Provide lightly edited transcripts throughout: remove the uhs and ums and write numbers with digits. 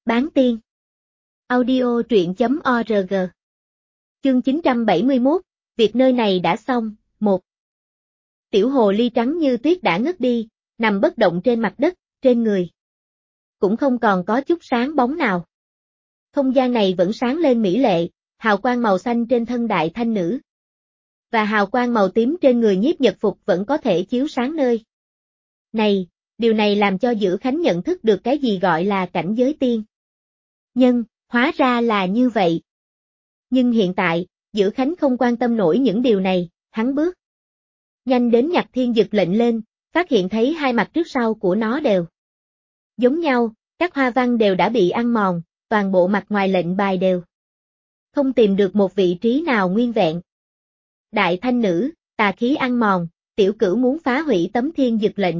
Bán tiên. Audio truyện.org. Chương 971, việc nơi này đã xong. 1. Tiểu hồ ly trắng như tuyết đã ngất đi, nằm bất động trên mặt đất, trên người cũng không còn có chút sáng bóng nào. Không gian này vẫn sáng lên mỹ lệ, hào quang màu xanh trên thân đại thanh nữ và hào quang màu tím trên người Nhiếp Nhật Phục vẫn có thể chiếu sáng nơi này. Điều này làm cho Dữ Khánh nhận thức được cái gì gọi là cảnh giới tiên nhân, hóa ra là như vậy. Nhưng hiện tại, Dữ Khánh không quan tâm nổi những điều này, hắn bước nhanh đến nhặt thiên dực lệnh lên, phát hiện thấy hai mặt trước sau của nó đều giống nhau, các hoa văn đều đã bị ăn mòn, toàn bộ mặt ngoài lệnh bài đều không tìm được một vị trí nào nguyên vẹn. Đại thanh nữ, tà khí ăn mòn, tiểu cửu muốn phá hủy tấm thiên dực lệnh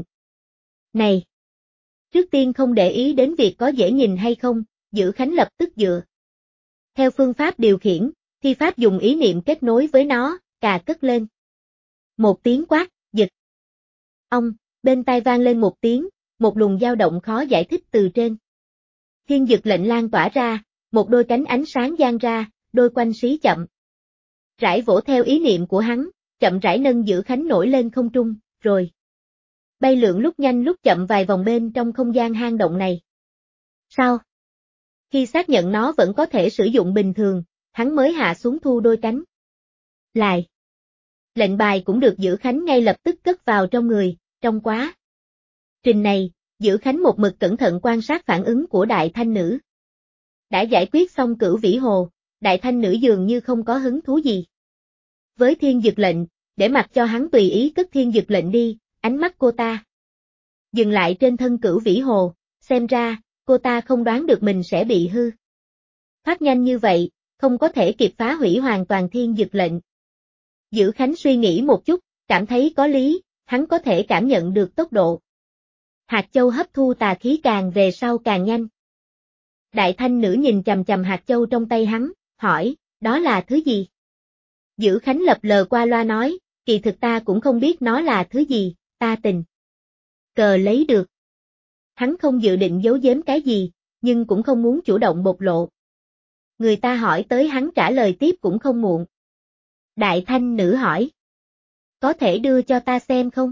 này. Trước tiên không để ý đến việc có dễ nhìn hay không, Dữ Khánh lập tức dựa theo phương pháp điều khiển, thi pháp dùng ý niệm kết nối với nó, cà cất lên một tiếng quát, dịch. Ông, bên tai vang lên một tiếng, một luồng dao động khó giải thích từ trên thiên dực lệnh lan tỏa ra, một đôi cánh ánh sáng giang ra, đôi quanh xí chậm rãi vỗ theo ý niệm của hắn, chậm rãi nâng Dữ Khánh nổi lên không trung, rồi bay lượn lúc nhanh lúc chậm vài vòng bên trong không gian hang động này. Sao? Khi xác nhận nó vẫn có thể sử dụng bình thường, hắn mới hạ xuống thu đôi cánh lại. Lệnh bài cũng được Dữ Khánh ngay lập tức cất vào trong người, trong quá trình này, Dữ Khánh một mực cẩn thận quan sát phản ứng của đại thanh nữ. Đã giải quyết xong Cửu Vĩ Hồ, đại thanh nữ dường như không có hứng thú gì với thiên dực lệnh, để mặc cho hắn tùy ý cất thiên dực lệnh đi. Ánh mắt cô ta dừng lại trên thân Cửu Vĩ Hồ, xem ra, cô ta không đoán được mình sẽ bị hư thoát nhanh như vậy, không có thể kịp phá hủy hoàn toàn thiên dực lệnh. Dữ Khánh suy nghĩ một chút, cảm thấy có lý, hắn có thể cảm nhận được tốc độ hạt châu hấp thu tà khí càng về sau càng nhanh. Đại thanh nữ nhìn chằm chằm hạt châu trong tay hắn, hỏi, đó là thứ gì? Dữ Khánh lập lờ qua loa nói, kỳ thực ta cũng không biết nó là thứ gì, ta tình cờ lấy được. Hắn không dự định giấu giếm cái gì, nhưng cũng không muốn chủ động bộc lộ. Người ta hỏi tới hắn trả lời tiếp cũng không muộn. Đại thanh nữ hỏi, có thể đưa cho ta xem không?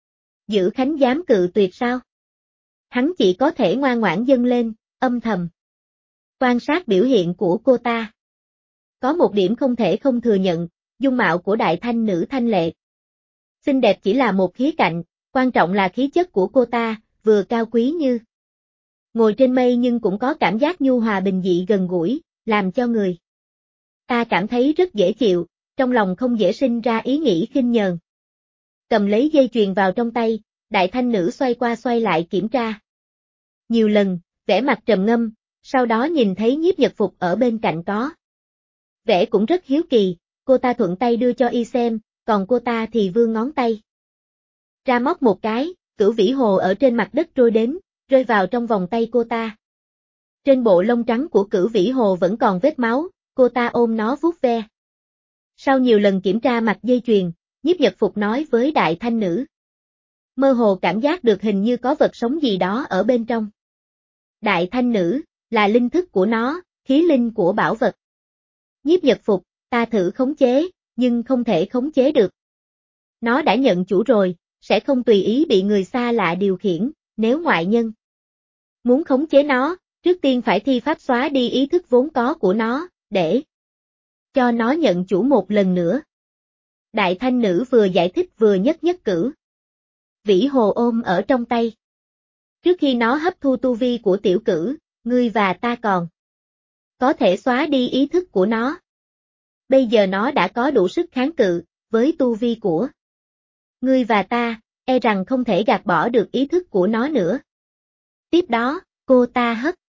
Dữ Khánh dám cự tuyệt sao? Hắn chỉ có thể ngoan ngoãn dâng lên, âm thầm quan sát biểu hiện của cô ta. Có một điểm không thể không thừa nhận, dung mạo của đại thanh nữ thanh lệ xinh đẹp chỉ là một khía cạnh, quan trọng là khí chất của cô ta, vừa cao quý như ngồi trên mây nhưng cũng có cảm giác nhu hòa bình dị gần gũi, làm cho người ta cảm thấy rất dễ chịu, trong lòng không dễ sinh ra ý nghĩ khinh nhờn. Cầm lấy dây chuyền vào trong tay, đại thanh nữ xoay qua xoay lại kiểm tra nhiều lần, vẻ mặt trầm ngâm, sau đó nhìn thấy Nhiếp Nhật Phục ở bên cạnh có vẻ cũng rất hiếu kỳ, cô ta thuận tay đưa cho y xem, còn cô ta thì vươn ngón tay ra móc một cái, Cửu Vĩ Hồ ở trên mặt đất trôi đến, rơi vào trong vòng tay cô ta. Trên bộ lông trắng của Cửu Vĩ Hồ vẫn còn vết máu, cô ta ôm nó vuốt ve. Sau nhiều lần kiểm tra mặt dây chuyền, Nhiếp Nhật Phục nói với đại thanh nữ. Mơ hồ cảm giác được hình như có vật sống gì đó ở bên trong. Đại thanh nữ, là linh thức của nó, khí linh của bảo vật. Nhiếp Nhật Phục, ta thử khống chế, nhưng không thể khống chế được. Nó đã nhận chủ rồi, sẽ không tùy ý bị người xa lạ điều khiển, nếu ngoại nhân muốn khống chế nó, trước tiên phải thi pháp xóa đi ý thức vốn có của nó, để cho nó nhận chủ một lần nữa. Đại thanh nữ vừa giải thích vừa nhất nhất Cửu Vĩ Hồ ôm ở trong tay. Trước khi nó hấp thu tu vi của tiểu cửu, ngươi và ta còn có thể xóa đi ý thức của nó. Bây giờ nó đã có đủ sức kháng cự, với tu vi của ngươi và ta, e rằng không thể gạt bỏ được ý thức của nó nữa. Tiếp đó, cô ta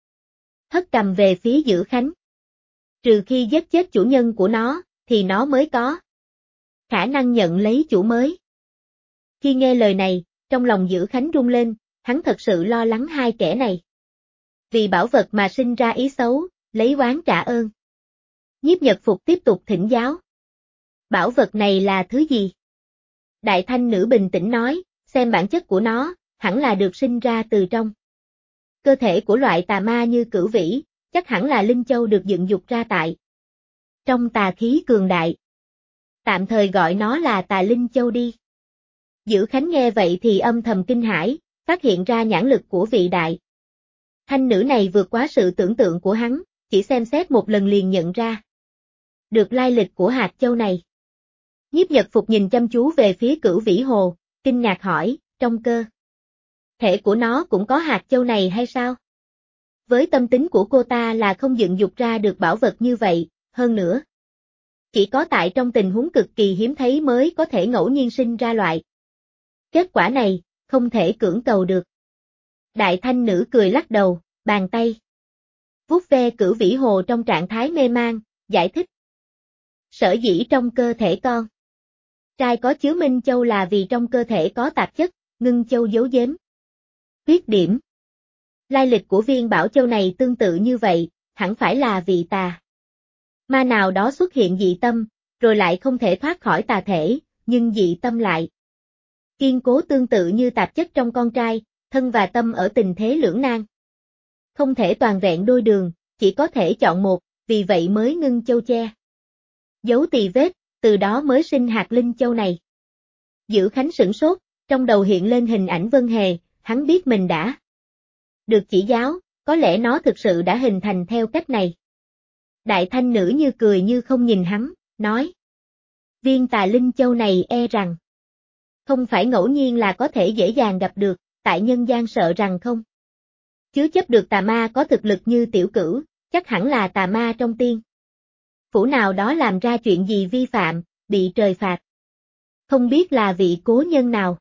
hất cầm về phía Dữ Khánh. Trừ khi giết chết chủ nhân của nó, thì nó mới có khả năng nhận lấy chủ mới. Khi nghe lời này, trong lòng Dữ Khánh rung lên, hắn thật sự lo lắng hai kẻ này. Vì bảo vật mà sinh ra ý xấu, lấy oán trả ơn. Nhiếp Nhật Phục tiếp tục thỉnh giáo. Bảo vật này là thứ gì? Đại thanh nữ bình tĩnh nói, xem bản chất của nó, hẳn là được sinh ra từ trong cơ thể của loại tà ma như Cửu Vĩ, chắc hẳn là linh châu được dựng dục ra tại trong tà khí cường đại. Tạm thời gọi nó là tà linh châu đi. Dữ Khánh nghe vậy thì âm thầm kinh hãi, phát hiện ra nhãn lực của vị đại thanh nữ này vượt quá sự tưởng tượng của hắn, chỉ xem xét một lần liền nhận ra được lai lịch của hạt châu này. Nhiếp Nhật Phục nhìn chăm chú về phía Cửu Vĩ Hồ, kinh ngạc hỏi, trong cơ thể của nó cũng có hạt châu này hay sao? Với tâm tính của cô ta là không dựng dục ra được bảo vật như vậy, hơn nữa. Chỉ có tại trong tình huống cực kỳ hiếm thấy mới có thể ngẫu nhiên sinh ra loại kết quả này, không thể cưỡng cầu được. Đại thanh nữ cười lắc đầu, bàn tay vuốt ve Cửu Vĩ Hồ trong trạng thái mê man, giải thích. Sở dĩ trong cơ thể con trai có chứa Minh Châu là vì trong cơ thể có tạp chất, Ngưng Châu giấu giếm khuyết điểm. Lai lịch của viên bảo châu này tương tự như vậy, hẳn phải là vị tà ma nào đó xuất hiện dị tâm, rồi lại không thể thoát khỏi tà thể, nhưng dị tâm lại kiên cố tương tự như tạp chất trong con trai, thân và tâm ở tình thế lưỡng nan. Không thể toàn vẹn đôi đường, chỉ có thể chọn một, vì vậy mới Ngưng Châu che giấu tì vết, từ đó mới sinh hạt linh châu này. Dữ Khánh sửng sốt, trong đầu hiện lên hình ảnh Vân Hề, hắn biết mình đã được chỉ giáo, có lẽ nó thực sự đã hình thành theo cách này. Đại thanh nữ như cười như không nhìn hắn, nói. Viên tà linh châu này e rằng không phải ngẫu nhiên là có thể dễ dàng gặp được, tại nhân gian sợ rằng không chứa chấp được tà ma có thực lực như Tiểu Cửu, chắc hẳn là tà ma trong tiên phủ nào đó làm ra chuyện gì vi phạm, bị trời phạt. Không biết là vị cố nhân nào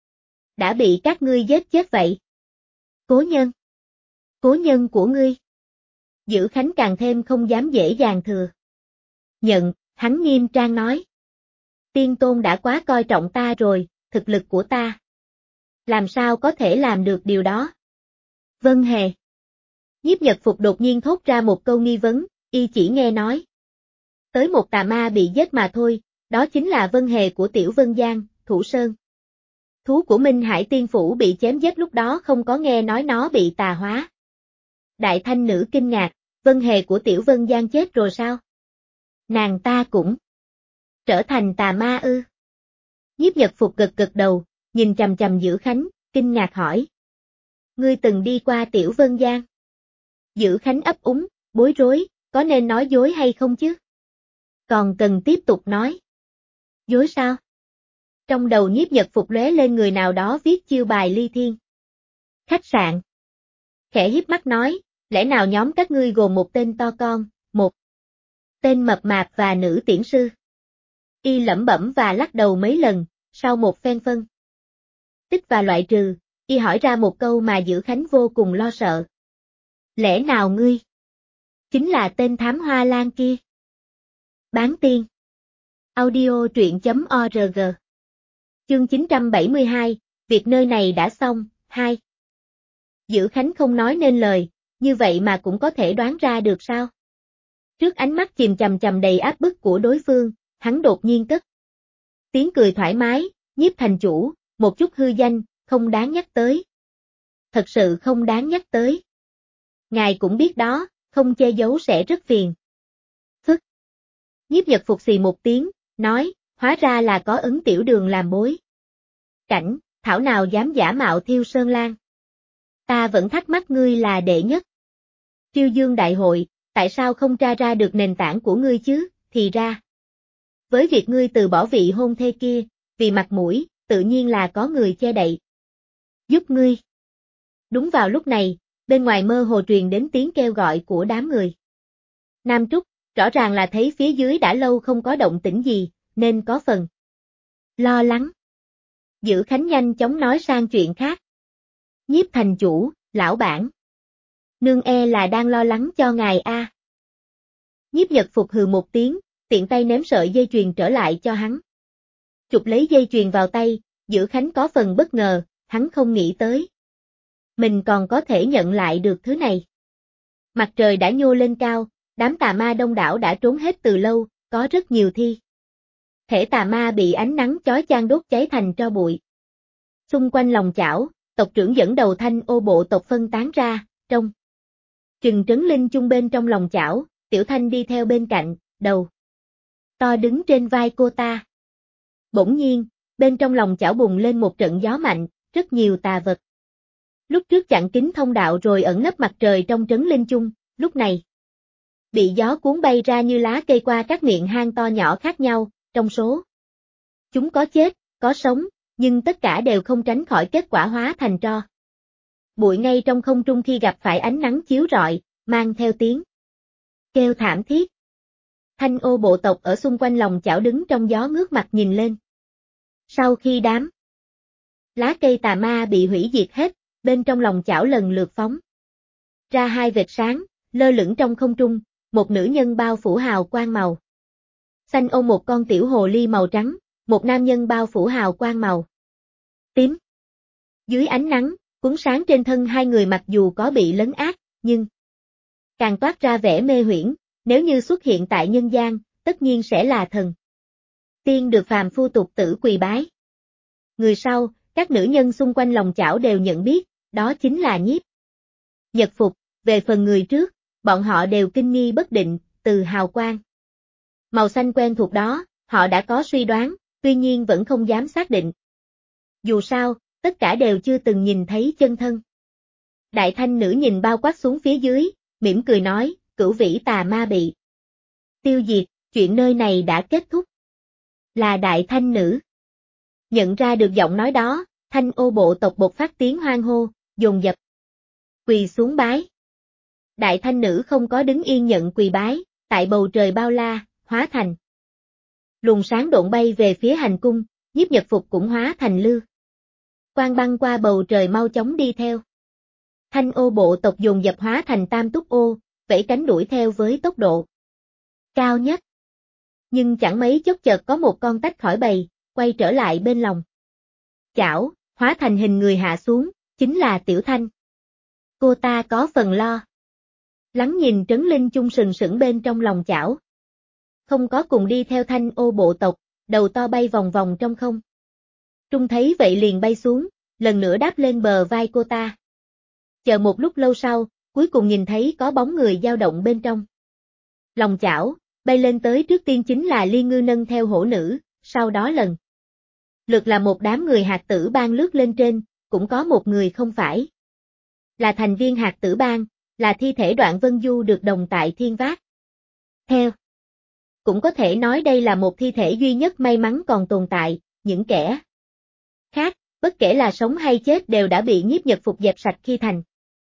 đã bị các ngươi giết chết vậy? Cố nhân? Cố nhân của ngươi? Dữ Khánh càng thêm không dám dễ dàng thừa nhận, hắn nghiêm trang nói. Tiên tôn đã quá coi trọng ta rồi, thực lực của ta làm sao có thể làm được điều đó? Vân Hề. Nhiếp Nhật Phục đột nhiên thốt ra một câu nghi vấn, y chỉ nghe nói tới một tà ma bị giết mà thôi, đó chính là Vân Hề của Tiểu Vân Giang, Thủ Sơn. Thú của Minh Hải Tiên Phủ bị chém giết lúc đó không có nghe nói nó bị tà hóa. Đại thanh nữ kinh ngạc, Vân Hề của Tiểu Vân Giang chết rồi sao? Nàng ta cũng trở thành tà ma ư? Nhiếp Nhật Phục gật gật đầu, nhìn chằm chằm Dữ Khánh, kinh ngạc hỏi. Ngươi từng đi qua Tiểu Vân Giang? Dữ Khánh ấp úng, bối rối, có nên nói dối hay không chứ? Còn cần tiếp tục nói. Dối sao? Trong đầu Nhiếp Nhật Phục lóe lên người nào đó viết chiêu bài ly thiên. Khách sạn. Khẽ híp mắt nói, lẽ nào nhóm các ngươi gồm một tên to con, một tên mập mạp và nữ tiễn sư? Y lẩm bẩm và lắc đầu mấy lần, sau một phen phân tích và loại trừ, y hỏi ra một câu mà Dữ Khánh vô cùng lo sợ. Lẽ nào ngươi chính là tên thám hoa lan kia? Bán tiên. Audio truyện.org. Chương 972, việc nơi này đã xong, 2. Dữ Khánh không nói nên lời, như vậy mà cũng có thể đoán ra được sao? Trước ánh mắt chìm chằm chằm đầy áp bức của đối phương, hắn đột nhiên cất tiếng cười thoải mái, Nhiếp thành chủ, một chút hư danh, không đáng nhắc tới. Thật sự không đáng nhắc tới. Ngài cũng biết đó, không che giấu sẽ rất phiền. Phức. Nhiếp Nhật Phục xì một tiếng, nói, hóa ra là có Ấn Tiểu Đường làm bối cảnh, thảo nào dám giả mạo Thiêu Sơn Lan. Ta vẫn thắc mắc ngươi là đệ nhất Triêu Dương Đại Hội, tại sao không tra ra được nền tảng của ngươi chứ, thì ra. Với việc ngươi từ bỏ vị hôn thê kia, vì mặt mũi, tự nhiên là có người che đậy giúp ngươi. Đúng vào lúc này, bên ngoài mơ hồ truyền đến tiếng kêu gọi của đám người. Nam Trúc, rõ ràng là thấy phía dưới đã lâu không có động tĩnh gì, nên có phần lo lắng. Dữ Khánh nhanh chóng nói sang chuyện khác. Nhiếp thành chủ, lão bản. Nương e là đang lo lắng cho ngài a. Nhiếp Nhật Phục hừ một tiếng, tiện tay ném sợi dây chuyền trở lại cho hắn. Chụp lấy dây chuyền vào tay, Dữ Khánh có phần bất ngờ, hắn không nghĩ tới. Mình còn có thể nhận lại được thứ này. Mặt trời đã nhô lên cao, đám tà ma đông đảo đã trốn hết từ lâu, có rất nhiều thi thể tà ma bị ánh nắng chói chang đốt cháy thành tro bụi. Xung quanh lòng chảo, tộc trưởng dẫn đầu Thanh Ô bộ tộc phân tán ra, trong chừng trấn linh chung bên trong lòng chảo, Tiểu Thanh đi theo bên cạnh, đầu to đứng trên vai cô ta. Bỗng nhiên, bên trong lòng chảo bùng lên một trận gió mạnh, rất nhiều tà vật. Lúc trước chặn kín thông đạo rồi ẩn nấp mặt trời trong trấn linh chung, lúc này bị gió cuốn bay ra như lá cây qua các miệng hang to nhỏ khác nhau, trong số chúng có chết, có sống, nhưng tất cả đều không tránh khỏi kết quả hóa thành tro bụi ngay trong không trung khi gặp phải ánh nắng chiếu rọi, mang theo tiếng kêu thảm thiết. Thanh ô bộ tộc ở xung quanh lòng chảo đứng trong gió ngước mặt nhìn lên. Sau khi đám lá cây tà ma bị hủy diệt hết, bên trong lòng chảo lần lượt phóng ra hai vệt sáng, lơ lửng trong không trung, một nữ nhân bao phủ hào quang màu xanh ôm một con tiểu hồ ly màu trắng, một nam nhân bao phủ hào quang màu tím. Dưới ánh nắng, cuốn sáng trên thân hai người mặc dù có bị lấn át, nhưng càng toát ra vẻ mê huyễn, nếu như xuất hiện tại nhân gian, tất nhiên sẽ là thần tiên được phàm phu tục tử quỳ bái. Người sau, các nữ nhân xung quanh lòng chảo đều nhận biết, đó chính là Nhiếp Nhật Phục, về phần người trước, bọn họ đều kinh nghi bất định, từ hào quang màu xanh quen thuộc đó, họ đã có suy đoán, tuy nhiên vẫn không dám xác định. Dù sao, tất cả đều chưa từng nhìn thấy chân thân. Đại thanh nữ nhìn bao quát xuống phía dưới, mỉm cười nói, cửu vĩ tà ma bị tiêu diệt, chuyện nơi này đã kết thúc. Là đại thanh nữ. Nhận ra được giọng nói đó, thanh ô bộ tộc bột phát tiếng hoan hô, dồn dập quỳ xuống bái. Đại thanh nữ không có đứng yên nhận quỳ bái, tại bầu trời bao la, hóa thành luồng sáng độn bay về phía hành cung, Nhiếp Nhật Phục cũng hóa thành lư quang băng qua bầu trời mau chóng đi theo. Thanh ô bộ tộc dồn dập hóa thành tam túc ô, vẫy cánh đuổi theo với tốc độ cao nhất. Nhưng chẳng mấy chốc chợt có một con tách khỏi bầy, quay trở lại bên lòng chảo, hóa thành hình người hạ xuống, chính là Tiểu Thanh. Cô ta có phần lo lắng nhìn trấn linh chung sừng sững bên trong lòng chảo. Không có cùng đi theo thanh ô bộ tộc, đầu to bay vòng vòng trong không trung thấy vậy liền bay xuống, lần nữa đáp lên bờ vai cô ta. Chờ một lúc lâu sau, cuối cùng nhìn thấy có bóng người dao động bên trong lòng chảo, bay lên tới trước tiên chính là Liên Ngư nâng theo hổ nữ, sau đó lần lượt là một đám người hạt tử bang lướt lên trên, cũng có một người không phải là thành viên hạt tử bang, là thi thể Đoạn Vân Du được đồng tại Thiên Vác theo. Cũng có thể nói đây là một thi thể duy nhất may mắn còn tồn tại, những kẻ khác, bất kể là sống hay chết đều đã bị Nhiếp Nhật Phục dẹp sạch khi thành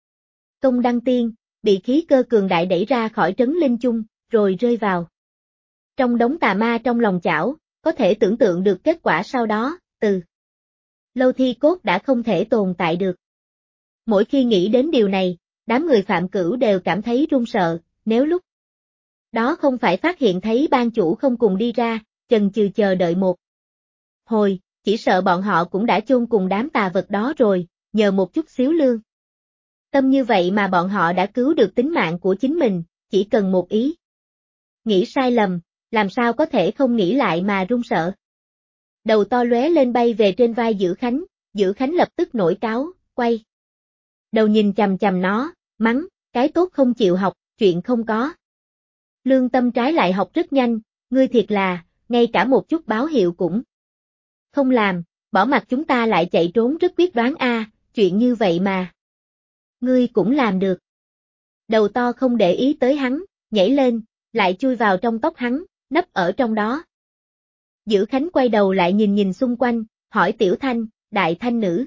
công đăng tiên, bị khí cơ cường đại đẩy ra khỏi trấn linh chung, rồi rơi vào trong đống tà ma trong lòng chảo, có thể tưởng tượng được kết quả sau đó, từ lâu thi cốt đã không thể tồn tại được. Mỗi khi nghĩ đến điều này, đám người Phạm Cửu đều cảm thấy run sợ, nếu lúc đó không phải phát hiện thấy ban chủ không cùng đi ra, chần chừ chờ đợi một hồi, chỉ sợ bọn họ cũng đã chôn cùng đám tà vật đó rồi, nhờ một chút xíu lương tâm như vậy mà bọn họ đã cứu được tính mạng của chính mình, chỉ cần một ý nghĩ sai lầm, làm sao có thể không nghĩ lại mà run sợ. Đầu to lóe lên bay về trên vai Giữ Khánh lập tức nổi cáu, quay đầu nhìn chằm chằm nó, mắng, cái tốt không chịu học, chuyện không có lương tâm trái lại học rất nhanh, ngươi thiệt là, ngay cả một chút báo hiệu cũng không làm, bỏ mặc chúng ta lại chạy trốn rất quyết đoán a, chuyện như vậy mà ngươi cũng làm được. Đầu to không để ý tới hắn, nhảy lên, lại chui vào trong tóc hắn, nấp ở trong đó. Giữ Khánh quay đầu lại nhìn xung quanh, hỏi Tiểu Thanh, đại thanh nữ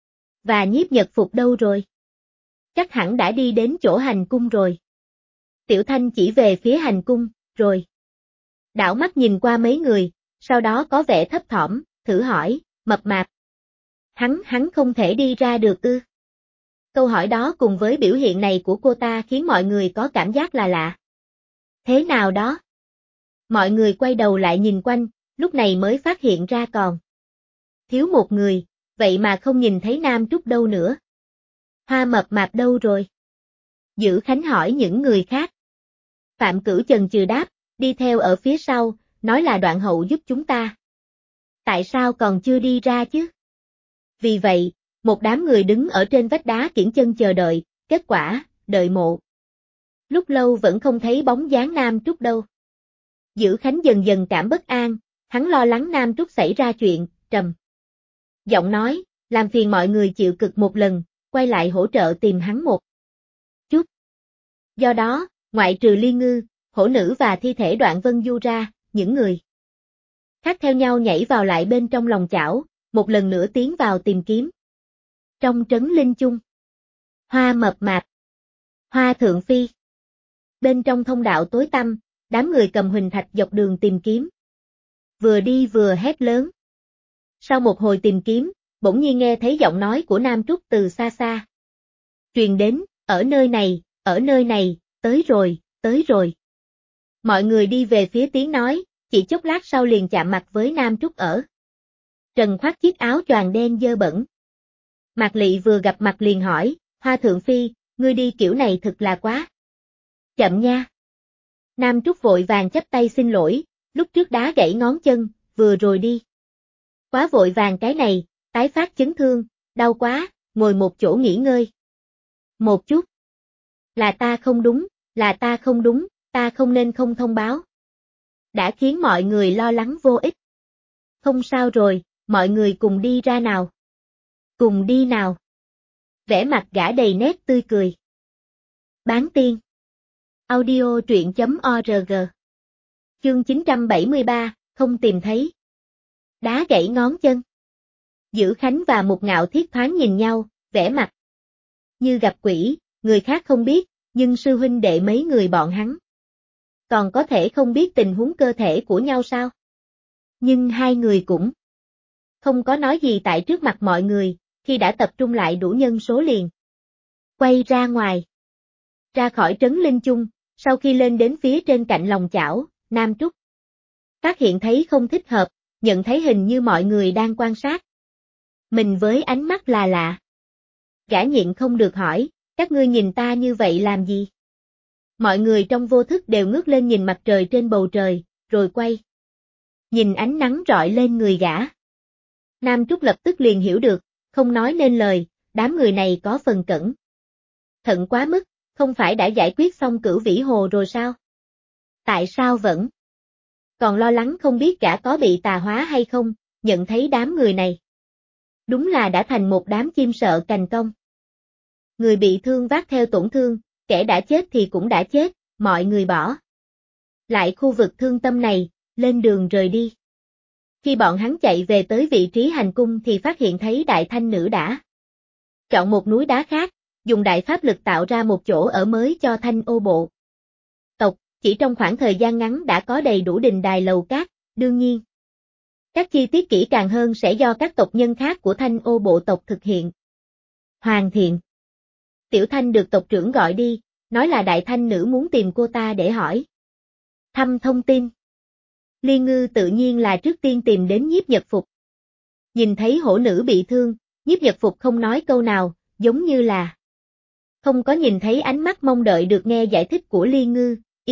và Nhiếp Nhật Phục đâu rồi? Chắc hẳn đã đi đến chỗ hành cung rồi. Tiểu Thanh chỉ về phía hành cung, rồi đảo mắt nhìn qua mấy người, sau đó có vẻ thấp thỏm, thử hỏi, mập mạp. Hắn không thể đi ra được ư? Câu hỏi đó cùng với biểu hiện này của cô ta khiến mọi người có cảm giác là lạ. Thế nào đó? Mọi người quay đầu lại nhìn quanh, lúc này mới phát hiện ra còn thiếu một người, vậy mà không nhìn thấy Nam Trúc đâu nữa. Hoa mập mạp đâu rồi? Giữ Khánh hỏi những người khác. Phạm Cửu chần chừ đáp, đi theo ở phía sau, nói là Đoạn Hậu giúp chúng ta. Tại sao còn chưa đi ra chứ? Vì vậy, một đám người đứng ở trên vách đá kiễng chân chờ đợi, kết quả, đợi một lúc lâu vẫn không thấy bóng dáng Nam Trúc đâu. Dữ Khánh dần dần cảm bất an, hắn lo lắng Nam Trúc xảy ra chuyện, trầm giọng nói, làm phiền mọi người chịu cực một lần, quay lại hỗ trợ tìm hắn một chút. Do đó, ngoại trừ Liên Ngư, hổ nữ và thi thể Đoạn Vân Du ra, những người khác theo nhau nhảy vào lại bên trong lòng chảo, một lần nữa tiến vào tìm kiếm. Trong trấn Linh Chung, Hoa mập mạp, Hoa thượng phi. Bên trong thông đạo tối tăm, đám người cầm huỳnh thạch dọc đường tìm kiếm. Vừa đi vừa hét lớn. Sau một hồi tìm kiếm, bỗng nhiên nghe thấy giọng nói của Nam Trúc từ xa xa. Truyền đến, ở nơi này, tới rồi, tới rồi. Mọi người đi về phía tiếng nói, chỉ chốc lát sau liền chạm mặt với Nam Trúc ở. Trần khoác chiếc áo choàng đen dơ bẩn. Mạc Lị vừa gặp mặt liền hỏi, Hoa thượng phi, ngươi đi kiểu này thật là quá chậm nha. Nam Trúc vội vàng chắp tay xin lỗi, lúc trước đá gãy ngón chân, vừa rồi đi. Quá vội vàng cái này, tái phát chấn thương, đau quá, ngồi một chỗ nghỉ ngơi. Một chút. Là ta không đúng, ta không nên không thông báo. Đã khiến mọi người lo lắng vô ích. Không sao rồi, mọi người cùng đi ra nào. Cùng đi nào. Vẻ mặt gã đầy nét tươi cười. Bán tiên. Audio truyện.org. Chương 973, không tìm thấy. Đá gãy ngón chân. Dữ Khánh và Mục Ngạo Thiết thoáng nhìn nhau, vẻ mặt như gặp quỷ, người khác không biết, nhưng sư huynh đệ mấy người bọn hắn còn có thể không biết tình huống cơ thể của nhau sao? Nhưng hai người cũng không có nói gì tại trước mặt mọi người, khi đã tập trung lại đủ nhân số liền quay ra ngoài. Ra khỏi trấn Linh Chung, sau khi lên đến phía trên cạnh lòng chảo, Nam Trúc phát hiện thấy không thích hợp, nhận thấy hình như mọi người đang quan sát mình với ánh mắt là lạ. Gã nhịn không được hỏi, các ngươi nhìn ta như vậy làm gì? Mọi người trong vô thức đều ngước lên nhìn mặt trời trên bầu trời, rồi quay. Nhìn ánh nắng rọi lên người gã. Nam Trúc lập tức liền hiểu được, không nói nên lời, đám người này có phần cẩn thận quá mức, không phải đã giải quyết xong Cửu Vĩ Hồ rồi sao? Tại sao vẫn còn lo lắng không biết gã có bị tà hóa hay không, nhận thấy đám người này đúng là đã thành một đám chim sợ cành cong. Người bị thương vác theo tổn thương, kẻ đã chết thì cũng đã chết, mọi người bỏ lại khu vực thương tâm này, lên đường rời đi. Khi bọn hắn chạy về tới vị trí hành cung thì phát hiện thấy Đại Thanh Nữ đã chọn một núi đá khác, dùng đại pháp lực tạo ra một chỗ ở mới cho Thanh Ô bộ tộc, chỉ trong khoảng thời gian ngắn đã có đầy đủ đình đài lầu cát, đương nhiên. Các chi tiết kỹ càng hơn sẽ do các tộc nhân khác của Thanh Ô bộ tộc thực hiện. Hoàn thiện. Tiểu Thanh được tộc trưởng gọi đi, nói là Đại Thanh Nữ muốn tìm cô ta để hỏi thăm thông tin. Liên Ngư tự nhiên là trước tiên tìm đến Nhiếp Nhật Phục. Nhìn thấy hổ nữ bị thương, Nhiếp Nhật Phục không nói câu nào, giống như là không có nhìn thấy ánh mắt mong đợi được nghe giải thích của Liên Ngư,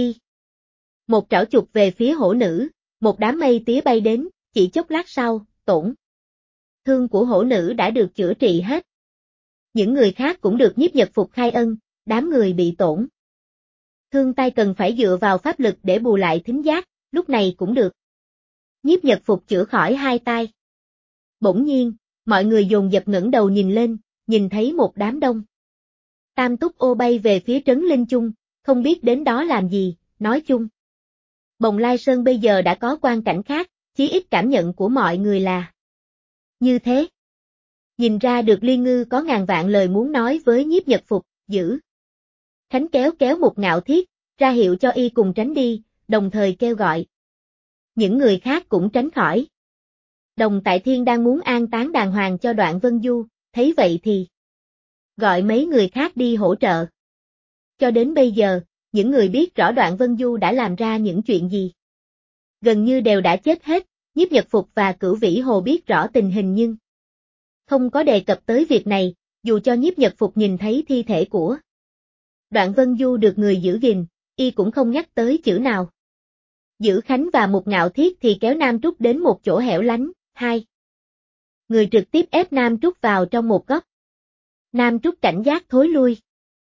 một trảo chụp về phía hổ nữ, một đám mây tía bay đến, chỉ chốc lát sau, tổn thương của hổ nữ đã được chữa trị hết. Những người khác cũng được Nhiếp Nhật Phục khai ân, đám người bị tổn thương tai cần phải dựa vào pháp lực để bù lại thính giác, lúc này cũng được Nhiếp Nhật Phục chữa khỏi hai tai. Bỗng nhiên, mọi người dồn dập ngẩng đầu nhìn lên, nhìn thấy một đám đông Tam Túc Ô bay về phía trấn Linh Chung, không biết đến đó làm gì, nói chung. Bồng Lai Sơn bây giờ đã có quan cảnh khác, chí ít cảm nhận của mọi người là như thế. Nhìn ra được Liên Ngư có ngàn vạn lời muốn nói với Nhiếp Nhật Phục, Dữ Khánh kéo kéo Mục Ngạo Thiết, ra hiệu cho y cùng tránh đi, đồng thời kêu gọi những người khác cũng tránh khỏi. Đồng Tại Thiên đang muốn an táng đàng hoàng cho Đoạn Vân Du, thấy vậy thì gọi mấy người khác đi hỗ trợ. Cho đến bây giờ, những người biết rõ Đoạn Vân Du đã làm ra những chuyện gì gần như đều đã chết hết, Nhiếp Nhật Phục và Cửu Vĩ Hồ biết rõ tình hình nhưng không có đề cập tới việc này, dù cho Nhiếp Nhật Phục nhìn thấy thi thể của Đoạn Vân Du được người giữ gìn, y cũng không nhắc tới chữ nào. Dữ Khánh và Mục Ngạo Thiết thì kéo Nam Trúc đến một chỗ hẻo lánh, hai người trực tiếp ép Nam Trúc vào trong một góc. Nam Trúc cảnh giác thối lui.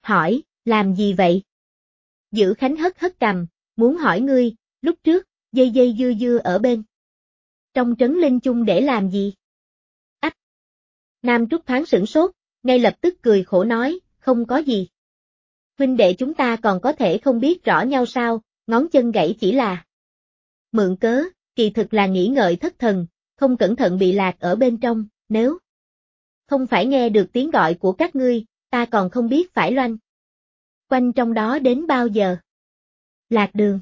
Hỏi, làm gì vậy? Dữ Khánh hất hất cằm, muốn hỏi ngươi, lúc trước, dây dây dưa dưa ở bên trong trấn linh chung để làm gì? Ách! Nam Trúc thoáng sửng sốt, ngay lập tức cười khổ nói, không có gì. Huynh đệ chúng ta còn có thể không biết rõ nhau sao, ngón chân gãy chỉ là mượn cớ, kỳ thực là nghĩ ngợi thất thần, không cẩn thận bị lạc ở bên trong, nếu không phải nghe được tiếng gọi của các ngươi, ta còn không biết phải loanh quanh trong đó đến bao giờ. Lạc đường.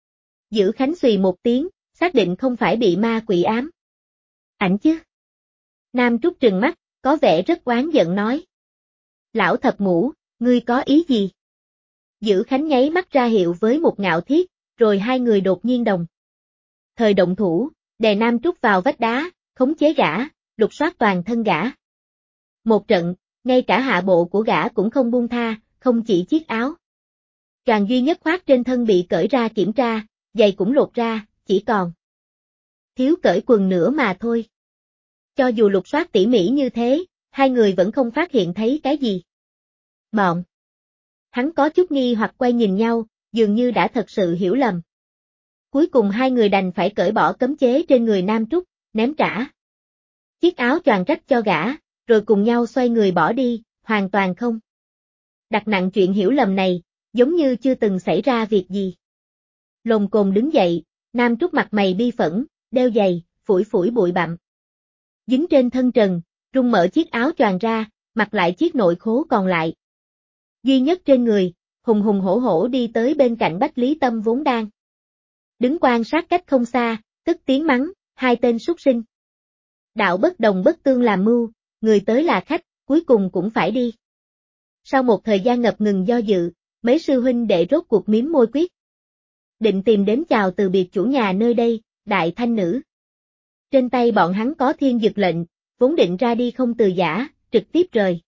Dữ Khánh xùy một tiếng, xác định không phải bị ma quỷ ám ảnh chứ. Nam Trúc trừng mắt, có vẻ rất oán giận nói. Lão thập ngũ, ngươi có ý gì? Dữ Khánh nháy mắt ra hiệu với một Ngạo Thiết, rồi hai người đột nhiên đồng thời động thủ, đè Nam Trúc vào vách đá, khống chế gã, lục soát toàn thân gã. Một trận, ngay cả hạ bộ của gã cũng không buông tha, không chỉ chiếc áo choàng duy nhất khoác trên thân bị cởi ra kiểm tra, giày cũng lột ra, chỉ còn thiếu cởi quần nữa mà thôi. Cho dù lục soát tỉ mỉ như thế, hai người vẫn không phát hiện thấy cái gì. Bọn hắn có chút nghi hoặc quay nhìn nhau, dường như đã thật sự hiểu lầm. Cuối cùng hai người đành phải cởi bỏ cấm chế trên người Nam Trúc, ném trả chiếc áo choàng rách cho gã, rồi cùng nhau xoay người bỏ đi, hoàn toàn không đặt nặng chuyện hiểu lầm này, giống như chưa từng xảy ra việc gì. Lồm cồm đứng dậy, Nam Trúc mặt mày bi phẫn, đeo giày, phủi phủi bụi bặm dính trên thân trần, rung mở chiếc áo choàng ra, mặc lại chiếc nội khố còn lại duy nhất trên người, hùng hùng hổ hổ đi tới bên cạnh Bách Lý Tâm vốn đang đứng quan sát cách không xa, tức tiếng mắng, hai tên súc sinh. Đạo bất đồng bất tương làm mưu, người tới là khách, cuối cùng cũng phải đi. Sau một thời gian ngập ngừng do dự, mấy sư huynh đệ rốt cuộc miếm môi quyết định tìm đến chào từ biệt chủ nhà nơi đây, Đại Thanh Nữ. Trên tay bọn hắn có thiên dực lệnh, vốn định ra đi không từ giã, trực tiếp rời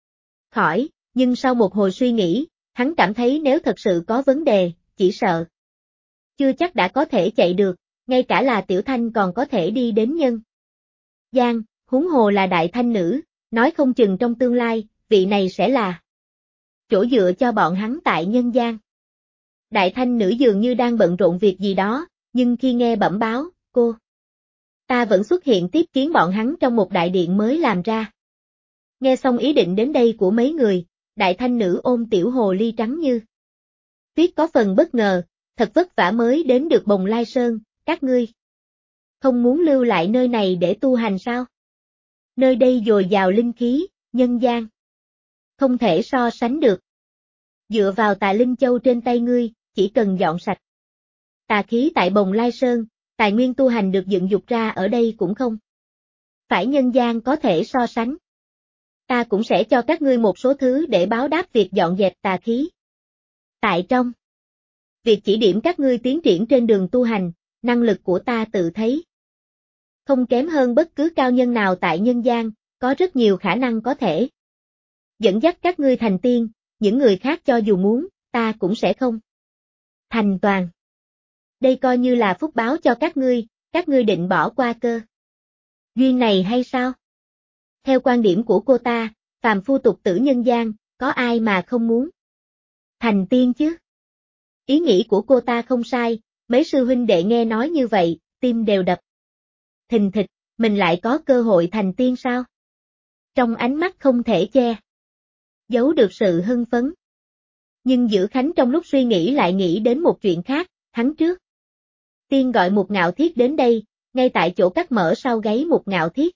khỏi, nhưng sau một hồi suy nghĩ, hắn cảm thấy nếu thật sự có vấn đề, chỉ sợ chưa chắc đã có thể chạy được, ngay cả là Tiểu Thanh còn có thể đi đến nhân gian, huống hồ là Đại Thanh Nữ, nói không chừng trong tương lai, vị này sẽ là chỗ dựa cho bọn hắn tại nhân gian. Đại Thanh Nữ dường như đang bận rộn việc gì đó, nhưng khi nghe bẩm báo, cô ta vẫn xuất hiện tiếp kiến bọn hắn trong một đại điện mới làm ra. Nghe xong ý định đến đây của mấy người, Đại Thanh Nữ ôm tiểu hồ ly trắng như tuyết có phần bất ngờ, thật vất vả mới đến được Bồng Lai Sơn, các ngươi không muốn lưu lại nơi này để tu hành sao? Nơi đây dồi dào linh khí, nhân gian không thể so sánh được. Dựa vào Tà Linh Châu trên tay ngươi, chỉ cần dọn sạch tà khí tại Bồng Lai Sơn, tài nguyên tu hành được dựng dục ra ở đây cũng không phải nhân gian có thể so sánh. Ta cũng sẽ cho các ngươi một số thứ để báo đáp việc dọn dẹp tà khí. Tại trong việc chỉ điểm các ngươi tiến triển trên đường tu hành, năng lực của ta tự thấy không kém hơn bất cứ cao nhân nào tại nhân gian, có rất nhiều khả năng có thể dẫn dắt các ngươi thành tiên, những người khác cho dù muốn, ta cũng sẽ không thành toàn. Đây coi như là phúc báo cho các ngươi định bỏ qua cơ duyên này hay sao? Theo quan điểm của cô ta, phàm phu tục tử nhân gian, có ai mà không muốn thành tiên chứ? Ý nghĩ của cô ta không sai, mấy sư huynh đệ nghe nói như vậy, tim đều đập thình thịch, mình lại có cơ hội thành tiên sao? Trong ánh mắt không thể che giấu được sự hưng phấn. Nhưng Dữ Khánh trong lúc suy nghĩ lại nghĩ đến một chuyện khác, hắn trước tiên gọi một Ngạo Thiết đến đây, ngay tại chỗ cắt mở sau gáy một Ngạo Thiết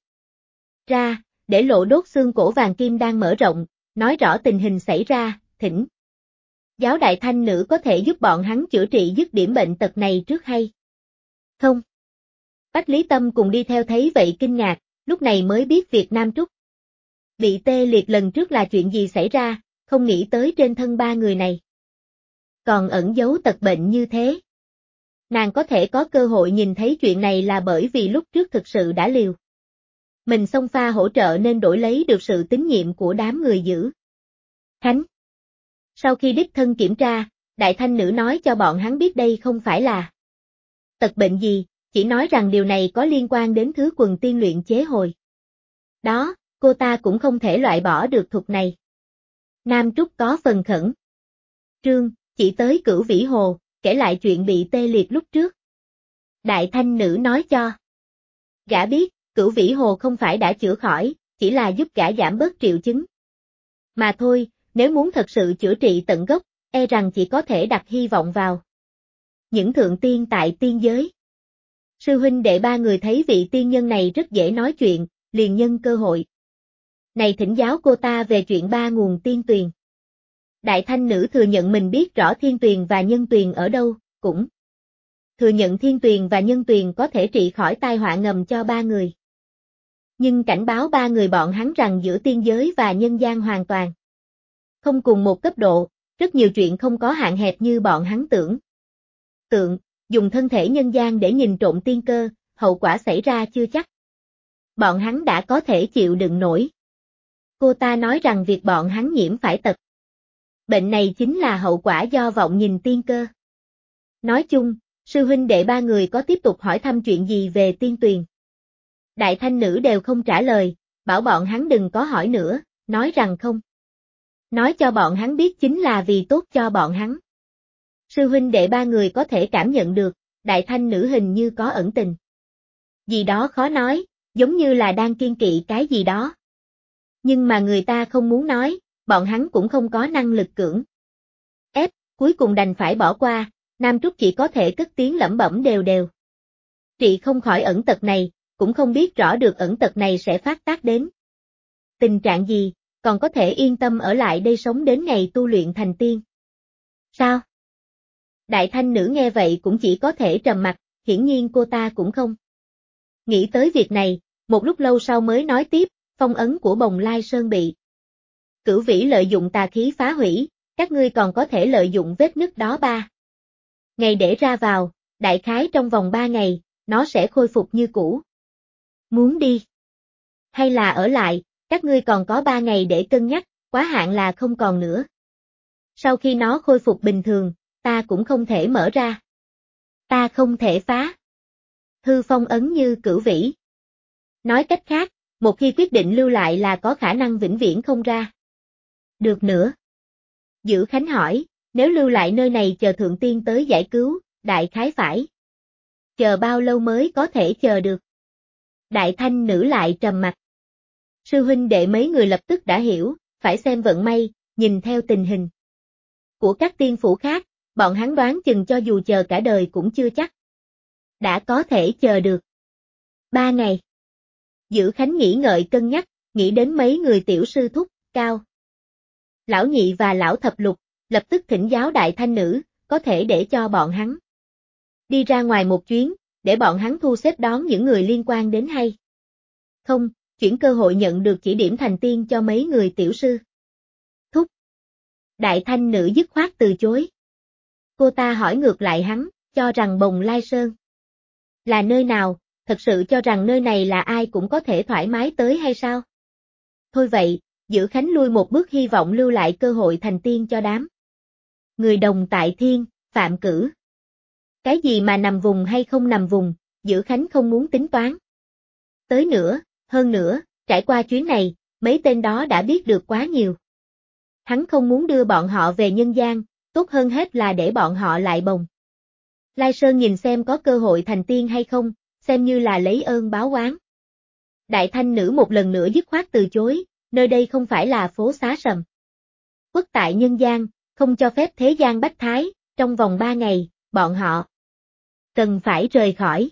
ra, để lộ đốt xương cổ vàng kim đang mở rộng, nói rõ tình hình xảy ra, thỉnh giáo Đại Thanh Nữ có thể giúp bọn hắn chữa trị dứt điểm bệnh tật này trước hay không? Bách Lý Tâm cùng đi theo thấy vậy kinh ngạc, lúc này mới biết việc Nam Trúc bị tê liệt lần trước là chuyện gì xảy ra, không nghĩ tới trên thân ba người này còn ẩn giấu tật bệnh như thế. Nàng có thể có cơ hội nhìn thấy chuyện này là bởi vì lúc trước thực sự đã liều mình xông pha hỗ trợ nên đổi lấy được sự tín nhiệm của đám người Dữ Khánh. Sau khi đích thân kiểm tra, Đại Thanh Nữ nói cho bọn hắn biết đây không phải là tật bệnh gì, chỉ nói rằng điều này có liên quan đến thứ quần tiên luyện chế hồi đó, cô ta cũng không thể loại bỏ được thuật này. Nam Trúc có phần khẩn. Trương, chỉ tới Cửu Vĩ Hồ, kể lại chuyện bị tê liệt lúc trước. Đại Thanh Nữ nói cho. Gã biết, Cửu Vĩ Hồ không phải đã chữa khỏi, chỉ là giúp gã giảm bớt triệu chứng. Mà thôi, nếu muốn thật sự chữa trị tận gốc, e rằng chỉ có thể đặt hy vọng vào những thượng tiên tại tiên giới. Sư huynh đệ ba người thấy vị tiên nhân này rất dễ nói chuyện, liền nhân cơ hội này thỉnh giáo cô ta về chuyện ba nguồn tiên tuyền. Đại Thanh Nữ thừa nhận mình biết rõ thiên tuyền và nhân tuyền ở đâu, cũng thừa nhận thiên tuyền và nhân tuyền có thể trị khỏi tai họa ngầm cho ba người. Nhưng cảnh báo ba người bọn hắn rằng giữa tiên giới và nhân gian hoàn toàn không cùng một cấp độ, rất nhiều chuyện không có hạn hẹp như bọn hắn tưởng. Dùng thân thể nhân gian để nhìn trộm tiên cơ, hậu quả xảy ra chưa chắc bọn hắn đã có thể chịu đựng nổi. Cô ta nói rằng việc bọn hắn nhiễm phải tật bệnh này chính là hậu quả do vọng nhìn tiên cơ. Nói chung, sư huynh đệ ba người có tiếp tục hỏi thăm chuyện gì về tiên tuyền. Đại Thanh Nữ đều không trả lời, bảo bọn hắn đừng có hỏi nữa, nói rằng không. Nói cho bọn hắn biết chính là vì tốt cho bọn hắn. Sư huynh đệ ba người có thể cảm nhận được, Đại Thanh Nữ hình như có ẩn tình. Gì đó khó nói, giống như là đang kiêng kỵ cái gì đó. Nhưng mà người ta không muốn nói, bọn hắn cũng không có năng lực cưỡng ép, cuối cùng đành phải bỏ qua, Nam Trúc chỉ có thể cất tiếng lẩm bẩm đều đều. Trị không khỏi ẩn tật này, cũng không biết rõ được ẩn tật này sẽ phát tác đến tình trạng gì, còn có thể yên tâm ở lại đây sống đến ngày tu luyện thành tiên. Sao? Đại Thanh Nữ nghe vậy cũng chỉ có thể trầm mặc, hiển nhiên cô ta cũng không nghĩ tới việc này, một lúc lâu sau mới nói tiếp, phong ấn của Bồng Lai Sơn bị Cửu Vĩ lợi dụng tà khí phá hủy, các ngươi còn có thể lợi dụng vết nứt đó 3 ngày để ra vào, đại khái trong vòng 3 ngày, nó sẽ khôi phục như cũ. Muốn đi hay là ở lại, các ngươi còn có 3 ngày để cân nhắc, quá hạn là không còn nữa. Sau khi nó khôi phục bình thường, ta cũng không thể mở ra. Ta không thể phá hư phong ấn như Cửu Vĩ. Nói cách khác, một khi quyết định lưu lại là có khả năng vĩnh viễn không ra được nữa. Dữ Khánh hỏi, nếu lưu lại nơi này chờ thượng tiên tới giải cứu, đại khái phải chờ bao lâu mới có thể chờ được? Đại Thanh Nữ lại trầm mặc. Sư huynh đệ mấy người lập tức đã hiểu, phải xem vận may, nhìn theo tình hình của các tiên phủ khác, bọn hắn đoán chừng cho dù chờ cả đời cũng chưa chắc đã có thể chờ được 3 ngày. Dữ Khánh nghĩ ngợi cân nhắc, nghĩ đến mấy người tiểu sư thúc, Cao Lão Nhị và Lão Thập Lục, lập tức thỉnh giáo Đại Thanh Nữ, có thể để cho bọn hắn đi ra ngoài một chuyến, để bọn hắn thu xếp đón những người liên quan đến hay không, chuyển cơ hội nhận được chỉ điểm thành tiên cho mấy người tiểu sư thúc. Đại Thanh Nữ dứt khoát từ chối. Cô ta hỏi ngược lại hắn, cho rằng Bồng Lai Sơn là nơi nào, thật sự cho rằng nơi này là ai cũng có thể thoải mái tới hay sao? Thôi vậy, Dữ Khánh lui một bước hy vọng lưu lại cơ hội thành tiên cho đám người đồng tại thiên, Phạm Cử. Cái gì mà nằm vùng hay không nằm vùng, Dữ Khánh không muốn tính toán. Tới nữa, hơn nữa, trải qua chuyến này, mấy tên đó đã biết được quá nhiều. Hắn không muốn đưa bọn họ về nhân gian, tốt hơn hết là để bọn họ lại Bồng Lai Sơn nhìn xem có cơ hội thành tiên hay không, xem như là lấy ơn báo oán. Đại Thanh Nữ một lần nữa dứt khoát từ chối, nơi đây không phải là phố xá sầm quốc tại nhân gian, không cho phép thế gian bách thái, trong vòng 3 ngày, bọn họ cần phải rời khỏi.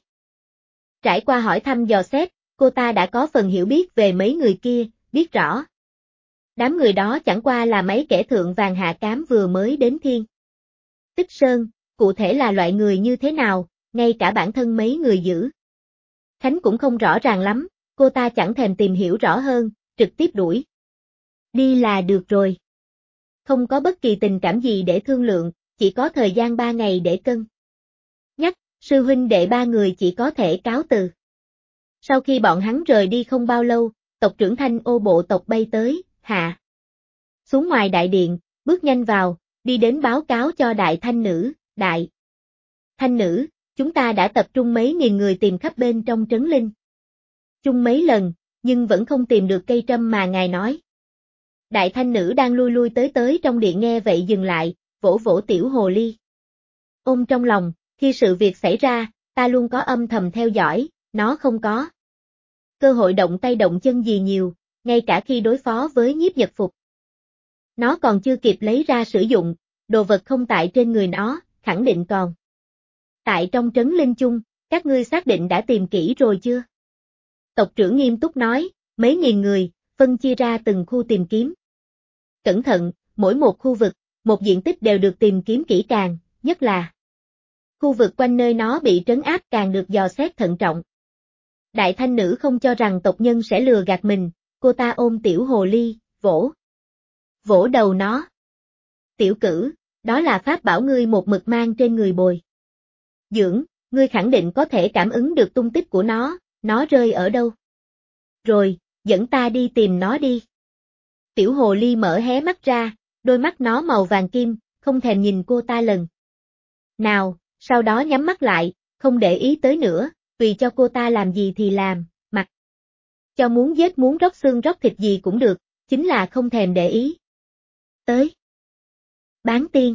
Trải qua hỏi thăm dò xét, cô ta đã có phần hiểu biết về mấy người kia, biết rõ. Đám người đó chẳng qua là mấy kẻ thượng vàng hạ cám vừa mới đến Thiên Tích Sơn, cụ thể là loại người như thế nào, ngay cả bản thân mấy người Dữ Khánh cũng không rõ ràng lắm, cô ta chẳng thèm tìm hiểu rõ hơn, trực tiếp đuổi đi là được rồi. Không có bất kỳ tình cảm gì để thương lượng, chỉ có thời gian 3 ngày để cân nhắc, sư huynh đệ ba người chỉ có thể cáo từ. Sau khi bọn hắn rời đi không bao lâu, tộc trưởng Thanh Ô bộ tộc bay tới, hạ xuống ngoài đại điện, bước nhanh vào, đi đến báo cáo cho Đại Thanh Nữ, Đại Thanh Nữ, chúng ta đã tập trung mấy nghìn người tìm khắp bên trong trấn linh chung mấy lần, nhưng vẫn không tìm được cây trâm mà ngài nói. Đại thanh nữ đang lui lui tới trong điện nghe vậy dừng lại, vỗ vỗ tiểu hồ ly. Ôm trong lòng, khi sự việc xảy ra, ta luôn có âm thầm theo dõi, nó không có cơ hội động tay động chân gì nhiều, ngay cả khi đối phó với nhiếp nhật phục. Nó còn chưa kịp lấy ra sử dụng, đồ vật không tại trên người nó, khẳng định còn tại trong trấn Linh Chung, các ngươi xác định đã tìm kỹ rồi chưa? Tộc trưởng nghiêm túc nói, mấy nghìn người, phân chia ra từng khu tìm kiếm. Cẩn thận, mỗi một khu vực, một diện tích đều được tìm kiếm kỹ càng, nhất là khu vực quanh nơi nó bị trấn áp càng được dò xét thận trọng. Đại thanh nữ không cho rằng tộc nhân sẽ lừa gạt mình, cô ta ôm tiểu hồ ly, vỗ đầu nó. Tiểu cử, đó là pháp bảo ngươi một mực mang trên người bồi dưỡng, ngươi khẳng định có thể cảm ứng được tung tích của nó rơi ở đâu. Rồi, dẫn ta đi tìm nó đi. Tiểu hồ ly mở hé mắt ra, đôi mắt nó màu vàng kim, không thèm nhìn cô ta lần nào, sau đó nhắm mắt lại, không để ý tới nữa, tùy cho cô ta làm gì thì làm, mặc cho muốn giết muốn róc xương róc thịt gì cũng được, chính là không thèm để ý. Tới Bán tiên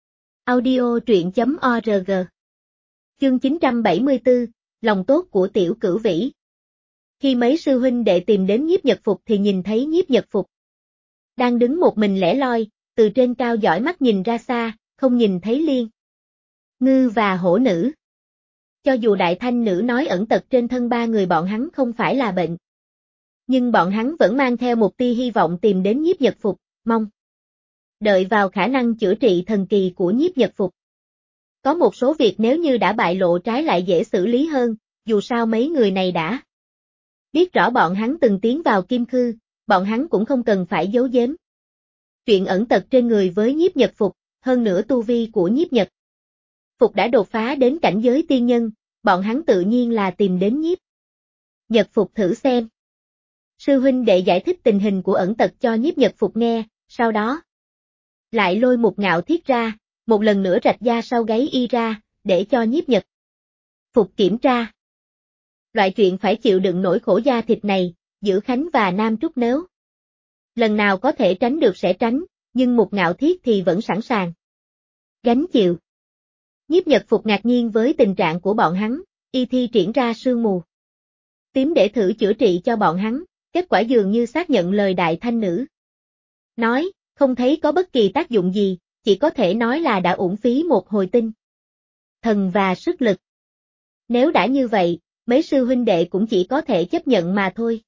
Audio truyện.org Chương 974, lòng tốt của tiểu cửu vĩ. Khi mấy sư huynh đệ tìm đến nhiếp nhật phục thì nhìn thấy nhiếp nhật phục đang đứng một mình lẻ loi, từ trên cao dõi mắt nhìn ra xa, không nhìn thấy Liên Ngư và hổ nữ. Cho dù đại thanh nữ nói ẩn tật trên thân ba người bọn hắn không phải là bệnh, nhưng bọn hắn vẫn mang theo một tia hy vọng tìm đến nhiếp nhật phục, mong đợi vào khả năng chữa trị thần kỳ của nhiếp nhật phục. Có một số việc nếu như đã bại lộ trái lại dễ xử lý hơn, dù sao mấy người này đã biết rõ bọn hắn từng tiến vào kim khư, bọn hắn cũng không cần phải giấu giếm chuyện ẩn tật trên người với nhiếp nhật phục, hơn nữa tu vi của nhiếp nhật phục đã đột phá đến cảnh giới tiên nhân, bọn hắn tự nhiên là tìm đến nhiếp nhật phục thử xem. Sư huynh đệ giải thích tình hình của ẩn tật cho nhiếp nhật phục nghe, sau đó lại lôi một ngạo thiết ra, một lần nữa rạch da sau gáy y ra, để cho nhiếp nhật phục kiểm tra. Loại chuyện phải chịu đựng nỗi khổ da thịt này, giữa Khánh và Nam Trúc nếu lần nào có thể tránh được sẽ tránh, nhưng một ngạo thiết thì vẫn sẵn sàng gánh chịu. Nhiếp nhật phục ngạc nhiên với tình trạng của bọn hắn, y thi triển ra sương mù tím để thử chữa trị cho bọn hắn, kết quả dường như xác nhận lời đại thanh nữ nói, không thấy có bất kỳ tác dụng gì, chỉ có thể nói là đã uổng phí một hồi tinh thần và sức lực. Nếu đã như vậy, mấy sư huynh đệ cũng chỉ có thể chấp nhận mà thôi.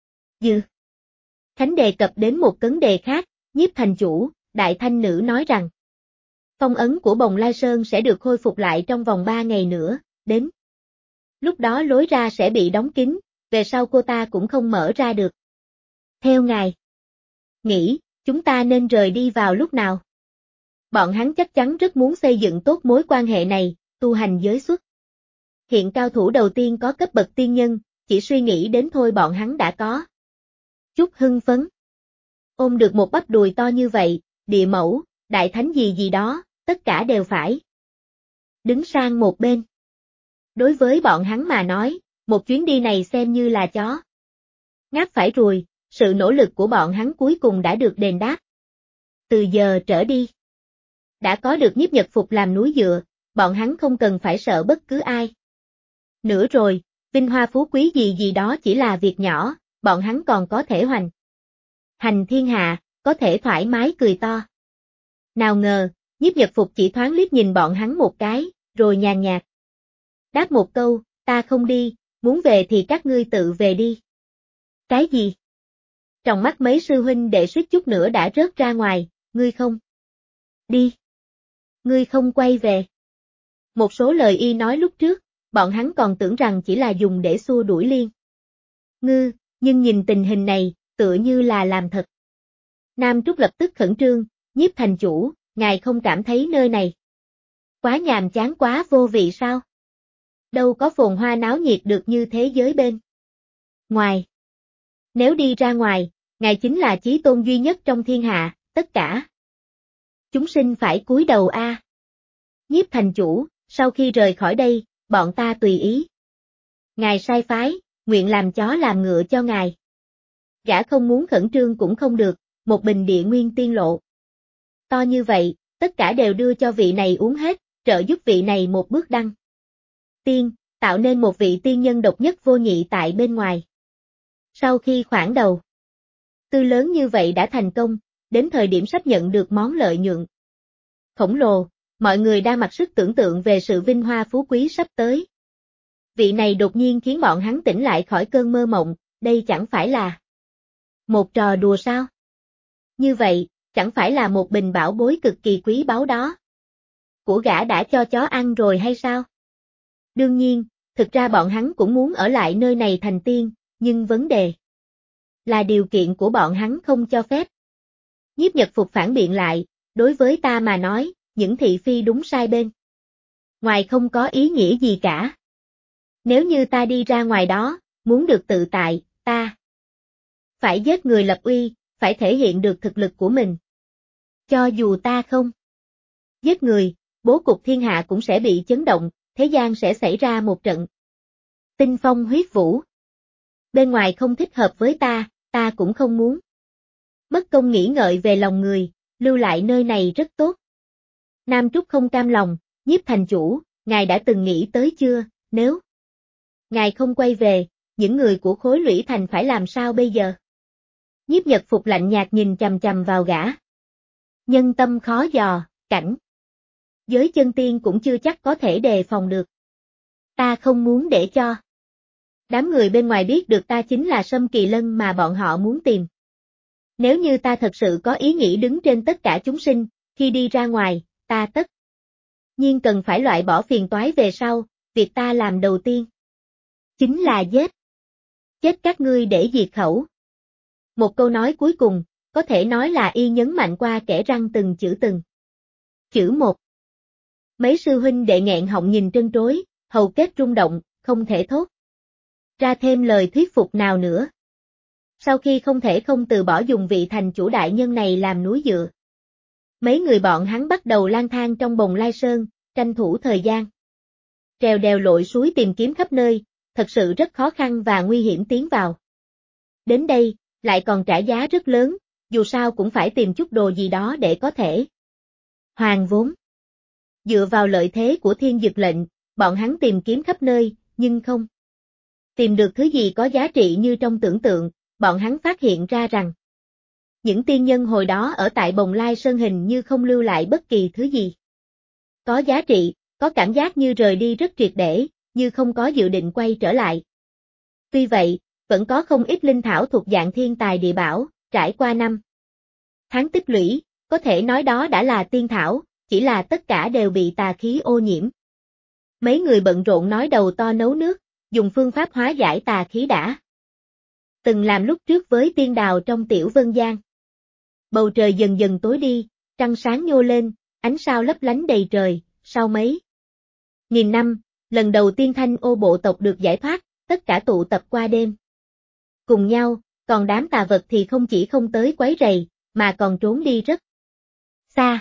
Khánh đề cập đến một vấn đề khác, nhiếp thành chủ, đại thanh nữ nói rằng phong ấn của Bồng Lai Sơn sẽ được khôi phục lại trong vòng 3 ngày nữa, đến lúc đó lối ra sẽ bị đóng kín, về sau cô ta cũng không mở ra được. Theo ngài nghĩ, chúng ta nên rời đi vào lúc nào? Bọn hắn chắc chắn rất muốn xây dựng tốt mối quan hệ này, tu hành giới xuất. Hiện cao thủ đầu tiên có cấp bậc tiên nhân, chỉ suy nghĩ đến thôi bọn hắn đã có chút hưng phấn. Ôm được một bắp đùi to như vậy, địa mẫu, đại thánh gì gì đó, tất cả đều phải đứng sang một bên. Đối với bọn hắn mà nói, một chuyến đi này xem như là chó ngáp phải ruồi, sự nỗ lực của bọn hắn cuối cùng đã được đền đáp. Từ giờ trở đi, đã có được nhiếp nhật phục làm núi dựa, bọn hắn không cần phải sợ bất cứ ai nữa rồi, vinh hoa phú quý gì gì đó chỉ là việc nhỏ, bọn hắn còn có thể hoành hành thiên hạ, có thể thoải mái cười to. Nào ngờ, nhiếp nhật phục chỉ thoáng liếc nhìn bọn hắn một cái, rồi nhàn nhạt đáp một câu, ta không đi, muốn về thì các ngươi tự về đi. Cái gì? Trong mắt mấy sư huynh đệ suýt chút nữa đã rớt ra ngoài, ngươi không đi. Ngươi không quay về. Một số lời y nói lúc trước, bọn hắn còn tưởng rằng chỉ là dùng để xua đuổi Liên Ngư, nhưng nhìn tình hình này, tựa như là làm thật. Nam Trúc lập tức khẩn trương, nhiếp thành chủ, ngài không cảm thấy nơi này quá nhàm chán quá vô vị sao? Đâu có phồn hoa náo nhiệt được như thế giới bên ngoài. Nếu đi ra ngoài, ngài chính là chí tôn duy nhất trong thiên hạ, tất cả chúng sinh phải cúi đầu a. Nhiếp thành chủ, sau khi rời khỏi đây, bọn ta tùy ý. Ngài sai phái, nguyện làm chó làm ngựa cho ngài. Gã không muốn khẩn trương cũng không được, một bình địa nguyên tiên lộ. To như vậy, tất cả đều đưa cho vị này uống hết, trợ giúp vị này một bước đăng tiên, tạo nên một vị tiên nhân độc nhất vô nhị tại bên ngoài. Sau khi khoản đầu tư lớn như vậy đã thành công, đến thời điểm sắp nhận được món lợi nhuận khổng lồ, mọi người đang mặc sức tưởng tượng về sự vinh hoa phú quý sắp tới. Vị này đột nhiên khiến bọn hắn tỉnh lại khỏi cơn mơ mộng, đây chẳng phải là một trò đùa sao? Như vậy, chẳng phải là một bình bảo bối cực kỳ quý báu đó. Của gã đã cho chó ăn rồi hay sao? Đương nhiên, thực ra bọn hắn cũng muốn ở lại nơi này thành tiên, nhưng vấn đề là điều kiện của bọn hắn không cho phép. Nhiếp Nhật Phục phản biện lại, đối với ta mà nói, những thị phi đúng sai bên ngoài không có ý nghĩa gì cả. Nếu như ta đi ra ngoài đó, muốn được tự tại, ta phải giết người lập uy, phải thể hiện được thực lực của mình. Cho dù ta không giết người, bố cục thiên hạ cũng sẽ bị chấn động, thế gian sẽ xảy ra một trận tinh phong huyết vũ. Bên ngoài không thích hợp với ta cũng không muốn mất công nghĩ ngợi về lòng người, lưu lại nơi này rất tốt. Nam Trúc không cam lòng, Nhiếp thành chủ, ngài đã từng nghĩ tới chưa, nếu ngài không quay về, những người của khối lũy thành phải làm sao bây giờ? Nhiếp Nhật Phục lạnh nhạt nhìn chằm chằm vào gã. Nhân tâm khó dò, cảnh giới chân tiên cũng chưa chắc có thể đề phòng được. Ta không muốn để cho đám người bên ngoài biết được ta chính là Sâm Kỳ Lân mà bọn họ muốn tìm. Nếu như ta thật sự có ý nghĩ đứng trên tất cả chúng sinh, khi đi ra ngoài, ta tất nhiên cần phải loại bỏ phiền toái về sau, việc ta làm đầu tiên chính là giết chết các ngươi để diệt khẩu. Một câu nói cuối cùng, có thể nói là y nhấn mạnh qua kẽ răng từng chữ một. Mấy sư huynh đệ nghẹn họng nhìn trân trối, hầu kết rung động, không thể thốt ra thêm lời thuyết phục nào nữa. Sau khi không thể không từ bỏ dùng vị thành chủ đại nhân này làm núi dựa, mấy người bọn hắn bắt đầu lang thang trong Bồng Lai Sơn, tranh thủ thời gian. Trèo đèo lội suối tìm kiếm khắp nơi, thật sự rất khó khăn và nguy hiểm tiến vào. Đến đây, lại còn trả giá rất lớn, dù sao cũng phải tìm chút đồ gì đó để có thể hoàn vốn. Dựa vào lợi thế của Thiên Dực lệnh, bọn hắn tìm kiếm khắp nơi, nhưng không tìm được thứ gì có giá trị như trong tưởng tượng, bọn hắn phát hiện ra rằng những tiên nhân hồi đó ở tại Bồng Lai Sơn hình như không lưu lại bất kỳ thứ gì có giá trị, có cảm giác như rời đi rất triệt để, như không có dự định quay trở lại. Tuy vậy, vẫn có không ít linh thảo thuộc dạng thiên tài địa bảo, trải qua năm tháng tích lũy, có thể nói đó đã là tiên thảo, chỉ là tất cả đều bị tà khí ô nhiễm. Mấy người bận rộn nói đầu to nấu nước, dùng phương pháp hóa giải tà khí đã từng làm lúc trước với tiên đào trong Tiểu Vân Giang. Bầu trời dần dần tối đi, trăng sáng nhô lên, ánh sao lấp lánh đầy trời, sau mấy nghìn năm, lần đầu tiên Thanh Ô bộ tộc được giải thoát, tất cả tụ tập qua đêm cùng nhau, còn đám tà vật thì không chỉ không tới quấy rầy, mà còn trốn đi rất xa.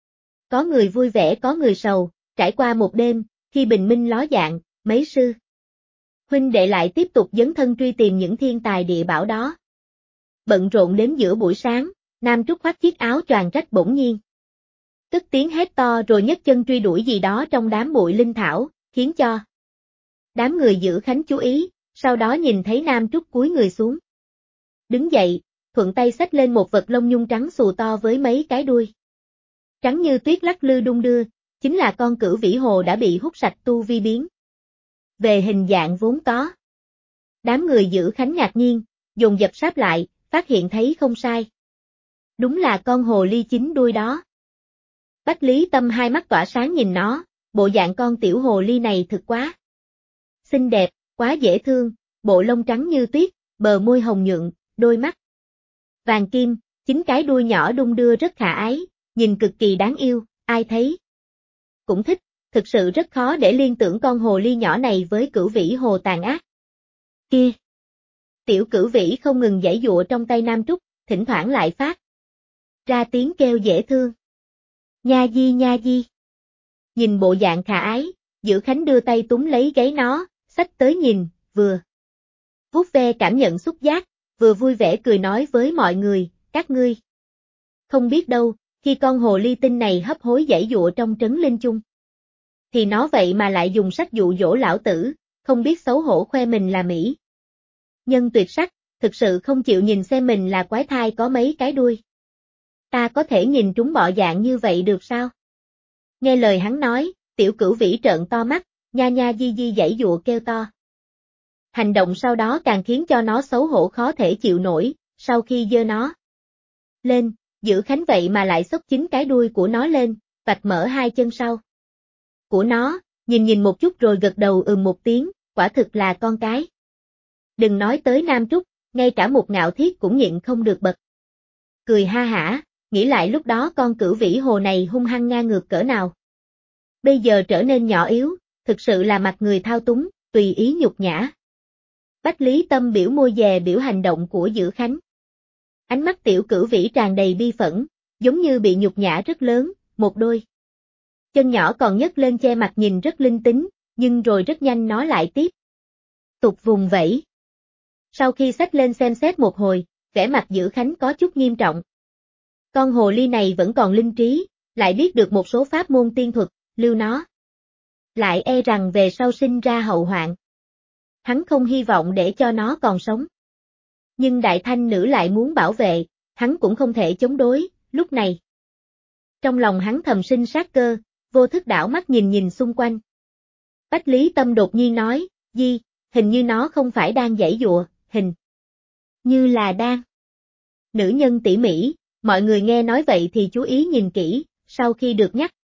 Có người vui vẻ có người sầu, trải qua một đêm, khi bình minh ló dạng, mấy sư huynh đệ lại tiếp tục dấn thân truy tìm những thiên tài địa bảo đó. Bận rộn đến giữa buổi sáng, Nam Trúc khoác chiếc áo choàng rách bỗng nhiên cất tiếng hét to rồi nhấc chân truy đuổi gì đó trong đám bụi linh thảo, khiến cho đám người giữ khánh chú ý, sau đó nhìn thấy Nam Trúc cúi người xuống. Đứng dậy, thuận tay xách lên một vật lông nhung trắng xù to với mấy cái đuôi trắng như tuyết lắc lư đung đưa, chính là con cửu vĩ hồ đã bị hút sạch tu vi biến về hình dạng vốn có. Đám người giữ khánh ngạc nhiên, dồn dập sáp lại, phát hiện thấy không sai. Đúng là con hồ ly chính đuôi đó. Bách Lý Tâm hai mắt tỏa sáng nhìn nó, bộ dạng con tiểu hồ ly này thực quá xinh đẹp, quá dễ thương, bộ lông trắng như tuyết, bờ môi hồng nhuận, đôi mắt vàng kim, chính cái đuôi nhỏ đung đưa rất khả ái, nhìn cực kỳ đáng yêu, ai thấy cũng thích, thực sự rất khó để liên tưởng con hồ ly nhỏ này với cửu vĩ hồ tàn ác kia. Tiểu cửu vĩ không ngừng giãy giụa trong tay Nam Trúc, thỉnh thoảng lại phát ra tiếng kêu dễ thương. Nha di nha di. Nhìn bộ dạng khả ái, Giữ Khánh đưa tay túm lấy gáy nó, xách tới nhìn, vừa vuốt ve cảm nhận xúc giác, vừa vui vẻ cười nói với mọi người, các ngươi Không biết đâu, khi con hồ ly tinh này hấp hối giãy giụa trong trấn linh chung, thì nó vậy mà lại dùng sách dụ dỗ lão tử, không biết xấu hổ khoe mình là mỹ nhân tuyệt sắc, thực sự không chịu nhìn xem mình là quái thai có mấy cái đuôi. Ta có thể nhìn trúng bọ dạng như vậy được sao? Nghe lời hắn nói, tiểu cửu vĩ trợn to mắt, nha nha di di giãy giụa kêu to. Hành động sau đó càng khiến cho nó xấu hổ khó thể chịu nổi, sau khi giơ nó lên, Dữ Khánh vậy mà lại xốc chính cái đuôi của nó lên, vạch mở hai chân sau của nó, nhìn một chút rồi gật đầu một tiếng, quả thực là con cái. Đừng nói tới Nam Trúc, ngay cả một Ngạo Thiết cũng nhịn không được bật cười ha hả, nghĩ lại lúc đó con cửu vĩ hồ này hung hăng ngang ngược cỡ nào. Bây giờ trở nên nhỏ yếu, thực sự là mặt người thao túng, tùy ý nhục nhã. Bách Lý Tâm biểu môi dè biểu hành động của Dữ Khánh. Ánh mắt tiểu cửu vĩ tràn đầy bi phẫn, giống như bị nhục nhã rất lớn, một đôi chân nhỏ còn nhấc lên che mặt nhìn rất linh tính, nhưng rồi rất nhanh nó lại tiếp tục vùng vẫy. Sau khi xách lên xem xét một hồi, vẻ mặt Dữ Khánh có chút nghiêm trọng. Con hồ ly này vẫn còn linh trí, lại biết được một số pháp môn tiên thuật, lưu nó lại e rằng về sau sinh ra hậu hoạn. Hắn không hy vọng để cho nó còn sống. Nhưng đại thanh nữ lại muốn bảo vệ, hắn cũng không thể chống đối, lúc này. Trong lòng hắn thầm sinh sát cơ, vô thức đảo mắt nhìn xung quanh. Bách Lý Tâm đột nhiên nói, Di, hình như nó không phải đang giãy giụa, hình như là đang. Nữ nhân tỉ mỉ, mọi người nghe nói vậy thì chú ý nhìn kỹ, sau khi được nhắc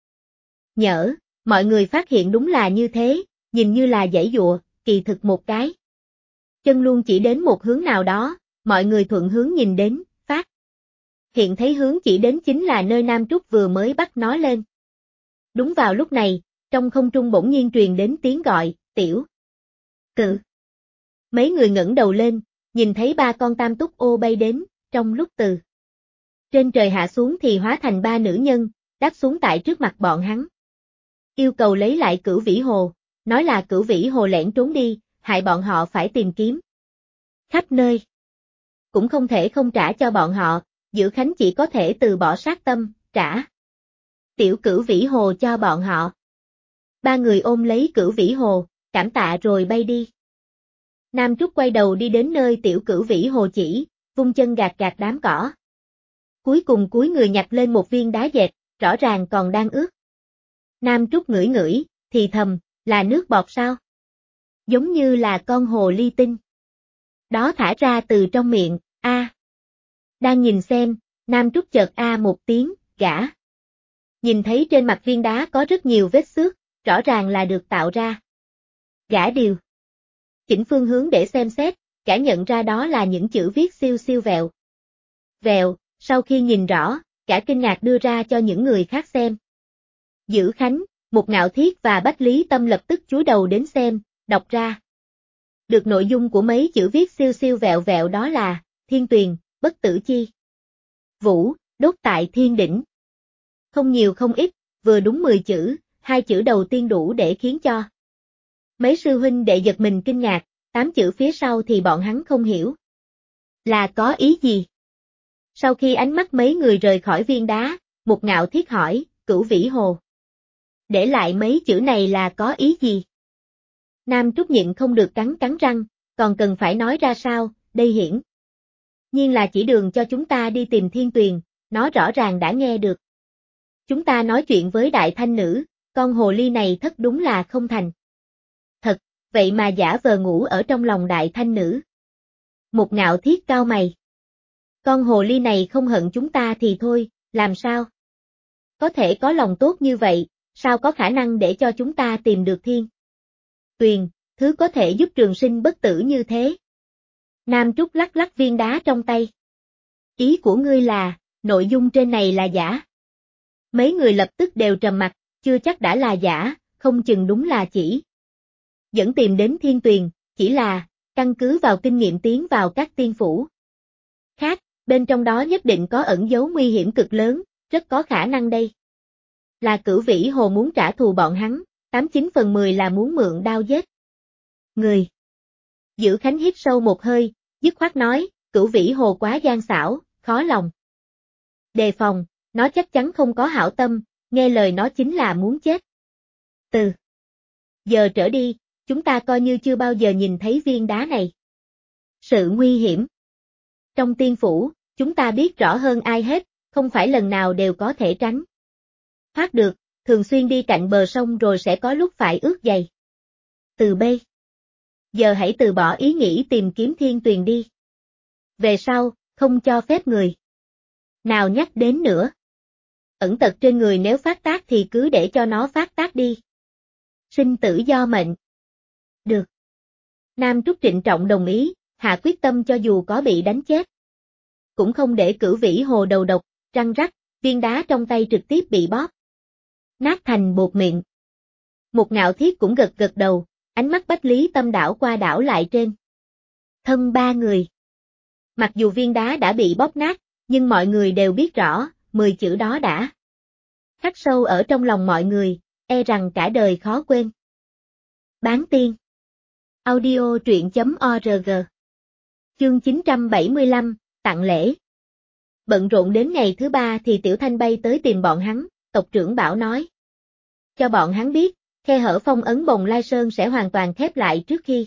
nhở, mọi người phát hiện đúng là như thế, nhìn như là giãy giụa, kỳ thực một cái chân luôn chỉ đến một hướng nào đó, mọi người thuận hướng nhìn đến, phát hiện thấy hướng chỉ đến chính là nơi Nam Trúc vừa mới bắt nó lên. Đúng vào lúc này, trong không trung bỗng nhiên truyền đến tiếng gọi, tiểu cự. Mấy người ngẩng đầu lên, nhìn thấy ba con tam túc ô bay đến, trong lúc từ trên trời hạ xuống thì hóa thành ba nữ nhân, đáp xuống tại trước mặt bọn hắn. Yêu cầu lấy lại cửu vĩ hồ, nói là cửu vĩ hồ lẻn trốn đi, hại bọn họ phải tìm kiếm khắp nơi. Cũng không thể không trả cho bọn họ, Dữ Khánh chỉ có thể từ bỏ sát tâm, trả tiểu cửu vĩ hồ cho bọn họ. Ba người ôm lấy cửu vĩ hồ, cảm tạ rồi bay đi. Nam Trúc quay đầu đi đến nơi tiểu cửu vĩ hồ chỉ, vung chân gạt đám cỏ. Cuối cùng cúi người nhặt lên một viên đá dẹt, rõ ràng còn đang ướt. Nam Trúc ngửi, thì thầm, là nước bọt sao? Giống như là con hồ ly tinh. Đó thả ra từ trong miệng, a. Đang nhìn xem, Nam Trúc chợt a một tiếng, gã. Nhìn thấy trên mặt viên đá có rất nhiều vết xước, rõ ràng là được tạo ra. Gã điều chỉnh phương hướng để xem xét, gã nhận ra đó là những chữ viết siêu siêu vẹo. Vẹo, sau khi nhìn rõ, gã kinh ngạc đưa ra cho những người khác xem. Dữ Khánh, một Ngạo Thiết và Bách Lý Tâm lập tức chúi đầu đến xem, đọc ra. Được nội dung của mấy chữ viết siêu siêu vẹo vẹo đó là, Thiên Tuyền, bất tử chi. Vũ, đốt tại thiên đỉnh. Không nhiều không ít, vừa đúng 10 chữ, 2 chữ đầu tiên đủ để khiến cho mấy sư huynh đệ giật mình kinh ngạc, 8 chữ phía sau thì bọn hắn không hiểu. Là có ý gì? Sau khi ánh mắt mấy người rời khỏi viên đá, một Ngạo Thiết hỏi, cửu vĩ hồ. Để lại mấy chữ này là có ý gì? Nam Trúc nhịn không được cắn răng, còn cần phải nói ra sao, đây hiển nhiên là chỉ đường cho chúng ta đi tìm Thiên Tuyền, nó rõ ràng đã nghe được. Chúng ta nói chuyện với đại thanh nữ, con hồ ly này thất đúng là không thành. Thật, vậy mà giả vờ ngủ ở trong lòng đại thanh nữ. Một Ngạo Thiết cao mày. Con hồ ly này không hận chúng ta thì thôi, làm sao? Có thể có lòng tốt như vậy, sao có khả năng để cho chúng ta tìm được Thiên Tuyền, thứ có thể giúp trường sinh bất tử như thế? Nam Trúc lắc viên đá trong tay. Ý của ngươi là, nội dung trên này là giả. Mấy người lập tức đều trầm mặt, chưa chắc đã là giả, không chừng đúng là chỉ dẫn tìm đến Thiên Tuyền, chỉ là, căn cứ vào kinh nghiệm tiến vào các tiên phủ khác, bên trong đó nhất định có ẩn dấu nguy hiểm cực lớn, rất có khả năng đây là cửu vĩ hồ muốn trả thù bọn hắn, 89/10 là muốn mượn đao giết người. Dữ Khánh hít sâu một hơi, dứt khoát nói, cửu vĩ hồ quá gian xảo, khó lòng Đề phòng, nó chắc chắn không có hảo tâm, nghe lời nó chính là muốn chết. Từ giờ trở đi, chúng ta coi như chưa bao giờ nhìn thấy viên đá này. Sự nguy hiểm. Trong tiên phủ, chúng ta biết rõ hơn ai hết, không phải lần nào đều có thể tránh thoát được, thường xuyên đi cạnh bờ sông rồi sẽ có lúc phải ướt giày. Từ bây giờ hãy từ bỏ ý nghĩ tìm kiếm thiên tuyền đi. Về sau, không cho phép người nào nhắc đến nữa. Ẩn tật trên người nếu phát tác thì cứ để cho nó phát tác đi. Sinh tử do mệnh. Được. Nam Trúc trịnh trọng đồng ý, hạ quyết tâm cho dù có bị đánh chết. Cũng không để Cửu Vĩ Hồ đầu độc, răng rắc, viên đá trong tay trực tiếp bị bóp nát thành bột mịn. Một Ngạo Thiết cũng gật gật đầu, ánh mắt Bách Lý Tâm đảo qua đảo lại trên thân ba người. Mặc dù viên đá đã bị bóp nát, nhưng mọi người đều biết rõ, 10 chữ đó đã khắc sâu ở trong lòng mọi người, e rằng cả đời khó quên. Bán tiên. Audio truyện.org. Chương 975, tặng lễ. Bận rộn đến ngày thứ 3 thì Tiểu Thanh bay tới tìm bọn hắn, tộc trưởng bảo nói. Cho bọn hắn biết, khe hở phong ấn Bồng Lai Sơn sẽ hoàn toàn khép lại trước khi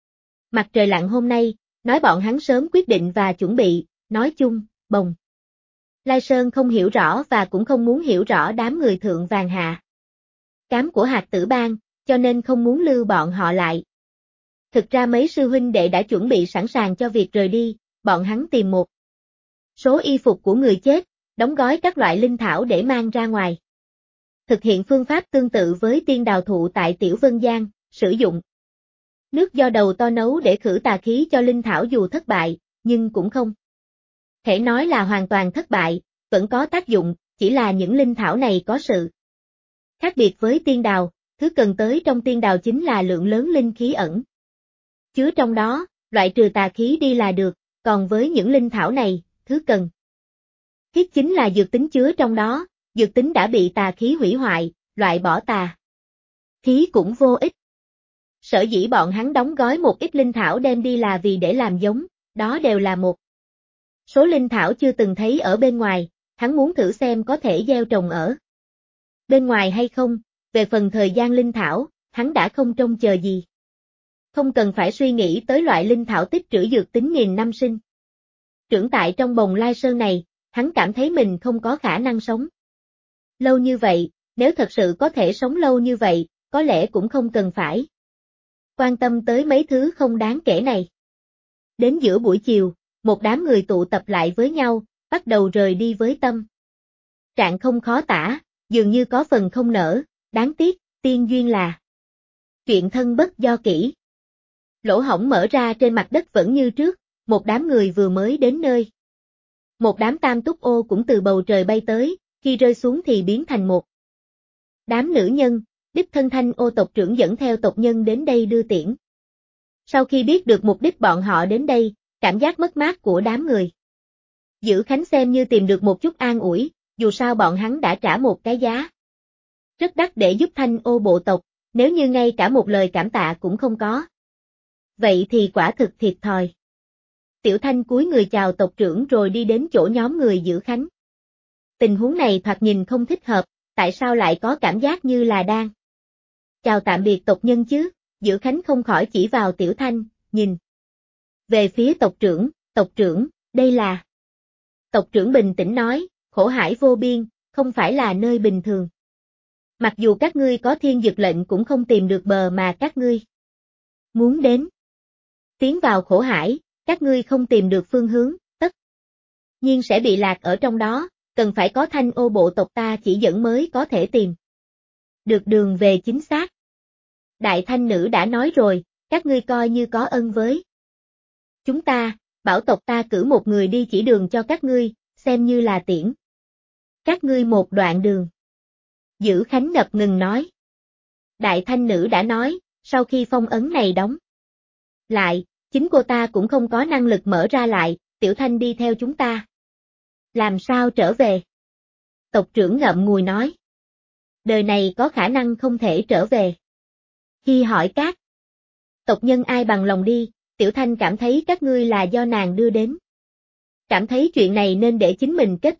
mặt trời lặn hôm nay, nói bọn hắn sớm quyết định và chuẩn bị, nói chung, Bồng Lai Sơn không hiểu rõ và cũng không muốn hiểu rõ đám người thượng vàng hạ cám của Hạt Tử Bang, cho nên không muốn lưu bọn họ lại. Thực ra mấy sư huynh đệ đã chuẩn bị sẵn sàng cho việc rời đi, bọn hắn tìm một số y phục của người chết, đóng gói các loại linh thảo để mang ra ngoài. Thực hiện phương pháp tương tự với tiên đào thụ tại Tiểu Vân Giang, sử dụng nước do đầu to nấu để khử tà khí cho linh thảo dù thất bại, nhưng cũng không thể nói là hoàn toàn thất bại, vẫn có tác dụng, chỉ là những linh thảo này có sự khác biệt với tiên đào, thứ cần tới trong tiên đào chính là lượng lớn linh khí ẩn chứa trong đó, loại trừ tà khí đi là được, còn với những linh thảo này, thứ cần thiết chính là dược tính chứa trong đó, dược tính đã bị tà khí hủy hoại, loại bỏ tà khí cũng vô ích. Sở dĩ bọn hắn đóng gói một ít linh thảo đem đi là vì để làm giống, đó đều là một số linh thảo chưa từng thấy ở bên ngoài, hắn muốn thử xem có thể gieo trồng ở bên ngoài hay không, về phần thời gian linh thảo, hắn đã không trông chờ gì. Không cần phải suy nghĩ tới loại linh thảo tích trữ dược tính nghìn năm sinh. Trưởng tại trong Bồng Lai Sơn này, hắn cảm thấy mình không có khả năng sống lâu như vậy, nếu thật sự có thể sống lâu như vậy, có lẽ cũng không cần phải quan tâm tới mấy thứ không đáng kể này. Đến giữa buổi chiều, một đám người tụ tập lại với nhau, bắt đầu rời đi với tâm trạng không khó tả, dường như có phần không nỡ, đáng tiếc, tiên duyên là chuyện thân bất do kỷ. Lỗ hổng mở ra trên mặt đất vẫn như trước, một đám người vừa mới đến nơi. Một đám tam túc ô cũng từ bầu trời bay tới, khi rơi xuống thì biến thành một đám nữ nhân, đích thân Thanh Ô tộc trưởng dẫn theo tộc nhân đến đây đưa tiễn. Sau khi biết được mục đích bọn họ đến đây, cảm giác mất mát của đám người Giữ Khánh xem như tìm được một chút an ủi, dù sao bọn hắn đã trả một cái giá rất đắt để giúp Thanh Ô bộ tộc, nếu như ngay cả một lời cảm tạ cũng không có. Vậy thì quả thực thiệt thòi. Tiểu Thanh cúi người chào tộc trưởng rồi đi đến chỗ nhóm người Giữ Khánh. Tình huống này thoạt nhìn không thích hợp, tại sao lại có cảm giác như là đang chào tạm biệt tộc nhân chứ? Giữ Khánh không khỏi chỉ vào Tiểu Thanh, nhìn về phía tộc trưởng, đây là... Tộc trưởng bình tĩnh nói, khổ hải vô biên, không phải là nơi bình thường. Mặc dù các ngươi có thiên dực lệnh cũng không tìm được bờ mà các ngươi muốn đến. Tiến vào khổ hải, các ngươi không tìm được phương hướng, tất nhiên sẽ bị lạc ở trong đó, cần phải có Thanh Ô bộ tộc ta chỉ dẫn mới có thể tìm được đường về chính xác. Đại Thanh Nữ đã nói rồi, các ngươi coi như có ân với chúng ta, bảo tộc ta cử một người đi chỉ đường cho các ngươi, xem như là tiễn các ngươi một đoạn đường. Giữ Khánh ngập ngừng nói. Đại Thanh Nữ đã nói, sau khi phong ấn này đóng lại, chính cô ta cũng không có năng lực mở ra lại, Tiểu Thanh đi theo chúng ta. Làm sao trở về? Tộc trưởng ngậm ngùi nói. Đời này có khả năng không thể trở về. Khi hỏi các tộc nhân ai bằng lòng đi, Tiểu Thanh cảm thấy các ngươi là do nàng đưa đến. Cảm thấy chuyện này nên để chính mình kết thúc,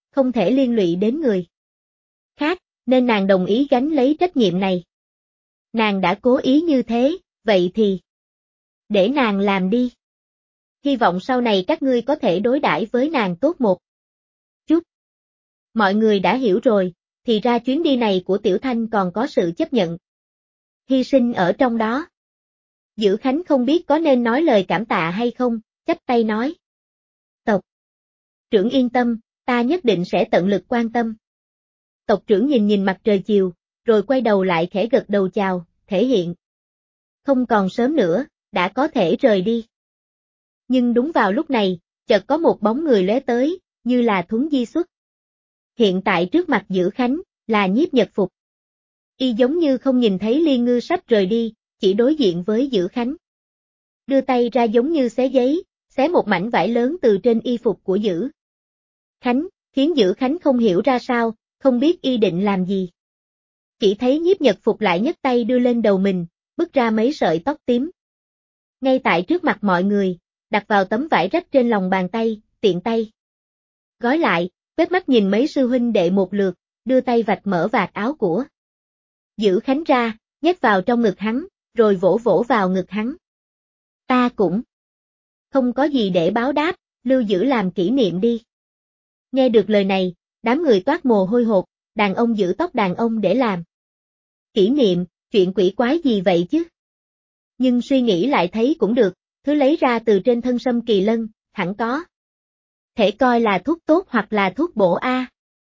không thể liên lụy đến người khác, nên nàng đồng ý gánh lấy trách nhiệm này. Nàng đã cố ý như thế, vậy thì để nàng làm đi. Hy vọng sau này các ngươi có thể đối đãi với nàng tốt một chút. Mọi người đã hiểu rồi, thì ra chuyến đi này của Tiểu Thanh còn có sự chấp nhận hy sinh ở trong đó. Dữ Khánh không biết có nên nói lời cảm tạ hay không, chắp tay nói. Tộc trưởng yên tâm, ta nhất định sẽ tận lực quan tâm. Tộc trưởng nhìn mặt trời chiều, rồi quay đầu lại khẽ gật đầu chào, thể hiện không còn sớm nữa, đã có thể rời đi. Nhưng đúng vào lúc này, chợt có một bóng người lóe tới, như là thuấn di xuất. Hiện tại trước mặt Dữ Khánh, là Nhiếp Nhật Phục. Y giống như không nhìn thấy Liên Ngư sắp rời đi, chỉ đối diện với Dữ Khánh. Đưa tay ra giống như xé giấy, xé một mảnh vải lớn từ trên y phục của Dữ Khánh, khiến Dữ Khánh không hiểu ra sao, không biết y định làm gì. Chỉ thấy Nhiếp Nhật Phục lại nhấc tay đưa lên đầu mình, bứt ra mấy sợi tóc tím. Ngay tại trước mặt mọi người, đặt vào tấm vải rách trên lòng bàn tay, tiện tay gói lại, quét mắt nhìn mấy sư huynh đệ một lượt, đưa tay vạch mở vạt áo của Dữ Khánh ra, nhét vào trong ngực hắn, rồi vỗ vỗ vào ngực hắn. Ta cũng không có gì để báo đáp, lưu giữ làm kỷ niệm đi. Nghe được lời này, đám người toát mồ hôi hột, đàn ông giữ tóc đàn ông để làm kỷ niệm, chuyện quỷ quái gì vậy chứ? Nhưng suy nghĩ lại thấy cũng được, thứ lấy ra từ trên thân Sâm Kỳ Lân, hẳn có thể coi là thuốc tốt hoặc là thuốc bổ a.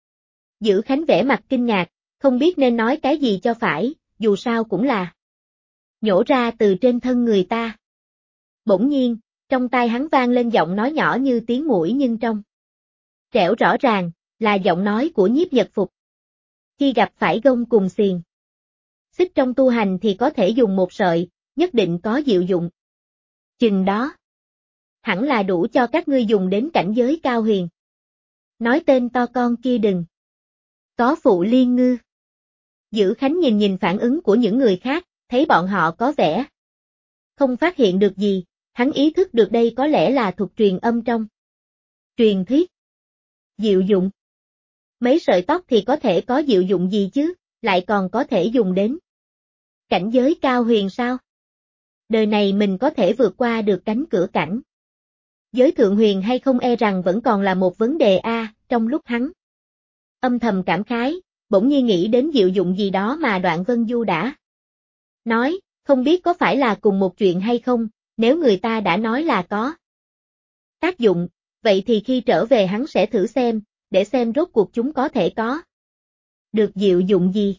Dữ Khánh vẻ mặt kinh ngạc, không biết nên nói cái gì cho phải, dù sao cũng là nhổ ra từ trên thân người ta. Bỗng nhiên, trong tai hắn vang lên giọng nói nhỏ như tiếng muỗi nhưng trong trẻo rõ ràng, là giọng nói của Nhiếp Nhật Phục. Khi gặp phải gông cùng xiềng xích trong tu hành thì có thể dùng một sợi, nhất định có diệu dụng. Chừng đó hẳn là đủ cho các ngươi dùng đến cảnh giới cao huyền. Nói tên to con kia đừng có phụ Liên Ngư. Dữ Khánh nhìn phản ứng của những người khác, thấy bọn họ có vẻ không phát hiện được gì, hắn ý thức được đây có lẽ là thuật truyền âm trong truyền thuyết. Diệu dụng. Mấy sợi tóc thì có thể có diệu dụng gì chứ, lại còn có thể dùng đến cảnh giới cao huyền sao? Đời này mình có thể vượt qua được cánh cửa cảnh giới thượng huyền hay không e rằng vẫn còn là một vấn đề a. Trong lúc hắn âm thầm cảm khái, bỗng nhiên nghĩ đến diệu dụng gì đó mà Đoạn Vân Du đã nói, không biết có phải là cùng một chuyện hay không, nếu người ta đã nói là có tác dụng, vậy thì khi trở về hắn sẽ thử xem, để xem rốt cuộc chúng có thể có được diệu dụng gì.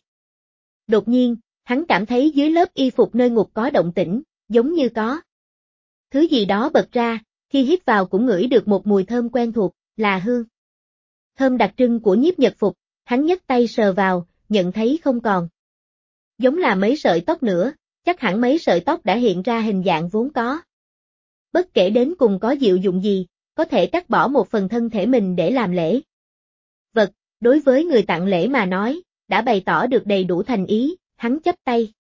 Đột nhiên, hắn cảm thấy dưới lớp y phục nơi ngục có động tĩnh, giống như có thứ gì đó bật ra, khi hít vào cũng ngửi được một mùi thơm quen thuộc, là hương thơm đặc trưng của Nhiếp Nhật Phục. Hắn nhấc tay sờ vào, nhận thấy không còn giống là mấy sợi tóc nữa, chắc hẳn mấy sợi tóc đã hiện ra hình dạng vốn có. Bất kể đến cùng có diệu dụng gì, có thể cắt bỏ một phần thân thể mình để làm lễ vật, đối với người tặng lễ mà nói, đã bày tỏ được đầy đủ thành ý, hắn chắp tay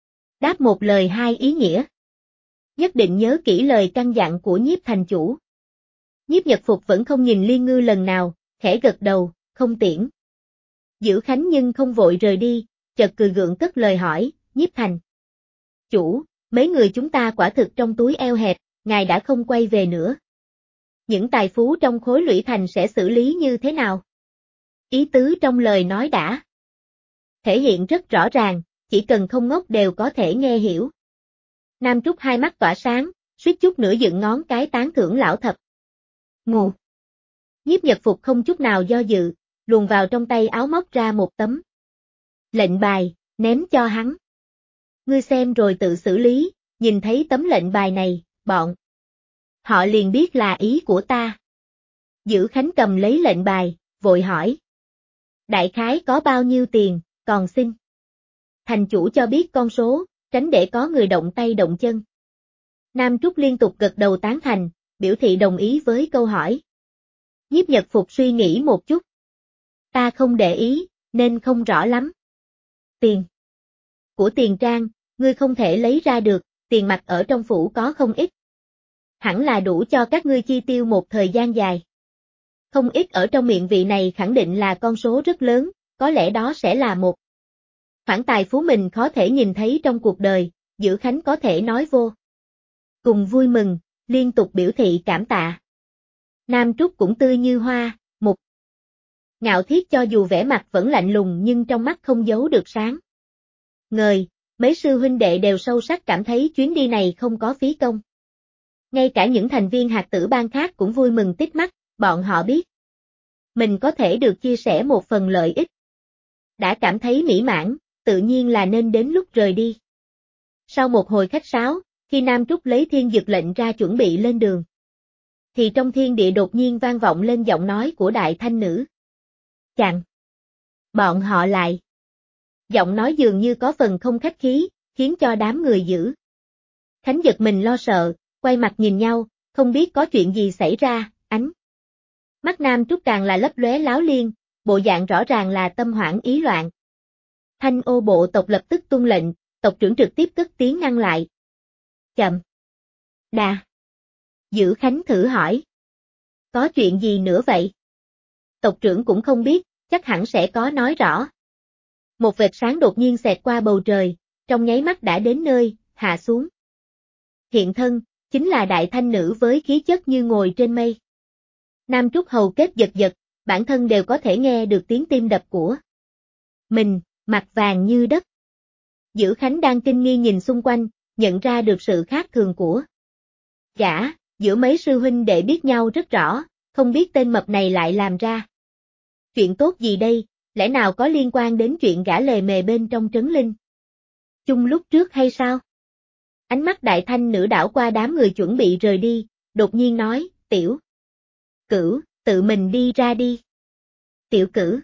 đáp một lời hai ý nghĩa. Nhất định nhớ kỹ lời căn dặn của Nhiếp thành chủ. Nhiếp Nhật Phục vẫn không nhìn Liên Ngư lần nào, khẽ gật đầu, không tiễn Dữ Khánh nhưng không vội rời đi, chợt cười gượng cất lời hỏi, Nhiếp thành chủ, mấy người chúng ta quả thực trong túi eo hẹp, ngài đã không quay về nữa. Những tài phú trong khối lũy thành sẽ xử lý như thế nào? Ý tứ trong lời nói đã thể hiện rất rõ ràng, chỉ cần không ngốc đều có thể nghe hiểu. Nam Trúc hai mắt tỏa sáng, suýt chút nữa dựng ngón cái tán thưởng lão thập. Ngù. Nhiếp Nhật Phục không chút nào do dự, luồn vào trong tay áo móc ra một tấm lệnh bài, ném cho hắn. Ngươi xem rồi tự xử lý, nhìn thấy tấm lệnh bài này, bọn họ liền biết là ý của ta. Dữ Khánh cầm lấy lệnh bài, vội hỏi. Đại khái có bao nhiêu tiền, còn xin thành chủ cho biết con số, tránh để có người động tay động chân. Nam Trúc liên tục gật đầu tán thành, biểu thị đồng ý với câu hỏi. Nhiếp Nhật Phục suy nghĩ một chút. Ta không để ý, nên không rõ lắm. Tiền của Tiền Trang, ngươi không thể lấy ra được, tiền mặt ở trong phủ có không ít. Hẳn là đủ cho các ngươi chi tiêu một thời gian dài. Không ít ở trong miệng vị này khẳng định là con số rất lớn, có lẽ đó sẽ là một khoản tài phú mình khó thể nhìn thấy trong cuộc đời, Dữ Khánh có thể nói vô cùng vui mừng, liên tục biểu thị cảm tạ. Nam Trúc cũng tươi như hoa, một ngạo thiết cho dù vẻ mặt vẫn lạnh lùng nhưng trong mắt không giấu được sáng ngời, mấy sư huynh đệ đều sâu sắc cảm thấy chuyến đi này không có phí công. Ngay cả những thành viên hạt tử bang khác cũng vui mừng tít mắt, bọn họ biết mình có thể được chia sẻ một phần lợi ích. Đã cảm thấy mỹ mãn, tự nhiên là nên đến lúc rời đi. Sau một hồi khách sáo, khi Nam Trúc lấy thiên dực lệnh ra chuẩn bị lên đường, thì trong thiên địa đột nhiên vang vọng lên giọng nói của đại thanh nữ. Chàng! Bọn họ lại! Giọng nói dường như có phần không khách khí, khiến cho đám người Dữ Khánh giật mình lo sợ, quay mặt nhìn nhau, không biết có chuyện gì xảy ra, ánh mắt Nam Trúc càng là lấp lóe láo liên, bộ dạng rõ ràng là tâm hoảng ý loạn. Thanh ô bộ tộc lập tức tuân lệnh, tộc trưởng trực tiếp cất tiếng ngăn lại. Chậm! Đà! Dữ Khánh thử hỏi. Có chuyện gì nữa vậy? Tộc trưởng cũng không biết, chắc hẳn sẽ có nói rõ. Một vệt sáng đột nhiên xẹt qua bầu trời, trong nháy mắt đã đến nơi, hạ xuống. Hiện thân, chính là đại thanh nữ với khí chất như ngồi trên mây. Nam Trúc hầu kết giật giật, bản thân đều có thể nghe được tiếng tim đập của mình, mặt vàng như đất. Dữ Khánh đang kinh nghi nhìn xung quanh, nhận ra được sự khác thường của gã, giữa mấy sư huynh đệ biết nhau rất rõ, không biết tên mập này lại làm ra chuyện tốt gì đây, lẽ nào có liên quan đến chuyện gã lề mề bên trong trấn linh chung lúc trước hay sao? Ánh mắt đại thanh nữ đảo qua đám người chuẩn bị rời đi, đột nhiên nói, Tiểu Cửu, tự mình đi ra đi. Tiểu Cửu?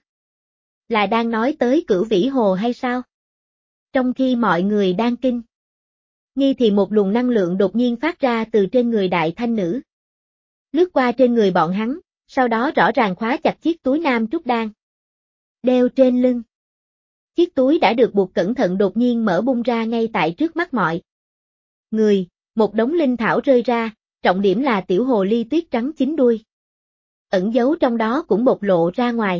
Là đang nói tới Cửu Vĩ Hồ hay sao? Trong khi mọi người đang kinh nghi thì một luồng năng lượng đột nhiên phát ra từ trên người đại thanh nữ. Lướt qua trên người bọn hắn, sau đó rõ ràng khóa chặt chiếc túi Nam Trúc đang đeo trên lưng. Chiếc túi đã được buộc cẩn thận đột nhiên mở bung ra ngay tại trước mắt mọi người, một đống linh thảo rơi ra, trọng điểm là tiểu hồ ly tuyết trắng chín đuôi. Ẩn giấu trong đó cũng bộc lộ ra ngoài.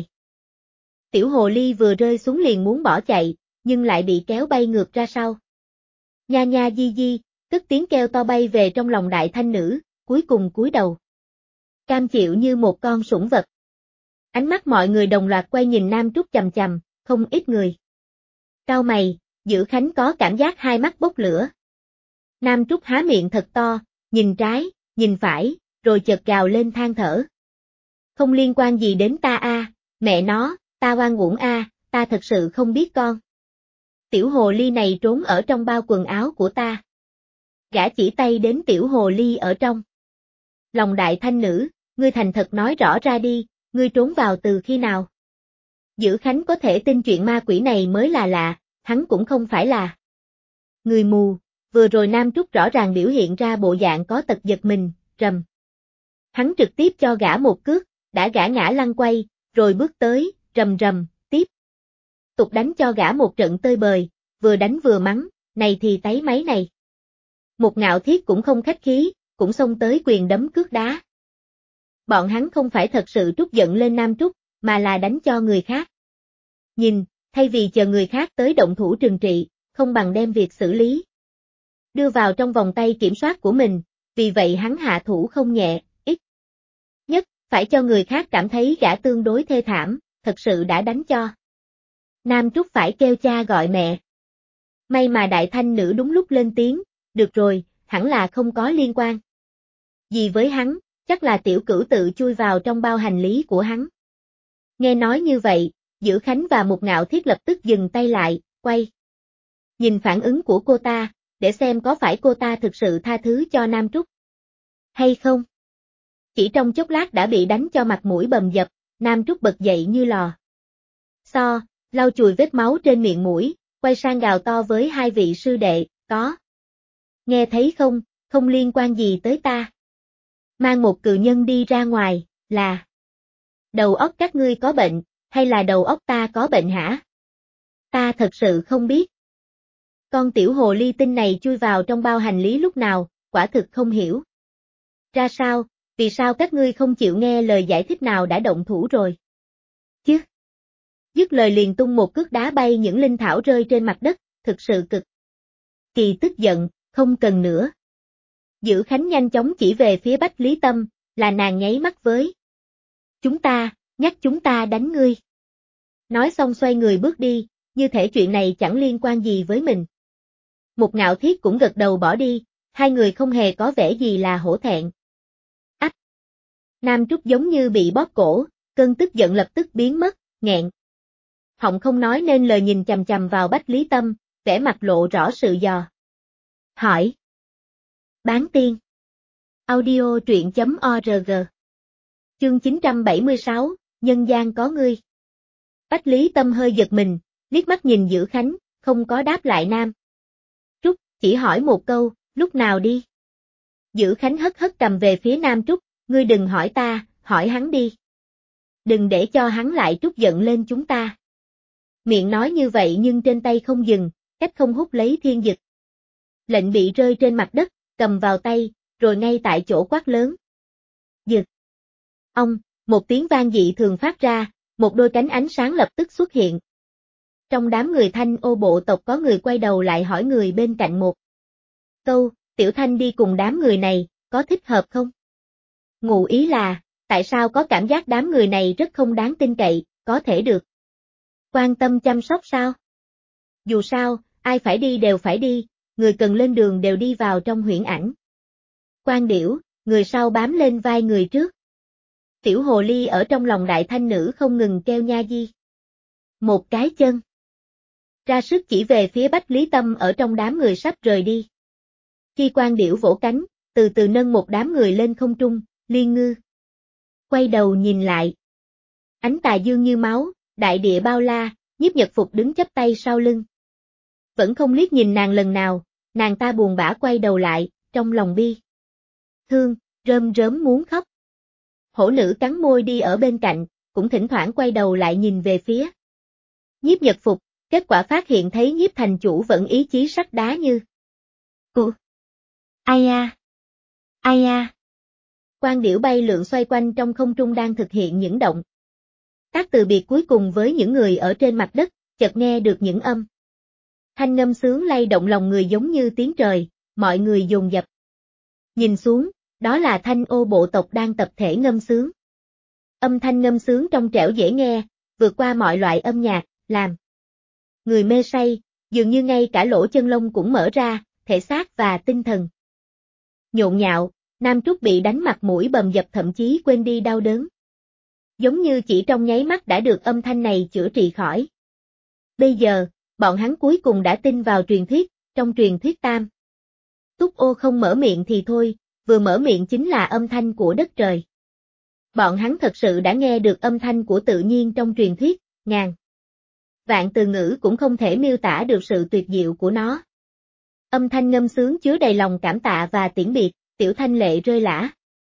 Tiểu hồ ly vừa rơi xuống liền muốn bỏ chạy, nhưng lại bị kéo bay ngược ra sau. Nha nha di di, cất tiếng kêu to bay về trong lòng đại thanh nữ, cuối cùng cúi đầu. Cam chịu như một con sủng vật. Ánh mắt mọi người đồng loạt quay nhìn Nam Trúc chằm chằm, không ít người cau mày, Dữ Khánh có cảm giác hai mắt bốc lửa. Nam Trúc há miệng thật to, nhìn trái, nhìn phải, rồi chợt gào lên than thở. Không liên quan gì đến ta a, mẹ nó, ta oan uổng a, ta thật sự không biết con. Tiểu hồ ly này trốn ở trong bao quần áo của ta. Gã chỉ tay đến tiểu hồ ly ở trong lòng đại thanh nữ, ngươi thành thật nói rõ ra đi, ngươi trốn vào từ khi nào? Dữ Khánh có thể tin chuyện ma quỷ này mới là lạ, hắn cũng không phải là người mù, vừa rồi Nam Trúc rõ ràng biểu hiện ra bộ dạng có tật giật mình, rầm. Hắn trực tiếp cho gã một cước, đã gã ngã lăn quay, rồi bước tới, rầm rầm, tiếp tục đánh cho gã một trận tơi bời, vừa đánh vừa mắng, này thì táy máy này. Một ngạo thiết cũng không khách khí, cũng xông tới quyền đấm cước đá. Bọn hắn không phải thật sự trút giận lên Nam Trúc, mà là đánh cho người khác. Nhìn, thay vì chờ người khác tới động thủ trừng trị, không bằng đem việc xử lý đưa vào trong vòng tay kiểm soát của mình, vì vậy hắn hạ thủ không nhẹ, ít nhất, phải cho người khác cảm thấy gã tương đối thê thảm, thật sự đã đánh cho Nam Trúc phải kêu cha gọi mẹ. May mà đại thanh nữ đúng lúc lên tiếng, được rồi, hẳn là không có liên quan gì với hắn, chắc là tiểu cửu tự chui vào trong bao hành lý của hắn. Nghe nói như vậy, Dữ Khánh và Mục Ngạo Thiết lập tức dừng tay lại, quay nhìn phản ứng của cô ta, để xem có phải cô ta thực sự tha thứ cho Nam Trúc hay không. Chỉ trong chốc lát đã bị đánh cho mặt mũi bầm dập, Nam Trúc bật dậy như lò xo, lau chùi vết máu trên miệng mũi, quay sang gào to với hai vị sư đệ, có nghe thấy không, không liên quan gì tới ta. Mang một cự nhân đi ra ngoài, là đầu óc các ngươi có bệnh, hay là đầu óc ta có bệnh hả? Ta thật sự không biết. Con tiểu hồ ly tinh này chui vào trong bao hành lý lúc nào, quả thực không hiểu. Ra sao, Vì sao các ngươi không chịu nghe lời giải thích nào đã động thủ rồi? Chứ? Dứt lời liền tung một cước đá bay những linh thảo rơi trên mặt đất, thực sự cực kỳ tức giận, không cần nữa. Dữ Khánh nhanh chóng chỉ về phía Bách Lý Tâm, là nàng nháy mắt với. Chúng ta, nhắc chúng ta đánh ngươi. Nói xong xoay người bước đi, như thể chuyện này chẳng liên quan gì với mình. Mục Ngạo Thiết cũng gật đầu bỏ đi, hai người không hề có vẻ gì là hổ thẹn. Ách! Nam Trúc giống như bị bóp cổ, cơn tức giận lập tức biến mất, nghẹn. Họng không nói nên lời nhìn chằm chằm vào Bách Lý Tâm, vẻ mặt lộ rõ sự dò hỏi. Bán tiên. Audio truyện.org. Chương 976, Nhân gian có ngươi. Bách Lý Tâm hơi giật mình, liếc mắt nhìn Dữ Khánh, không có đáp lại Nam Trúc, chỉ hỏi một câu, lúc nào đi? Dữ Khánh hất hất cầm về phía Nam Trúc, ngươi đừng hỏi ta, hỏi hắn đi. Đừng để cho hắn lại trút giận lên chúng ta. Miệng nói như vậy nhưng trên tay không dừng, cách không hút lấy thiên dịch. Lệnh bị rơi trên mặt đất, cầm vào tay, rồi ngay tại chỗ quát lớn. Dực! Ông, một tiếng vang dị thường phát ra, một đôi cánh ánh sáng lập tức xuất hiện. Trong đám người Thanh Ô bộ tộc có người quay đầu lại hỏi người bên cạnh một câu, Tiểu Thanh đi cùng đám người này, có thích hợp không? Ngụ ý là, tại sao có cảm giác đám người này rất không đáng tin cậy, có thể được quan tâm chăm sóc sao? Dù sao, ai phải đi đều phải đi, người cần lên đường đều đi vào trong huyễn ảnh. Quan Điểu, người sau bám lên vai người trước. Tiểu hồ ly ở trong lòng đại thanh nữ không ngừng kêu nha di. Một cái chân. Ra sức chỉ về phía Bách Lý Tâm ở trong đám người sắp rời đi. Khi Quan Điểu vỗ cánh, từ từ nâng một đám người lên không trung, Liên Ngư quay đầu nhìn lại. Ánh tà dương như máu, đại địa bao la, Nhiếp Nhật Phục đứng chắp tay sau lưng. Vẫn không liếc nhìn nàng lần nào, nàng ta buồn bã quay đầu lại, trong lòng bi thương, rơm rớm muốn khóc. Hổ nữ cắn môi đi ở bên cạnh, cũng thỉnh thoảng quay đầu lại nhìn về phía Nhiếp Nhật Phục, kết quả phát hiện thấy Nhiếp thành chủ vẫn ý chí sắt đá như. Ai a, ai a. Quan Điểu bay lượn xoay quanh trong không trung đang thực hiện những động tác từ biệt cuối cùng với những người ở trên mặt đất, chợt nghe được những âm thanh ngâm sướng lay động lòng người giống như tiếng trời, mọi người dồn dập nhìn xuống, đó là Thanh Ô bộ tộc đang tập thể ngâm sướng. Âm thanh ngâm sướng trong trẻo dễ nghe, vượt qua mọi loại âm nhạc, làm người mê say, dường như ngay cả lỗ chân lông cũng mở ra, thể xác và tinh thần nhộn nhạo. Nam Trúc bị đánh mặt mũi bầm dập thậm chí quên đi đau đớn. Giống như chỉ trong nháy mắt đã được âm thanh này chữa trị khỏi. Bây giờ, bọn hắn cuối cùng đã tin vào truyền thuyết, trong truyền thuyết Tam Túc Ô không mở miệng thì thôi, vừa mở miệng chính là âm thanh của đất trời. Bọn hắn thật sự đã nghe được âm thanh của tự nhiên trong truyền thuyết, ngàn vạn từ ngữ cũng không thể miêu tả được sự tuyệt diệu của nó. Âm thanh ngâm sướng chứa đầy lòng cảm tạ và tiễn biệt, Tiểu Thanh lệ rơi lã.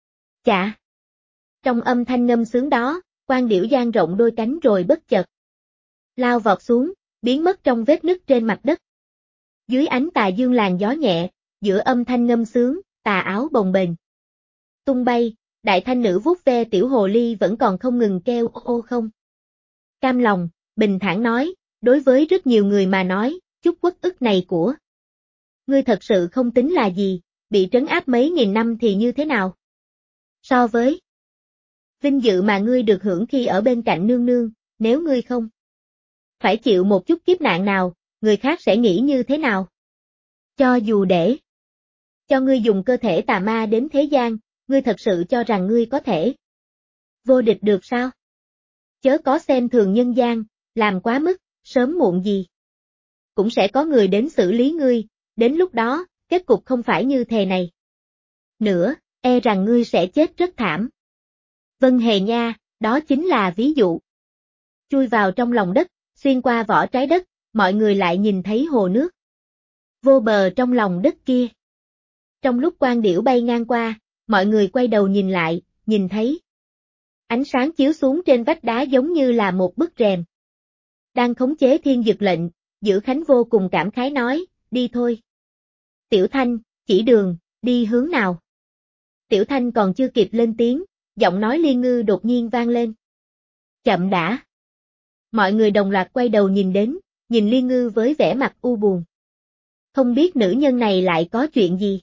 Chà! Trong âm thanh ngâm sướng đó, Quan Điểu dang rộng đôi cánh rồi bất chợt lao vọt xuống, biến mất trong vết nứt trên mặt đất. Dưới ánh tà dương làn gió nhẹ, giữa âm thanh ngâm sướng, tà áo bồng bềnh tung bay, đại thanh nữ vuốt ve tiểu hồ ly vẫn còn không ngừng kêu ô không cam lòng, bình thản nói, đối với rất nhiều người mà nói, chút uất ức này của ngươi thật sự không tính là gì, bị trấn áp mấy nghìn năm thì như thế nào? So với vinh dự mà ngươi được hưởng khi ở bên cạnh nương nương, nếu ngươi không phải chịu một chút kiếp nạn nào, người khác sẽ nghĩ như thế nào? Cho dù để cho ngươi dùng cơ thể tà ma đến thế gian, ngươi thật sự cho rằng ngươi có thể vô địch được sao? Chớ có xem thường nhân gian, làm quá mức, sớm muộn gì cũng sẽ có người đến xử lý ngươi, đến lúc đó, kết cục không phải như thế này nữa, e rằng ngươi sẽ chết rất thảm. Vân Hề nha, đó chính là ví dụ. Chui vào trong lòng đất, xuyên qua vỏ trái đất, mọi người lại nhìn thấy hồ nước vô bờ trong lòng đất kia. Trong lúc Quan Điểu bay ngang qua, mọi người quay đầu nhìn lại, nhìn thấy ánh sáng chiếu xuống trên vách đá giống như là một bức rèm. Đang khống chế thiên dực lệnh, Dữ Khánh vô cùng cảm khái nói, đi thôi. Tiểu Thanh, chỉ đường, đi hướng nào? Tiểu Thanh còn chưa kịp lên tiếng, giọng nói Liên Ngư đột nhiên vang lên. Chậm đã. Mọi người đồng loạt quay đầu nhìn đến, nhìn Liên Ngư với vẻ mặt u buồn. Không biết nữ nhân này lại có chuyện gì.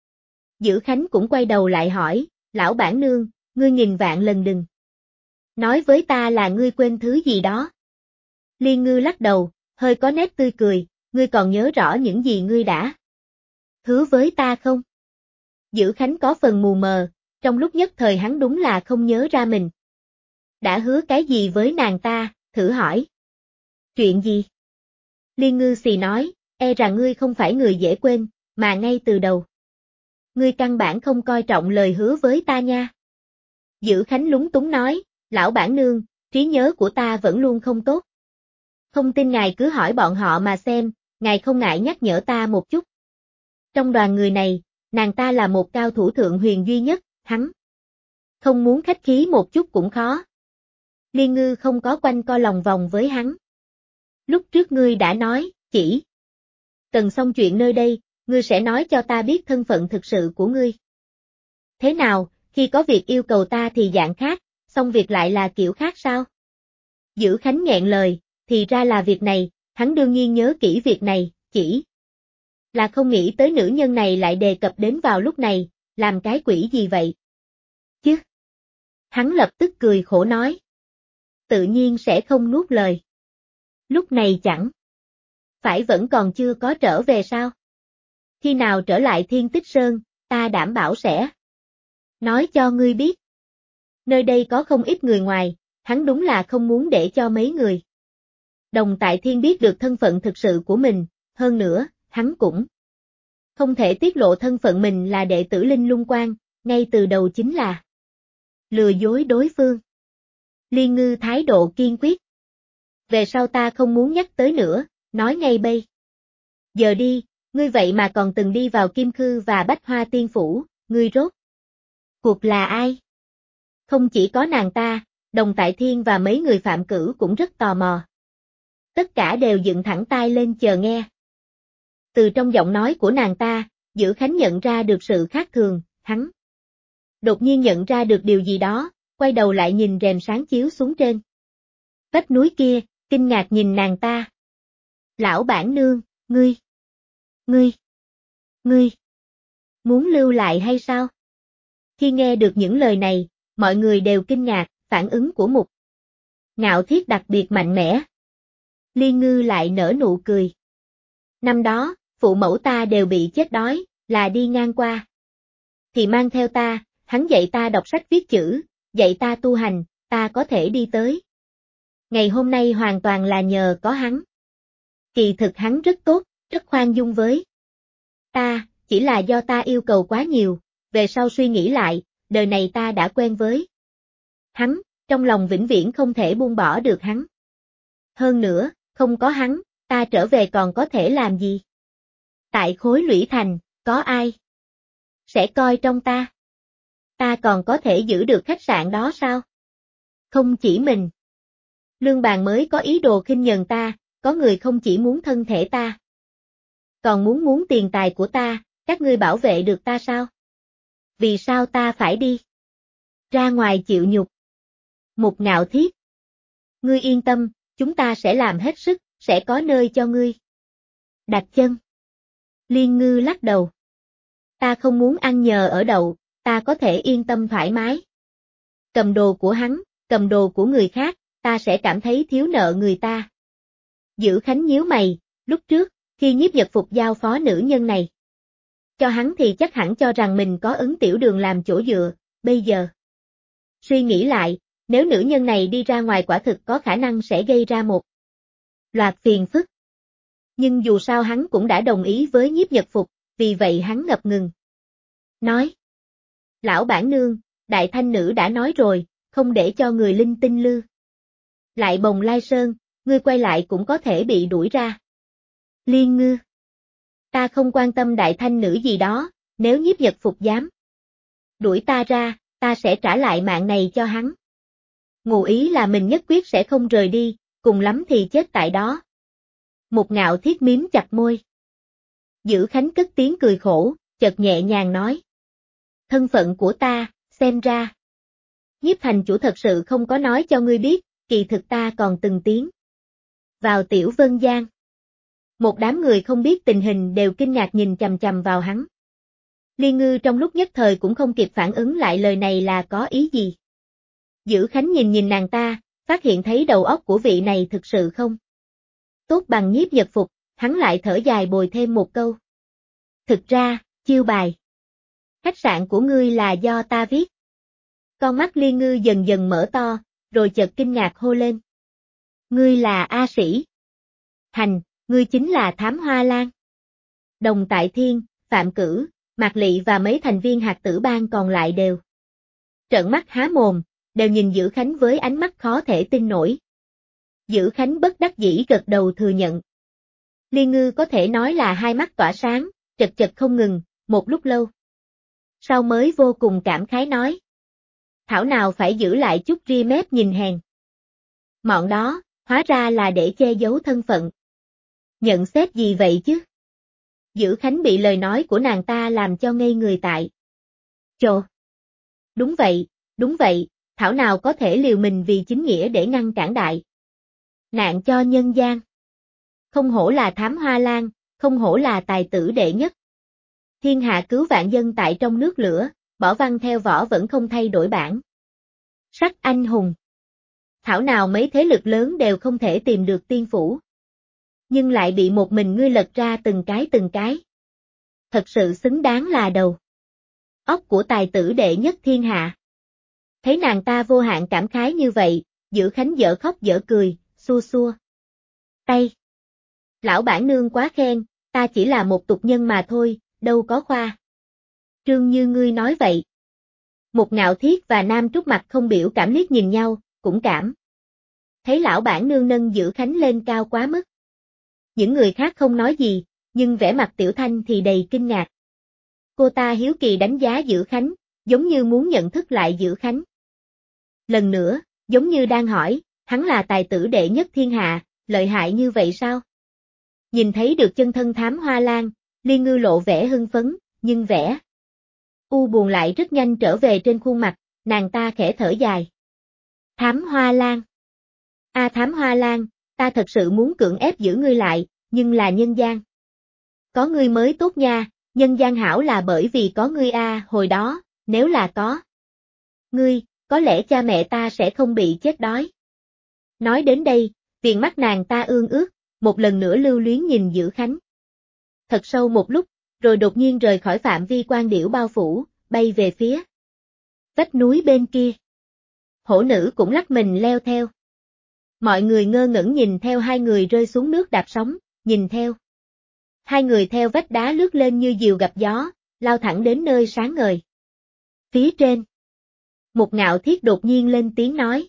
Dữ Khánh cũng quay đầu lại hỏi, lão bản nương, ngươi nghìn vạn lần đừng nói với ta là ngươi quên thứ gì đó. Liên Ngư lắc đầu, hơi có nét tươi cười, ngươi còn nhớ rõ những gì ngươi đã hứa với ta không? Dữ Khánh có phần mù mờ, trong lúc nhất thời hắn đúng là không nhớ ra mình đã hứa cái gì với nàng ta, thử hỏi. Chuyện gì? Liên Ngư xì nói, e rằng ngươi không phải người dễ quên, mà ngay từ đầu ngươi căn bản không coi trọng lời hứa với ta nha. Dữ Khánh lúng túng nói, lão bản nương, trí nhớ của ta vẫn luôn không tốt. Không tin ngài cứ hỏi bọn họ mà xem, ngài không ngại nhắc nhở ta một chút. Trong đoàn người này, nàng ta là một cao thủ thượng huyền duy nhất, hắn không muốn khách khí một chút cũng khó. Liên Ngư không có quanh co lòng vòng với hắn. Lúc trước ngươi đã nói, chỉ cần xong chuyện nơi đây, ngươi sẽ nói cho ta biết thân phận thực sự của ngươi. Thế nào, khi có việc yêu cầu ta thì dạng khác, xong việc lại là kiểu khác sao? Dữ Khánh nghẹn lời, thì ra là việc này, hắn đương nhiên nhớ kỹ việc này, chỉ là không nghĩ tới nữ nhân này lại đề cập đến vào lúc này, làm cái quỷ gì vậy? Chứ? Hắn lập tức cười khổ nói. Tự nhiên sẽ không nuốt lời. Lúc này chẳng phải vẫn còn chưa có trở về sao? Khi nào trở lại Thiên Tích Sơn, ta đảm bảo sẽ nói cho ngươi biết. Nơi đây có không ít người ngoài, hắn đúng là không muốn để cho mấy người Đồng Tại Thiên biết được thân phận thực sự của mình, hơn nữa, hắn cũng không thể tiết lộ thân phận mình là đệ tử Linh Lung Quan, ngay từ đầu chính là lừa dối đối phương. Liên Ngư thái độ kiên quyết. Về sau ta không muốn nhắc tới nữa, nói ngay bây giờ đi, ngươi vậy mà còn từng đi vào Kim Khư và Bách Hoa Tiên Phủ, ngươi rốt cuộc là ai? Không chỉ có nàng ta, Đồng Tại Thiên và mấy người phạm cử cũng rất tò mò. Tất cả đều dựng thẳng tai lên chờ nghe. Từ trong giọng nói của nàng ta, Dữ Khánh nhận ra được sự khác thường, hắn đột nhiên nhận ra được điều gì đó, quay đầu lại nhìn rèm sáng chiếu xuống trên vách núi kia, kinh ngạc nhìn nàng ta. Lão bản nương, ngươi muốn lưu lại hay sao? Khi nghe được những lời này, mọi người đều kinh ngạc, phản ứng của Mục Ngạo Thiết đặc biệt mạnh mẽ. Liên Ngư lại nở nụ cười. Năm đó, phụ mẫu ta đều bị chết đói, là đi ngang qua thì mang theo ta, hắn dạy ta đọc sách viết chữ, dạy ta tu hành, ta có thể đi tới ngày hôm nay hoàn toàn là nhờ có hắn. Kỳ thực hắn rất tốt, rất khoan dung với ta, chỉ là do ta yêu cầu quá nhiều, về sau suy nghĩ lại, đời này ta đã quen với hắn, trong lòng vĩnh viễn không thể buông bỏ được hắn. Hơn nữa, không có hắn, ta trở về còn có thể làm gì? Tại Khối Lũy Thành, có ai sẽ coi trong ta? Ta còn có thể giữ được khách sạn đó sao? Không chỉ mình. Lương Bàn mới có ý đồ khinh nhờn ta, có người không chỉ muốn thân thể ta, còn muốn tiền tài của ta, các ngươi bảo vệ được ta sao? Vì sao ta phải đi ra ngoài chịu nhục? Mục Ngạo Thiết. Ngươi yên tâm, chúng ta sẽ làm hết sức, sẽ có nơi cho ngươi đặt chân. Liên Ngư lắc đầu. Ta không muốn ăn nhờ ở đậu, ta có thể yên tâm thoải mái. Cầm đồ của hắn, cầm đồ của người khác, ta sẽ cảm thấy thiếu nợ người ta. Dữ Khánh nhíu mày, lúc trước, khi Nhiếp Nhật Phục giao phó nữ nhân này cho hắn thì chắc hẳn cho rằng mình có Ấn Tiểu Đường làm chỗ dựa, bây giờ suy nghĩ lại, nếu nữ nhân này đi ra ngoài quả thực có khả năng sẽ gây ra một loạt phiền phức. Nhưng dù sao hắn cũng đã đồng ý với Nhiếp Nhật Phục, vì vậy hắn ngập ngừng nói. Lão bản nương, đại thanh nữ đã nói rồi, không để cho người linh tinh lư lại Bồng Lai Sơn, ngươi quay lại cũng có thể bị đuổi ra. Liên Ngư. Ta không quan tâm đại thanh nữ gì đó, nếu Nhiếp Nhật Phục dám đuổi ta ra, ta sẽ trả lại mạng này cho hắn. Ngụ ý là mình nhất quyết sẽ không rời đi, cùng lắm thì chết tại đó. Mục Ngạo Thiết miếm chặt môi. Dữ Khánh cất tiếng cười khổ, chợt nhẹ nhàng nói. thân phận của ta, xem ra. Nhiếp thành chủ thật sự không có nói cho ngươi biết, kỳ thực ta còn từng tiến vào Tiểu Vân Giang. Một đám người không biết tình hình đều kinh ngạc nhìn chằm chằm vào hắn. Liên Ngư trong lúc nhất thời cũng không kịp phản ứng lại lời này là có ý gì. Dữ Khánh nhìn nàng ta, phát hiện thấy đầu óc của vị này thực sự không tốt bằng Nhiếp Nhật Phục, hắn lại thở dài bồi thêm một câu. Thực ra, chiêu bài khách sạn của ngươi là do ta viết. Con mắt Liên Ngư dần dần mở to, rồi chợt kinh ngạc hô lên. Ngươi là A Sĩ. Hành, ngươi chính là Thám Hoa Lan. Đồng Tại Thiên, Phạm Cử, Mạc Lị và mấy thành viên hạt tử bang còn lại đều trợn mắt há mồm, đều nhìn Dữ Khánh với ánh mắt khó thể tin nổi. Dữ Khánh bất đắc dĩ gật đầu thừa nhận. Liên Ngư có thể nói là hai mắt tỏa sáng, chật chật không ngừng, một lúc lâu. Sau mới vô cùng cảm khái nói. Thảo nào phải giữ lại chút ria mép nhìn hèn. Mọn đó, hóa ra là để che giấu thân phận. Nhận xét gì vậy chứ? Dữ Khánh bị lời nói của nàng ta làm cho ngây người tại. Chồ! Đúng vậy, thảo nào có thể liều mình vì chính nghĩa để ngăn cản đại nạn cho nhân gian. Không hổ là Thám Hoa Lan, không hổ là tài tử đệ nhất. Thiên hạ cứu vạn dân tại trong nước lửa, bỏ văn theo võ vẫn không thay đổi bản sắc anh hùng. Thảo nào mấy thế lực lớn đều không thể tìm được tiên phủ. Nhưng lại bị một mình ngươi lật ra từng cái. Thật sự xứng đáng là đầu óc của tài tử đệ nhất thiên hạ. Thấy nàng ta vô hạn cảm khái như vậy, Dữ Khánh dở khóc dở cười, xua xua tay. Lão bản nương quá khen, ta chỉ là một tục nhân mà thôi, đâu có khoa trương như ngươi nói vậy. Một Ngạo Thiết và Nam Trúc mặt không biểu cảm liếc nhìn nhau, cũng cảm thấy lão bản nương nâng Dữ Khánh lên cao quá mức. Những người khác không nói gì, nhưng vẻ mặt Tiểu Thanh thì đầy kinh ngạc. Cô ta hiếu kỳ đánh giá Dữ Khánh, giống như muốn nhận thức lại Dữ Khánh. Lần nữa, giống như đang hỏi, hắn là tài tử đệ nhất thiên hạ, lợi hại như vậy sao? Nhìn thấy được chân thân Thám Hoa Lan, Liên Ngư lộ vẻ hưng phấn, nhưng vẻ u buồn lại rất nhanh trở về trên khuôn mặt, nàng ta khẽ thở dài. Thám Hoa Lan. Thám Hoa Lan, ta thật sự muốn cưỡng ép giữ ngươi lại, nhưng là nhân gian. Có ngươi mới tốt nha, nhân gian hảo là bởi vì có ngươi hồi đó, nếu là có ngươi, có lẽ cha mẹ ta sẽ không bị chết đói. Nói đến đây, viền mắt nàng ta ương ướt, một lần nữa lưu luyến nhìn Dữ Khánh. Thật sâu một lúc, rồi đột nhiên rời khỏi phạm vi quan điểu bao phủ, bay về phía vách núi bên kia. Hổ nữ cũng lắc mình leo theo. Mọi người ngơ ngẩn nhìn theo hai người rơi xuống nước đạp sóng, nhìn theo. Hai người theo vách đá lướt lên như diều gặp gió, lao thẳng đến nơi sáng ngời. Phía trên, một Ngạo Thiết đột nhiên lên tiếng nói.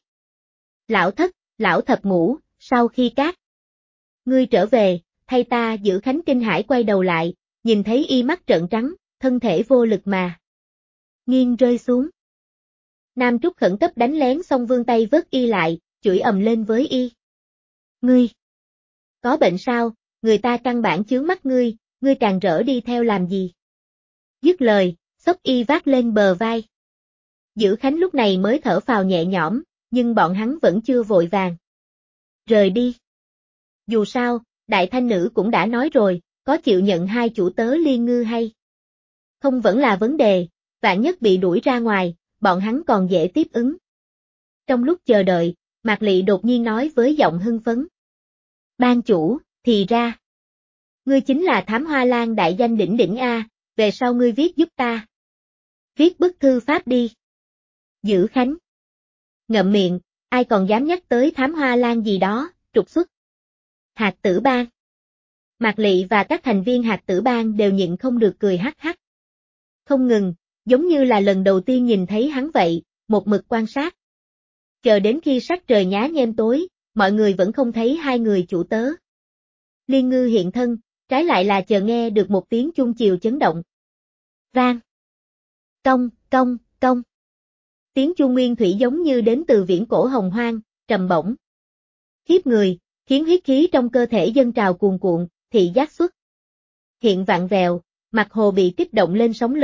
Lão thập ngũ, sau khi các ngươi trở về, thay ta. Dữ Khánh kinh hãi quay đầu lại, nhìn thấy y mắt trợn trắng, thân thể vô lực mà nghiêng rơi xuống. Nam Trúc khẩn cấp đánh lén xong vươn tay vớt y lại, chửi ầm lên với y. Ngươi có bệnh sao, người ta căn bản chướng mắt ngươi càng rỡ đi theo làm gì? Dứt lời, xốc y vác lên bờ vai. Dữ Khánh lúc này mới thở phào nhẹ nhõm, nhưng bọn hắn vẫn chưa vội vàng rời đi. Dù sao, đại thanh nữ cũng đã nói rồi, có chịu nhận hai chủ tớ Liên Ngư hay không vẫn là vấn đề, vạn nhất bị đuổi ra ngoài, bọn hắn còn dễ tiếp ứng. Trong lúc chờ đợi, Mạc Lị đột nhiên nói với giọng hưng phấn. Ban chủ, thì ra, ngươi chính là Thám Hoa Lan đại danh đỉnh đỉnh về sau ngươi viết giúp ta. Viết bức thư pháp đi. Dữ Khánh ngậm miệng, ai còn dám nhắc tới Thám Hoa Lan gì đó, trục xuất hạt tử bang. Mạc Lị và các thành viên hạt tử bang đều nhịn không được cười hắc hắc. Không ngừng, giống như là lần đầu tiên nhìn thấy hắn vậy, một mực quan sát. Chờ đến khi sắc trời nhá nhem tối, mọi người vẫn không thấy hai người chủ tớ Liên Ngư hiện thân, trái lại là chờ nghe được một tiếng chuông chiều chấn động. Vang. Cong, cong, cong. Tiếng chuông nguyên thủy giống như đến từ viễn cổ hồng hoang, trầm bổng. Khiếp người, khiến huyết khí trong cơ thể dâng trào cuồn cuộn, thị giác xuất hiện vặn vẹo, mặt hồ bị kích động lên sóng lớn,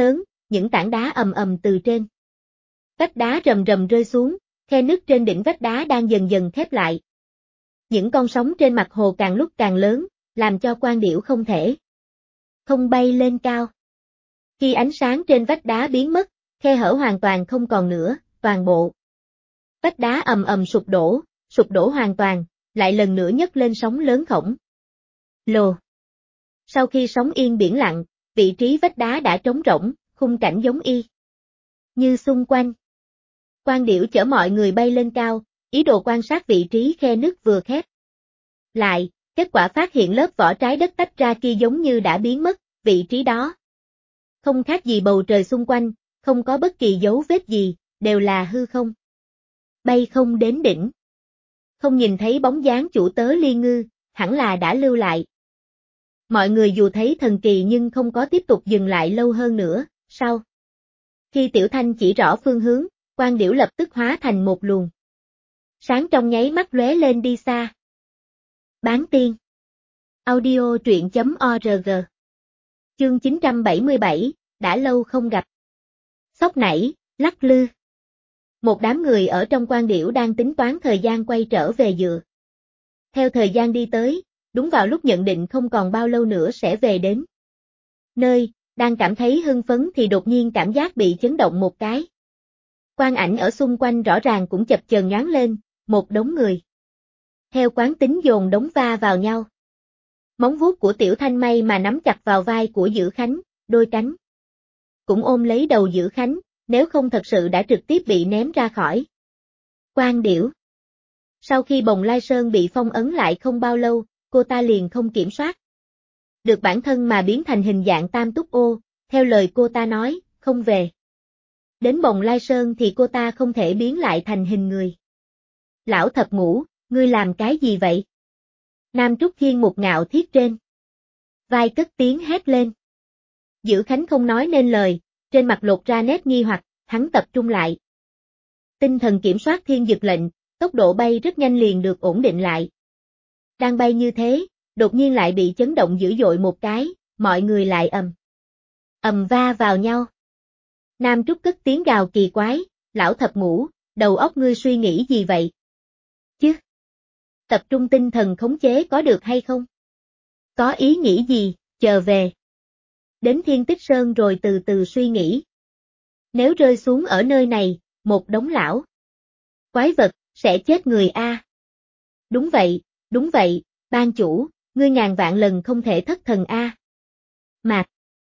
những tảng đá ầm ầm từ trên vách đá rầm rầm rơi xuống, khe nứt trên đỉnh vách đá đang dần dần khép lại. Những con sóng trên mặt hồ càng lúc càng lớn, làm cho quan điểu không thể không bay lên cao. Khi ánh sáng trên vách đá biến mất, khe hở hoàn toàn không còn nữa, toàn bộ vách đá ầm ầm sụp đổ hoàn toàn, lại lần nữa nhấc lên sóng lớn khổng lồ. Sau khi sóng yên biển lặng, vị trí vách đá đã trống rỗng, khung cảnh giống y như xung quanh. Quan điểu chở mọi người bay lên cao, ý đồ quan sát vị trí khe nứt vừa khép lại, kết quả phát hiện lớp vỏ trái đất tách ra kia giống như đã biến mất, vị trí đó không khác gì bầu trời xung quanh, không có bất kỳ dấu vết gì, đều là hư không. Bay không đến đỉnh. Không nhìn thấy bóng dáng chủ tớ Liên Ngư, hẳn là đã lưu lại. Mọi người dù thấy thần kỳ nhưng không có tiếp tục dừng lại lâu hơn nữa, sau khi Tiểu Thanh chỉ rõ phương hướng, Quan Điểu lập tức hóa thành một luồng sáng trong nháy mắt lóe lên đi xa. Bán tiên. Audio truyện.org. Chương 977, đã lâu không gặp. Sóc nảy, lắc lư. Một đám người ở trong Quan Điểu đang tính toán thời gian quay trở về dựa. Theo thời gian đi tới, đúng vào lúc nhận định không còn bao lâu nữa sẽ về đến nơi, đang cảm thấy hưng phấn thì đột nhiên cảm giác bị chấn động một cái. Quang ảnh ở xung quanh rõ ràng cũng chập chờn nhoáng lên, một đống người theo quán tính dồn đống va vào nhau. Móng vuốt của Tiểu Thanh may mà nắm chặt vào vai của Dữ Khánh, đôi cánh cũng ôm lấy đầu Dữ Khánh, nếu không thật sự đã trực tiếp bị ném ra khỏi Quan Điểu. Sau khi Bồng Lai Sơn bị phong ấn lại không bao lâu, cô ta liền không kiểm soát được bản thân mà biến thành hình dạng Tam Túc Ô, theo lời cô ta nói, không về đến Bồng Lai Sơn thì cô ta không thể biến lại thành hình người. Lão Thập Ngũ, ngươi làm cái gì vậy? Nam Trúc Thiên một ngạo thiết trên vai cất tiếng hét lên. Dữ Khánh không nói nên lời, trên mặt lột ra nét nghi hoặc, hắn tập trung lại. Tinh thần kiểm soát thiên dực lệnh, tốc độ bay rất nhanh liền được ổn định lại. Đang bay như thế, đột nhiên lại bị chấn động dữ dội một cái, mọi người lại ầm va vào nhau. Nam Trúc cất tiếng gào kỳ quái, Lão Thập Ngũ, đầu óc ngươi suy nghĩ gì vậy? Chứ? Tập trung tinh thần khống chế có được hay không? Có ý nghĩ gì, chờ về đến Thiên Tích Sơn rồi từ từ suy nghĩ. Nếu rơi xuống ở nơi này, một đống lão quái vật, sẽ chết người a. Đúng vậy, ban chủ, ngươi ngàn vạn lần không thể thất thần a. Mạc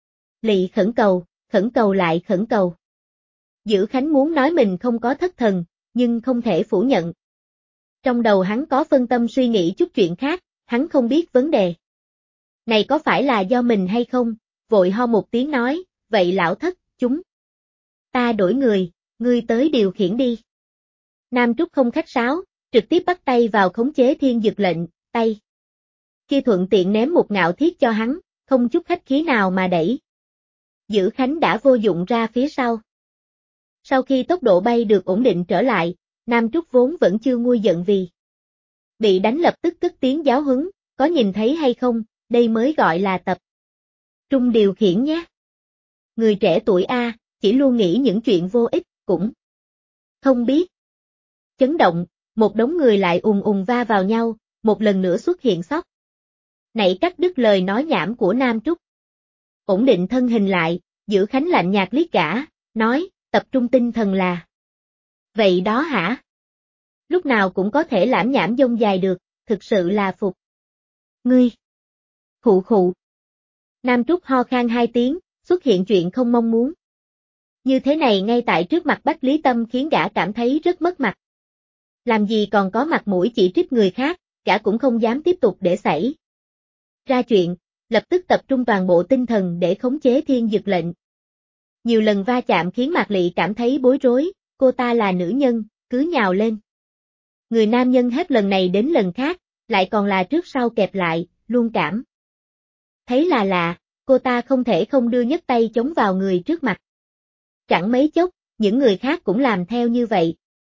Lị khẩn cầu lại khẩn cầu. Dữ Khánh muốn nói mình không có thất thần, nhưng không thể phủ nhận. Trong đầu hắn có phân tâm suy nghĩ chút chuyện khác, hắn không biết vấn đề này có phải là do mình hay không, vội ho một tiếng nói, vậy lão thất, chúng ta đổi người, ngươi tới điều khiển đi. Nam Trúc không khách sáo, trực tiếp bắt tay vào khống chế thiên dực lệnh, tay khi thuận tiện ném một ngạo thiết cho hắn, không chút khách khí nào mà đẩy Dữ Khánh đã vô dụng ra phía sau. Sau khi tốc độ bay được ổn định trở lại, Nam Trúc vốn vẫn chưa nguôi giận vì bị đánh lập tức cất tiếng giáo huấn, có nhìn thấy hay không, đây mới gọi là tập trung điều khiển nhé. Người trẻ tuổi A, chỉ luôn nghĩ những chuyện vô ích, cũng không biết. Chấn động, một đống người lại ùn va vào nhau, một lần nữa xuất hiện sóc. Nảy cắt đứt lời nói nhảm của Nam Trúc. Ổn định thân hình lại, Dữ Khánh lạnh nhạt liếc gã, nói, tập trung tinh thần là. Vậy đó hả? Lúc nào cũng có thể lãm nhảm dông dài được, thực sự là phục. Ngươi. Khụ khụ. Nam Trúc ho khan hai tiếng, xuất hiện chuyện không mong muốn. Như thế này ngay tại trước mặt Bách Lý Tâm khiến gã cảm thấy rất mất mặt. Làm gì còn có mặt mũi chỉ trích người khác, gã cũng không dám tiếp tục để xảy ra chuyện, lập tức tập trung toàn bộ tinh thần để khống chế thiên dực lệnh. Nhiều lần va chạm khiến Mạc Lị cảm thấy bối rối, cô ta là nữ nhân, cứ nhào lên. Người nam nhân hết lần này đến lần khác, lại còn là trước sau kẹp lại, luôn cảm thấy là lạ, cô ta không thể không đưa nhấc tay chống vào người trước mặt. Chẳng mấy chốc, những người khác cũng làm theo như vậy.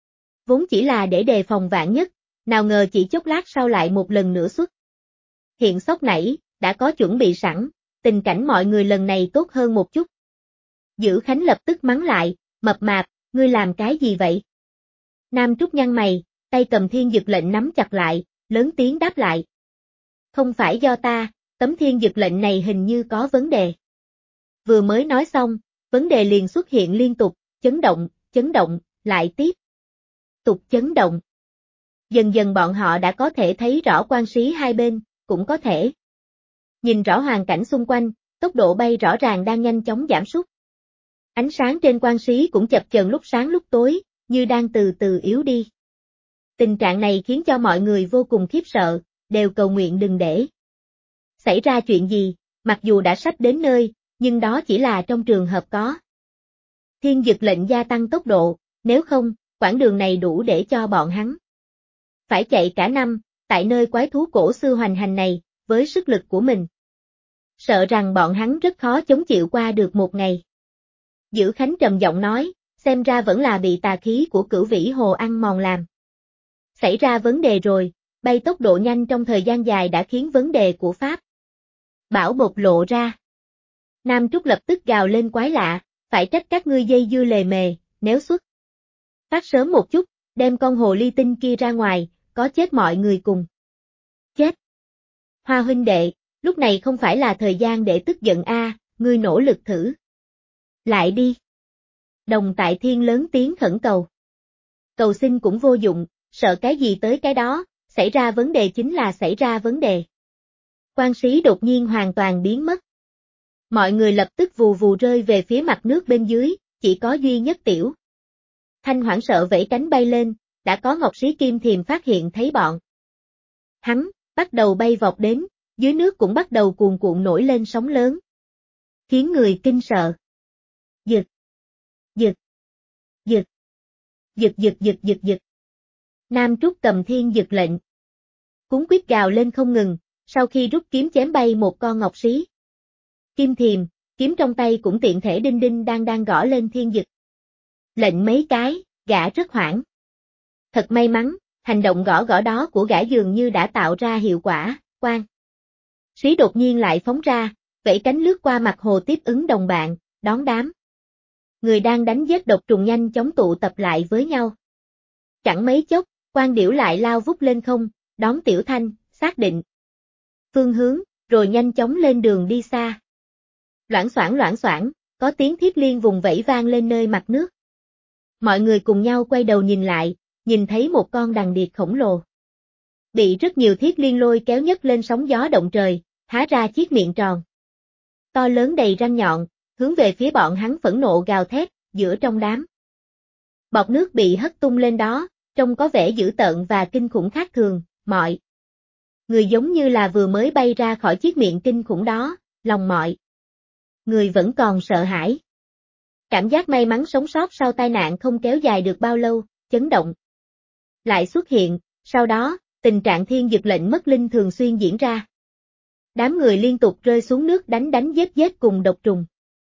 Vốn chỉ là để đề phòng vạn nhất, nào ngờ chỉ chốc lát sau lại một lần nữa xuất hiện sốc nảy, đã có chuẩn bị sẵn, tình cảnh mọi người lần này tốt hơn một chút. Dữ Khánh lập tức mắng lại, mập mạp, ngươi làm cái gì vậy? Nam Trúc nhăn mày, tay cầm thiên dực lệnh nắm chặt lại, lớn tiếng đáp lại. Không phải do ta, tấm thiên dực lệnh này hình như có vấn đề. Vừa mới nói xong, vấn đề liền xuất hiện liên tục, chấn động, lại tiếp. Tục chấn động. Dần dần bọn họ đã có thể thấy rõ quan sĩ hai bên, cũng có thể nhìn rõ hoàn cảnh xung quanh, tốc độ bay rõ ràng đang nhanh chóng giảm sút. Ánh sáng trên quan sĩ cũng chập chờn lúc sáng lúc tối, như đang từ từ yếu đi. Tình trạng này khiến cho mọi người vô cùng khiếp sợ, đều cầu nguyện đừng để xảy ra chuyện gì, mặc dù đã sắp đến nơi, nhưng đó chỉ là trong trường hợp có thiên dực lệnh gia tăng tốc độ, nếu không, quãng đường này đủ để cho bọn hắn phải chạy cả năm, tại nơi quái thú cổ xưa hoành hành này, với sức lực của mình. Sợ rằng bọn hắn rất khó chống chịu qua được một ngày. Dữ Khánh trầm giọng nói, xem ra vẫn là bị tà khí của Cửu Vĩ Hồ ăn mòn làm. Xảy ra vấn đề rồi, bay tốc độ nhanh trong thời gian dài đã khiến vấn đề của Pháp Bảo bộc lộ ra. Nam Trúc lập tức gào lên quái lạ, phải trách các ngươi dây dưa lề mề, nếu xuất phát sớm một chút, đem con hồ ly tinh kia ra ngoài, có chết mọi người cùng chết. Hoa huynh đệ, lúc này không phải là thời gian để tức giận a, ngươi nỗ lực thử lại đi. Đồng Tại Thiên lớn tiếng khẩn cầu. Cầu xin cũng vô dụng, sợ cái gì tới cái đó, xảy ra vấn đề chính là xảy ra vấn đề. Quan sĩ đột nhiên hoàn toàn biến mất. Mọi người lập tức vù vù rơi về phía mặt nước bên dưới, chỉ có duy nhất Tiểu Thanh hoảng sợ vẫy cánh bay lên, đã có Ngọc Sĩ Kim Thiềm phát hiện thấy bọn hắn bắt đầu bay vọt đến, dưới nước cũng bắt đầu cuồn cuộn nổi lên sóng lớn, khiến người kinh sợ. Giật, giật, giật, giật giật giật giật giật. Nam Trúc cầm thiên giật lệnh, cuốn quyết gào lên không ngừng, sau khi rút kiếm chém bay một con Ngọc Sĩ Kim Thiềm, kiếm trong tay cũng tiện thể đinh đinh đang gõ lên thiên giật lệnh mấy cái, gã rất hoảng. Thật may mắn, hành động gõ gõ đó của gã dường như đã tạo ra hiệu quả, quan sĩ đột nhiên lại phóng ra, vẫy cánh lướt qua mặt hồ tiếp ứng đồng bạn, đón đám người đang đánh giết độc trùng nhanh chóng tụ tập lại với nhau. Chẳng mấy chốc, Quan Điểu lại lao vút lên không, đón Tiểu Thanh, xác định phương hướng, rồi nhanh chóng lên đường đi xa. Loảng xoảng, có tiếng thiết liên vùng vẫy vang lên nơi mặt nước. Mọi người cùng nhau quay đầu nhìn lại, nhìn thấy một con đằng điệp khổng lồ. Bị rất nhiều thiết liên lôi kéo nhấc lên sóng gió động trời, há ra chiếc miệng tròn. To lớn đầy răng nhọn, hướng về phía bọn hắn phẫn nộ gào thét, giữa trong đám. Bọt nước bị hất tung lên đó, trông có vẻ dữ tợn và kinh khủng khác thường, mọi người giống như là vừa mới bay ra khỏi chiếc miệng kinh khủng đó, lòng mọi người vẫn còn sợ hãi. Cảm giác may mắn sống sót sau tai nạn không kéo dài được bao lâu, chấn động lại xuất hiện, sau đó, tình trạng thiên dực lệnh mất linh thường xuyên diễn ra. Đám người liên tục rơi xuống nước đánh giết cùng độc trùng.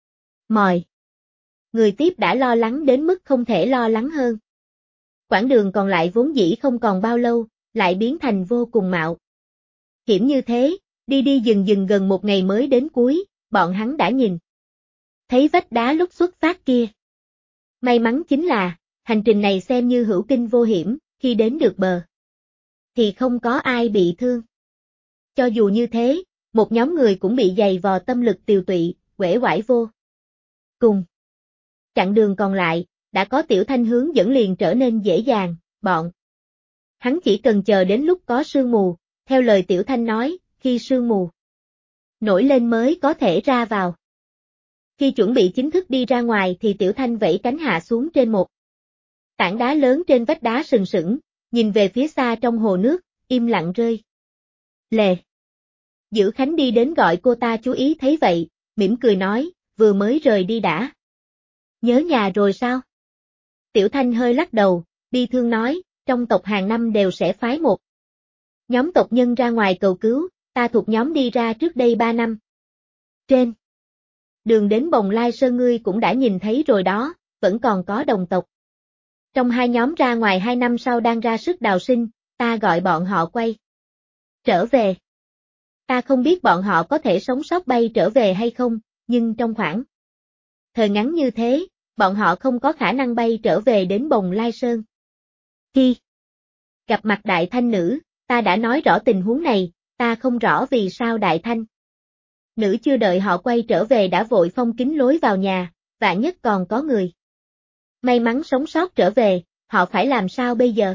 Mọi người tiếp đã lo lắng đến mức không thể lo lắng hơn. Quãng đường còn lại vốn dĩ không còn bao lâu, lại biến thành vô cùng mạo hiểm như thế, đi dừng gần một ngày mới đến cuối, bọn hắn đã nhìn thấy vách đá lúc xuất phát kia. May mắn chính là, hành trình này xem như hữu kinh vô hiểm, khi đến được bờ thì không có ai bị thương. Cho dù như thế, một nhóm người cũng bị dày vò tâm lực tiều tụy, uể oải vô cùng. Chặng đường còn lại, đã có Tiểu Thanh hướng dẫn liền trở nên dễ dàng, bọn hắn chỉ cần chờ đến lúc có sương mù, theo lời Tiểu Thanh nói, khi sương mù nổi lên mới có thể ra vào. Khi chuẩn bị chính thức đi ra ngoài thì Tiểu Thanh vẫy cánh hạ xuống trên một tảng đá lớn trên vách đá sừng sững, nhìn về phía xa trong hồ nước, im lặng rơi lệ. Dữ Khánh đi đến gọi cô ta chú ý thấy vậy, mỉm cười nói, vừa mới rời đi đã. Nhớ nhà rồi sao? Tiểu Thanh hơi lắc đầu, bi thương nói, trong tộc hàng năm đều sẽ phái một nhóm tộc nhân ra ngoài cầu cứu, ta thuộc nhóm đi ra trước đây 3 năm. Trên đường đến Bồng Lai Sơn ngươi cũng đã nhìn thấy rồi đó, vẫn còn có đồng tộc. Trong hai nhóm ra ngoài 2 năm sau đang ra sức đào sinh, ta gọi bọn họ quay trở về. Ta không biết bọn họ có thể sống sót bay trở về hay không, nhưng trong khoảng Thời ngắn như thế, bọn họ không có khả năng bay trở về đến Bồng Lai Sơn. Khi gặp mặt Đại Thanh nữ, ta đã nói rõ tình huống này, ta không rõ vì sao Đại Thanh nữ chưa đợi họ quay trở về đã vội phong kín lối vào nhà, vạn nhất còn có người may mắn sống sót trở về, họ phải làm sao bây giờ?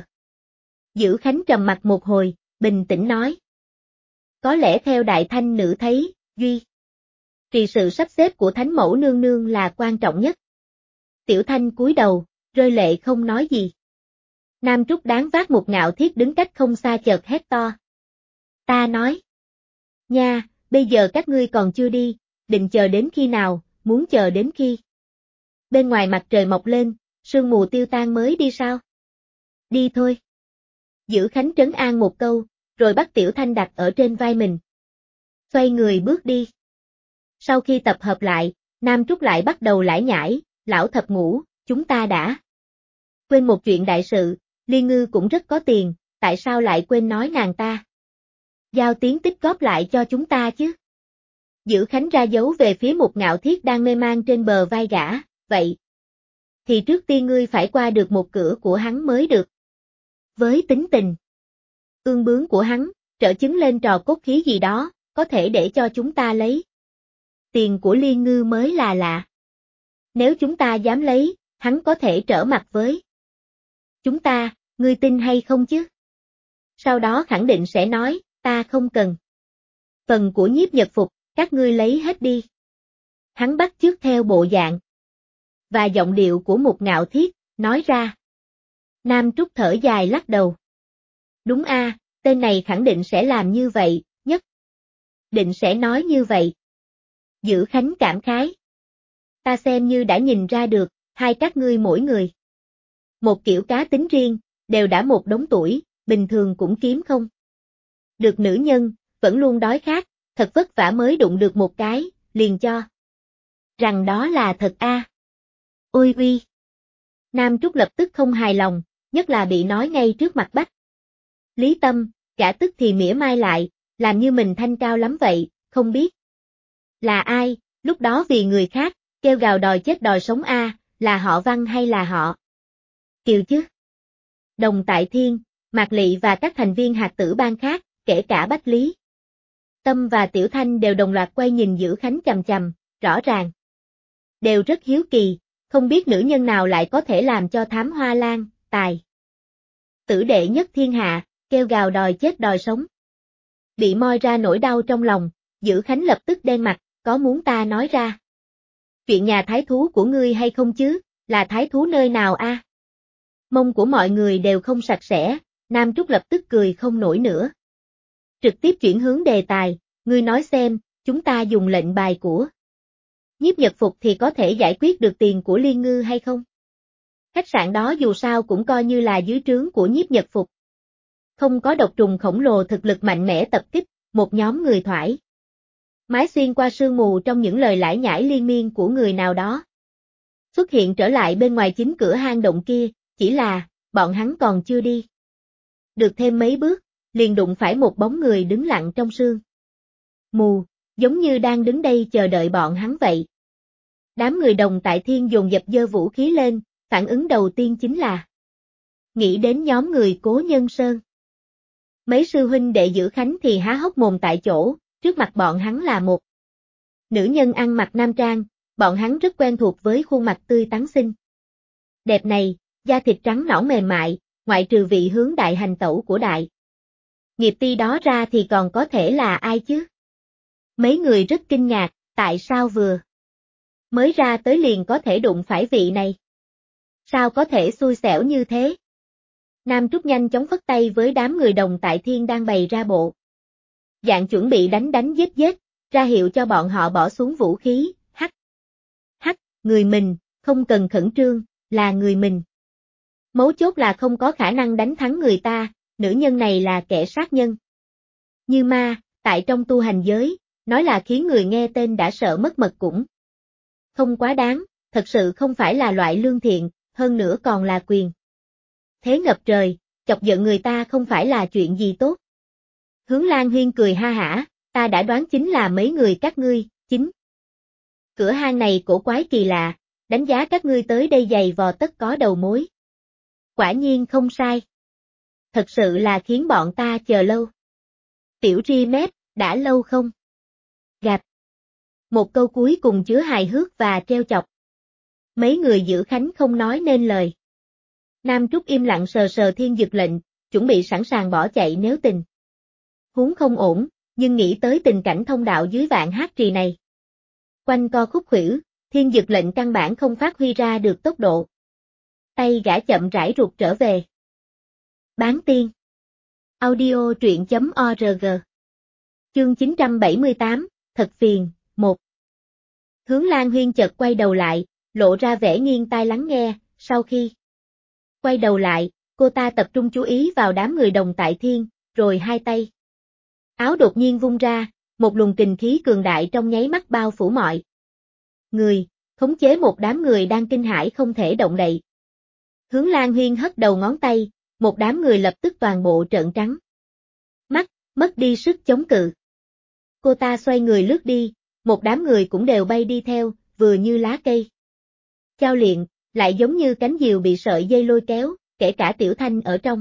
Dữ Khánh trầm mặt một hồi, bình tĩnh nói. Có lẽ theo Đại Thanh nữ thấy, duy trì sự sắp xếp của Thánh Mẫu nương nương là quan trọng nhất. Tiểu Thanh cúi đầu, rơi lệ không nói gì. Nam Trúc đáng vác một ngạo thiết đứng cách không xa chợt hét to. Ta nói. Nha, bây giờ các ngươi còn chưa đi, định chờ đến khi nào, muốn chờ đến khi bên ngoài mặt trời mọc lên, sương mù tiêu tan mới đi sao? Đi thôi. Dữ Khánh trấn an một câu, rồi bắt Tiểu Thanh đặt ở trên vai mình. Xoay người bước đi. Sau khi tập hợp lại, Nam Trúc lại bắt đầu lải nhải, lão thập ngũ, chúng ta đã quên một chuyện đại sự, Liên Ngư cũng rất có tiền, tại sao lại quên nói nàng ta? Giao tiếng tích góp lại cho chúng ta chứ. Dữ Khánh ra dấu về phía một ngạo thiết đang mê man trên bờ vai gã, vậy thì trước tiên ngươi phải qua được một cửa của hắn mới được. Với tính tình ương bướng của hắn, trợ chứng lên trò cốt khí gì đó, có thể để cho chúng ta lấy tiền của Liên Ngư mới là lạ. Nếu chúng ta dám lấy, hắn có thể trở mặt với chúng ta, ngươi tin hay không chứ? Sau đó khẳng định sẽ nói, ta không cần phần của Nhiếp Nhật Phục, các ngươi lấy hết đi. Hắn bắt chước theo bộ dạng và giọng điệu của một ngạo thiết, nói ra. Nam Trúc thở dài lắc đầu. Đúng a, tên này khẳng định sẽ làm như vậy, nhất định sẽ nói như vậy. Dữ Khánh cảm khái. Ta xem như đã nhìn ra được, hai các ngươi mỗi người một kiểu cá tính riêng, đều đã một đống tuổi, bình thường cũng kiếm không được nữ nhân, vẫn luôn đói khát, thật vất vả mới đụng được một cái, liền cho rằng đó là thật a. Ôi uy. Nam Trúc lập tức không hài lòng, nhất là bị nói ngay trước mặt Bách Lý Tâm, gã tức thì mỉa mai lại, làm như mình thanh cao lắm vậy, không biết là ai, lúc đó vì người khác, kêu gào đòi chết đòi sống a, là họ Văn hay là họ Kiều chứ? Đồng Tại Thiên, Mạc Lị và các thành viên hạt tử ban khác, kể cả Bách Lý Tâm và Tiểu Thanh đều đồng loạt quay nhìn Dữ Khánh chằm chằm, rõ ràng đều rất hiếu kỳ, không biết nữ nhân nào lại có thể làm cho Thám Hoa Lan, tài tử đệ nhất thiên hạ, kêu gào đòi chết đòi sống. Bị moi ra nỗi đau trong lòng, Dữ Khánh lập tức đen mặt, có muốn ta nói ra chuyện nhà thái thú của ngươi hay không chứ, là thái thú nơi nào a? Mông của mọi người đều không sạch sẽ, Nam Trúc lập tức cười không nổi nữa. Trực tiếp chuyển hướng đề tài, ngươi nói xem, chúng ta dùng lệnh bài của Nhiếp Nhật Phục thì có thể giải quyết được tiền của Liên Ngư hay không? Khách sạn đó dù sao cũng coi như là dưới trướng của Nhiếp Nhật Phục. Không có độc trùng khổng lồ thực lực mạnh mẽ tập kích, một nhóm người thoải mái xuyên qua sương mù trong những lời lải nhải liên miên của người nào đó. Xuất hiện trở lại bên ngoài chính cửa hang động kia, chỉ là, bọn hắn còn chưa đi được thêm mấy bước, liền đụng phải một bóng người đứng lặng trong sương mù, giống như đang đứng đây chờ đợi bọn hắn vậy. Đám người Đồng Tại Thiên dồn dập giơ vũ khí lên, phản ứng đầu tiên chính là nghĩ đến nhóm người Cố Nhân Sơn. Mấy sư huynh đệ Dữ Khánh thì há hốc mồm tại chỗ, trước mặt bọn hắn là một nữ nhân ăn mặc nam trang, bọn hắn rất quen thuộc với khuôn mặt tươi tắn xinh đẹp này, da thịt trắng nõn mềm mại, ngoại trừ vị hướng đại hành tẩu của đại nghiệp ti đó ra thì còn có thể là ai chứ? Mấy người rất kinh ngạc, tại sao vừa mới ra tới liền có thể đụng phải vị này? Sao có thể xui xẻo như thế? Nam Trúc nhanh chóng phất tay với đám người Đồng Tại Thiên đang bày ra bộ dạng chuẩn bị đánh giết, ra hiệu cho bọn họ bỏ xuống vũ khí, hắc, người mình, không cần khẩn trương, là người mình. Mấu chốt là không có khả năng đánh thắng người ta, nữ nhân này là kẻ sát nhân. Như ma, tại trong tu hành giới, nói là khiến người nghe tên đã sợ mất mật cũng không quá đáng, thật sự không phải là loại lương thiện, hơn nữa còn là quyền thế ngập trời, chọc giận người ta không phải là chuyện gì tốt. Hướng Lan Huyên cười ha hả, ta đã đoán chính là mấy người các ngươi, chính Cửa hang này cổ quái kỳ lạ, đánh giá các ngươi tới đây giày vò tất có đầu mối. Quả nhiên không sai. Thật sự là khiến bọn ta chờ lâu. Tiểu ri mép, đã lâu không? Gặp. Một câu cuối cùng chứa hài hước và trêu chọc. Mấy người giữ khánh không nói nên lời. Nam Trúc im lặng sờ sờ thiên dực lệnh, chuẩn bị sẵn sàng bỏ chạy nếu tình huống không ổn, nhưng nghĩ tới tình cảnh thông đạo dưới Vạn Hát Trì này. Quanh co khúc khuỷu, thiên dực lệnh căn bản không phát huy ra được tốc độ. Tay gã chậm rãi rụt trở về. Bán tiên. Audio truyện.org. Chương 978, thật phiền, 1. Hướng Lan Huyên chợt quay đầu lại, lộ ra vẻ nghiêng tai lắng nghe, sau khi quay đầu lại, cô ta tập trung chú ý vào đám người đồng tại thiên, rồi hai tay áo đột nhiên vung ra, một luồng kình khí cường đại trong nháy mắt bao phủ mọi người, khống chế một đám người đang kinh hãi không thể động đậy. Hướng Lan Huyên hất đầu ngón tay, một đám người lập tức toàn bộ trợn trắng mắt, mất đi sức chống cự. Cô ta xoay người lướt đi, một đám người cũng đều bay đi theo, vừa như lá cây chao liệng, lại giống như cánh diều bị sợi dây lôi kéo, kể cả Tiểu Thanh ở trong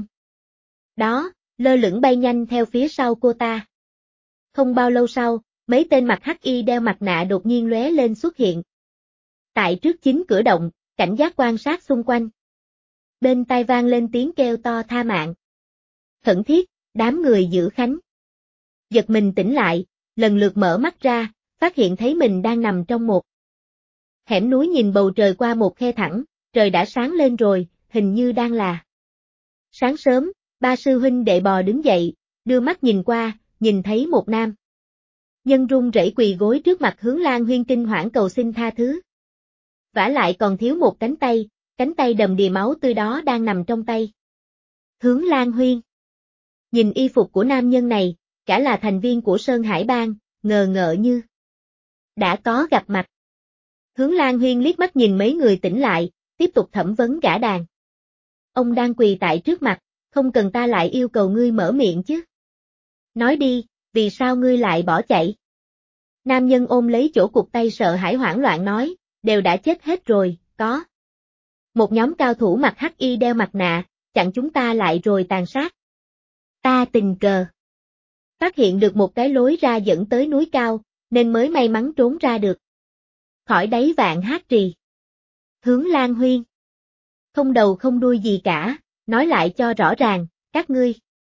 đó, lơ lửng bay nhanh theo phía sau cô ta. Không bao lâu sau, mấy tên mặc hắc y đeo mặt nạ đột nhiên lóe lên xuất hiện. Tại trước chính cửa động, cảnh giác quan sát xung quanh. Bên tai vang lên tiếng kêu to tha mạng. Khẩn thiết, đám người giữ khánh giật mình tỉnh lại, lần lượt mở mắt ra, phát hiện thấy mình đang nằm trong một hẻm núi, nhìn bầu trời qua một khe thẳng, trời đã sáng lên rồi, hình như đang là sáng sớm. Ba sư huynh đệ bò đứng dậy, đưa mắt nhìn qua, nhìn thấy một nam nhân run rẩy quỳ gối trước mặt Hướng Lan Huyên kinh hoảng cầu xin tha thứ. Vả lại còn thiếu một cánh tay đầm đìa máu tươi đó đang nằm trong tay Hướng Lan Huyên. Nhìn y phục của nam nhân này, cả là thành viên của Sơn Hải Bang, ngờ ngợ như đã có gặp mặt. Hướng Lan Huyên liếc mắt nhìn mấy người tỉnh lại, tiếp tục thẩm vấn gã đàn ông đang quỳ tại trước mặt, không cần ta lại yêu cầu ngươi mở miệng chứ. Nói đi, vì sao ngươi lại bỏ chạy? Nam nhân ôm lấy chỗ cụt tay sợ hãi hoảng loạn nói, đều đã chết hết rồi, có một nhóm cao thủ mặc hắc y đeo mặt nạ, chặn chúng ta lại rồi tàn sát. Ta tình cờ phát hiện được một cái lối ra dẫn tới núi cao, nên mới may mắn trốn ra được khỏi đáy Vạn Hát Trì. Hướng Lan Huyên không đầu không đuôi gì cả, nói lại cho rõ ràng, các ngươi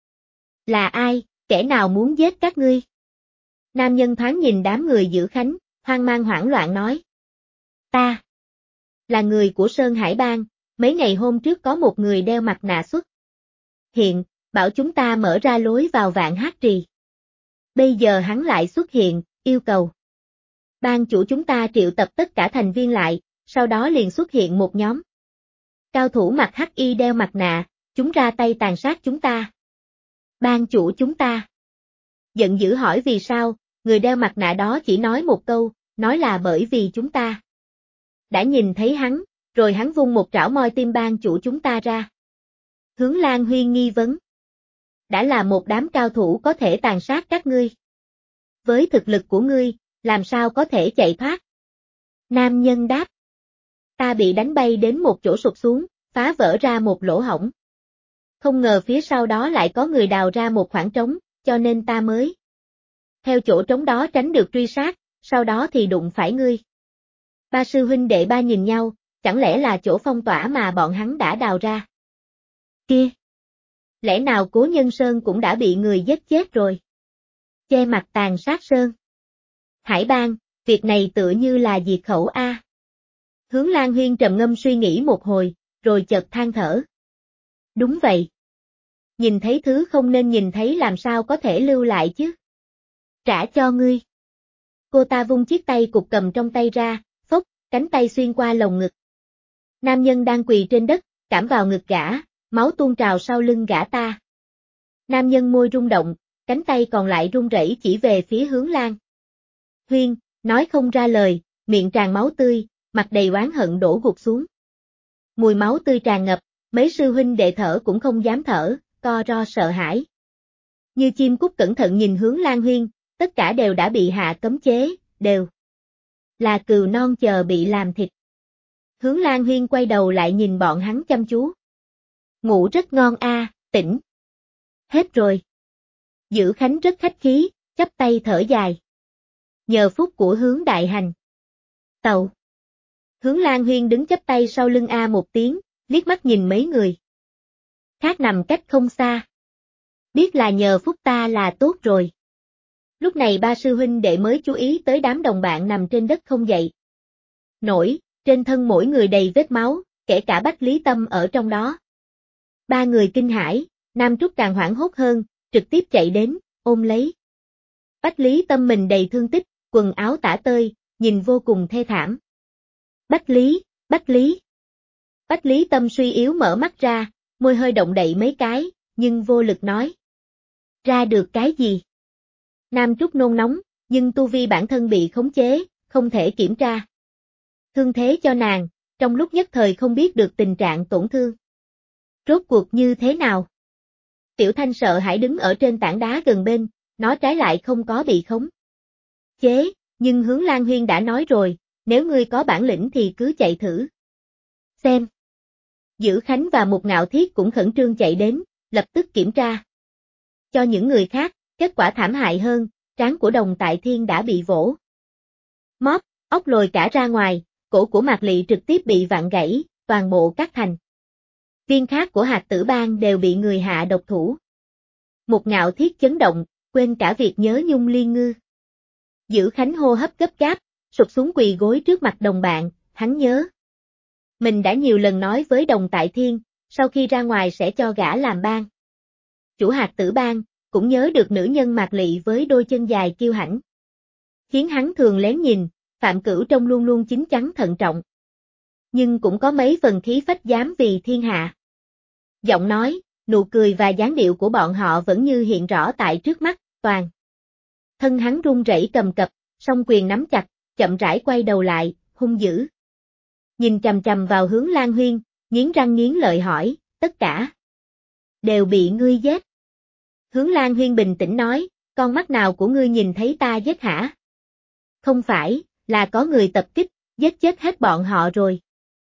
là ai, kẻ nào muốn giết các ngươi? Nam nhân thoáng nhìn đám người giữ khánh, hoang mang hoảng loạn nói. Ta là người của Sơn Hải Bang, mấy ngày hôm trước có một người đeo mặt nạ xuất hiện, bảo chúng ta mở ra lối vào Vạn Hát Trì. Bây giờ hắn lại xuất hiện, yêu cầu ban chủ chúng ta triệu tập tất cả thành viên lại, sau đó liền xuất hiện một nhóm cao thủ mặc hắc y đeo mặt nạ, chúng ra tay tàn sát chúng ta. Ban chủ chúng ta giận dữ hỏi vì sao, người đeo mặt nạ đó chỉ nói một câu, nói là bởi vì chúng ta đã nhìn thấy hắn, rồi hắn vung một trảo moi tim ban chủ chúng ta ra. Hướng Lan Huyên nghi vấn. Đã là một đám cao thủ có thể tàn sát các ngươi. Với thực lực của ngươi, làm sao có thể chạy thoát? Nam nhân đáp. Ta bị đánh bay đến một chỗ sụt xuống, phá vỡ ra một lỗ hổng. Không ngờ phía sau đó lại có người đào ra một khoảng trống, cho nên ta mới theo chỗ trống đó tránh được truy sát, sau đó thì đụng phải ngươi. Ba sư huynh đệ ba nhìn nhau, chẳng lẽ là chỗ phong tỏa mà bọn hắn đã đào ra? Kia! Lẽ nào Cố Nhân Sơn cũng đã bị người giết chết rồi? Che mặt tàn sát Sơn Hải Bang, việc này tựa như là diệt khẩu a. Hướng Lan Huyên trầm ngâm suy nghĩ một hồi, rồi chợt than thở. Đúng vậy. Nhìn thấy thứ không nên nhìn thấy làm sao có thể lưu lại chứ? Trả cho ngươi. Cô ta vung chiếc tay cục cầm trong tay ra, phốc, cánh tay xuyên qua lồng ngực. Nam nhân đang quỳ trên đất, cảm vào ngực gã, máu tuôn trào sau lưng gã ta. Nam nhân môi rung động, cánh tay còn lại run rẩy chỉ về phía Hướng Lan Huyên, nói không ra lời, miệng tràn máu tươi, mặt đầy oán hận đổ gục xuống. Mùi máu tươi tràn ngập, mấy sư huynh đệ thở cũng không dám thở, co ro sợ hãi. Như chim cút cẩn thận nhìn Hướng Lan Huyên, tất cả đều đã bị hạ cấm chế, đều là cừu non chờ bị làm thịt. Hướng Lan Huyên quay đầu lại nhìn bọn hắn chăm chú. Ngủ rất ngon a, tỉnh. Hết rồi. Dữ Khánh rất khách khí, chắp tay thở dài. Nhờ phúc của Hướng đại hành. Tàu. Hướng Lan Huyên đứng chắp tay sau lưng A một tiếng, liếc mắt nhìn mấy người. Khác nằm cách không xa. Biết là nhờ phúc ta là tốt rồi. Lúc này ba sư huynh đệ mới chú ý tới đám đồng bạn nằm trên đất không dậy nổi, trên thân mỗi người đầy vết máu, kể cả Bách Lý Tâm ở trong đó. Ba người kinh hãi, Nam Trúc càng hoảng hốt hơn, trực tiếp chạy đến, ôm lấy. Bách Lý Tâm mình đầy thương tích, quần áo tả tơi, nhìn vô cùng thê thảm. Bách Lý, Bách Lý. Bách Lý Tâm suy yếu mở mắt ra, môi hơi động đậy mấy cái, nhưng vô lực nói. Ra được cái gì? Nam Trúc nôn nóng, nhưng tu vi bản thân bị khống chế, không thể kiểm tra. Thương thế cho nàng, trong lúc nhất thời không biết được tình trạng tổn thương. Rốt cuộc như thế nào? Tiểu Thanh sợ hãi đứng ở trên tảng đá gần bên, nó trái lại không có bị khống chế, nhưng Hướng Lan Huyên đã nói rồi, nếu ngươi có bản lĩnh thì cứ chạy thử. Xem. Dữ Khánh và Mục Ngạo Thiết cũng khẩn trương chạy đến, lập tức kiểm tra. Cho những người khác, kết quả thảm hại hơn, trán của Đồng Tại Thiên đã bị vỗ móp, óc lồi cả ra ngoài, cổ của Mạc Lị trực tiếp bị vặn gãy, toàn bộ cắt thành viên khác của Hạt Tử Bang đều bị người hạ độc thủ. Mục Ngạo Thiết chấn động, quên cả việc nhớ Nhung Liên Ngư. Dữ Khánh hô hấp gấp gáp, sụp xuống quỳ gối trước mặt đồng bạn, hắn nhớ. Mình đã nhiều lần nói với Đồng Tại Thiên, sau khi ra ngoài sẽ cho gã làm bang. Chủ Hạt Tử Bang, cũng nhớ được nữ nhân Mạc Lị với đôi chân dài kiêu hãnh. Khiến hắn thường lén nhìn, Phạm Cửu trông luôn luôn chín chắn thận trọng. Nhưng cũng có mấy phần khí phách dám vì thiên hạ. Giọng nói, nụ cười và dáng điệu của bọn họ vẫn như hiện rõ tại trước mắt, toàn. Thân hắn run rẩy cầm cập, song quyền nắm chặt, chậm rãi quay đầu lại, hung dữ. Nhìn chằm chằm vào Hướng Lan Huyên, nghiến răng nghiến lợi hỏi, tất cả đều bị ngươi giết. Hướng Lan Huyên bình tĩnh nói, con mắt nào của ngươi nhìn thấy ta giết hả? Không phải, là có người tập kích, giết chết hết bọn họ rồi.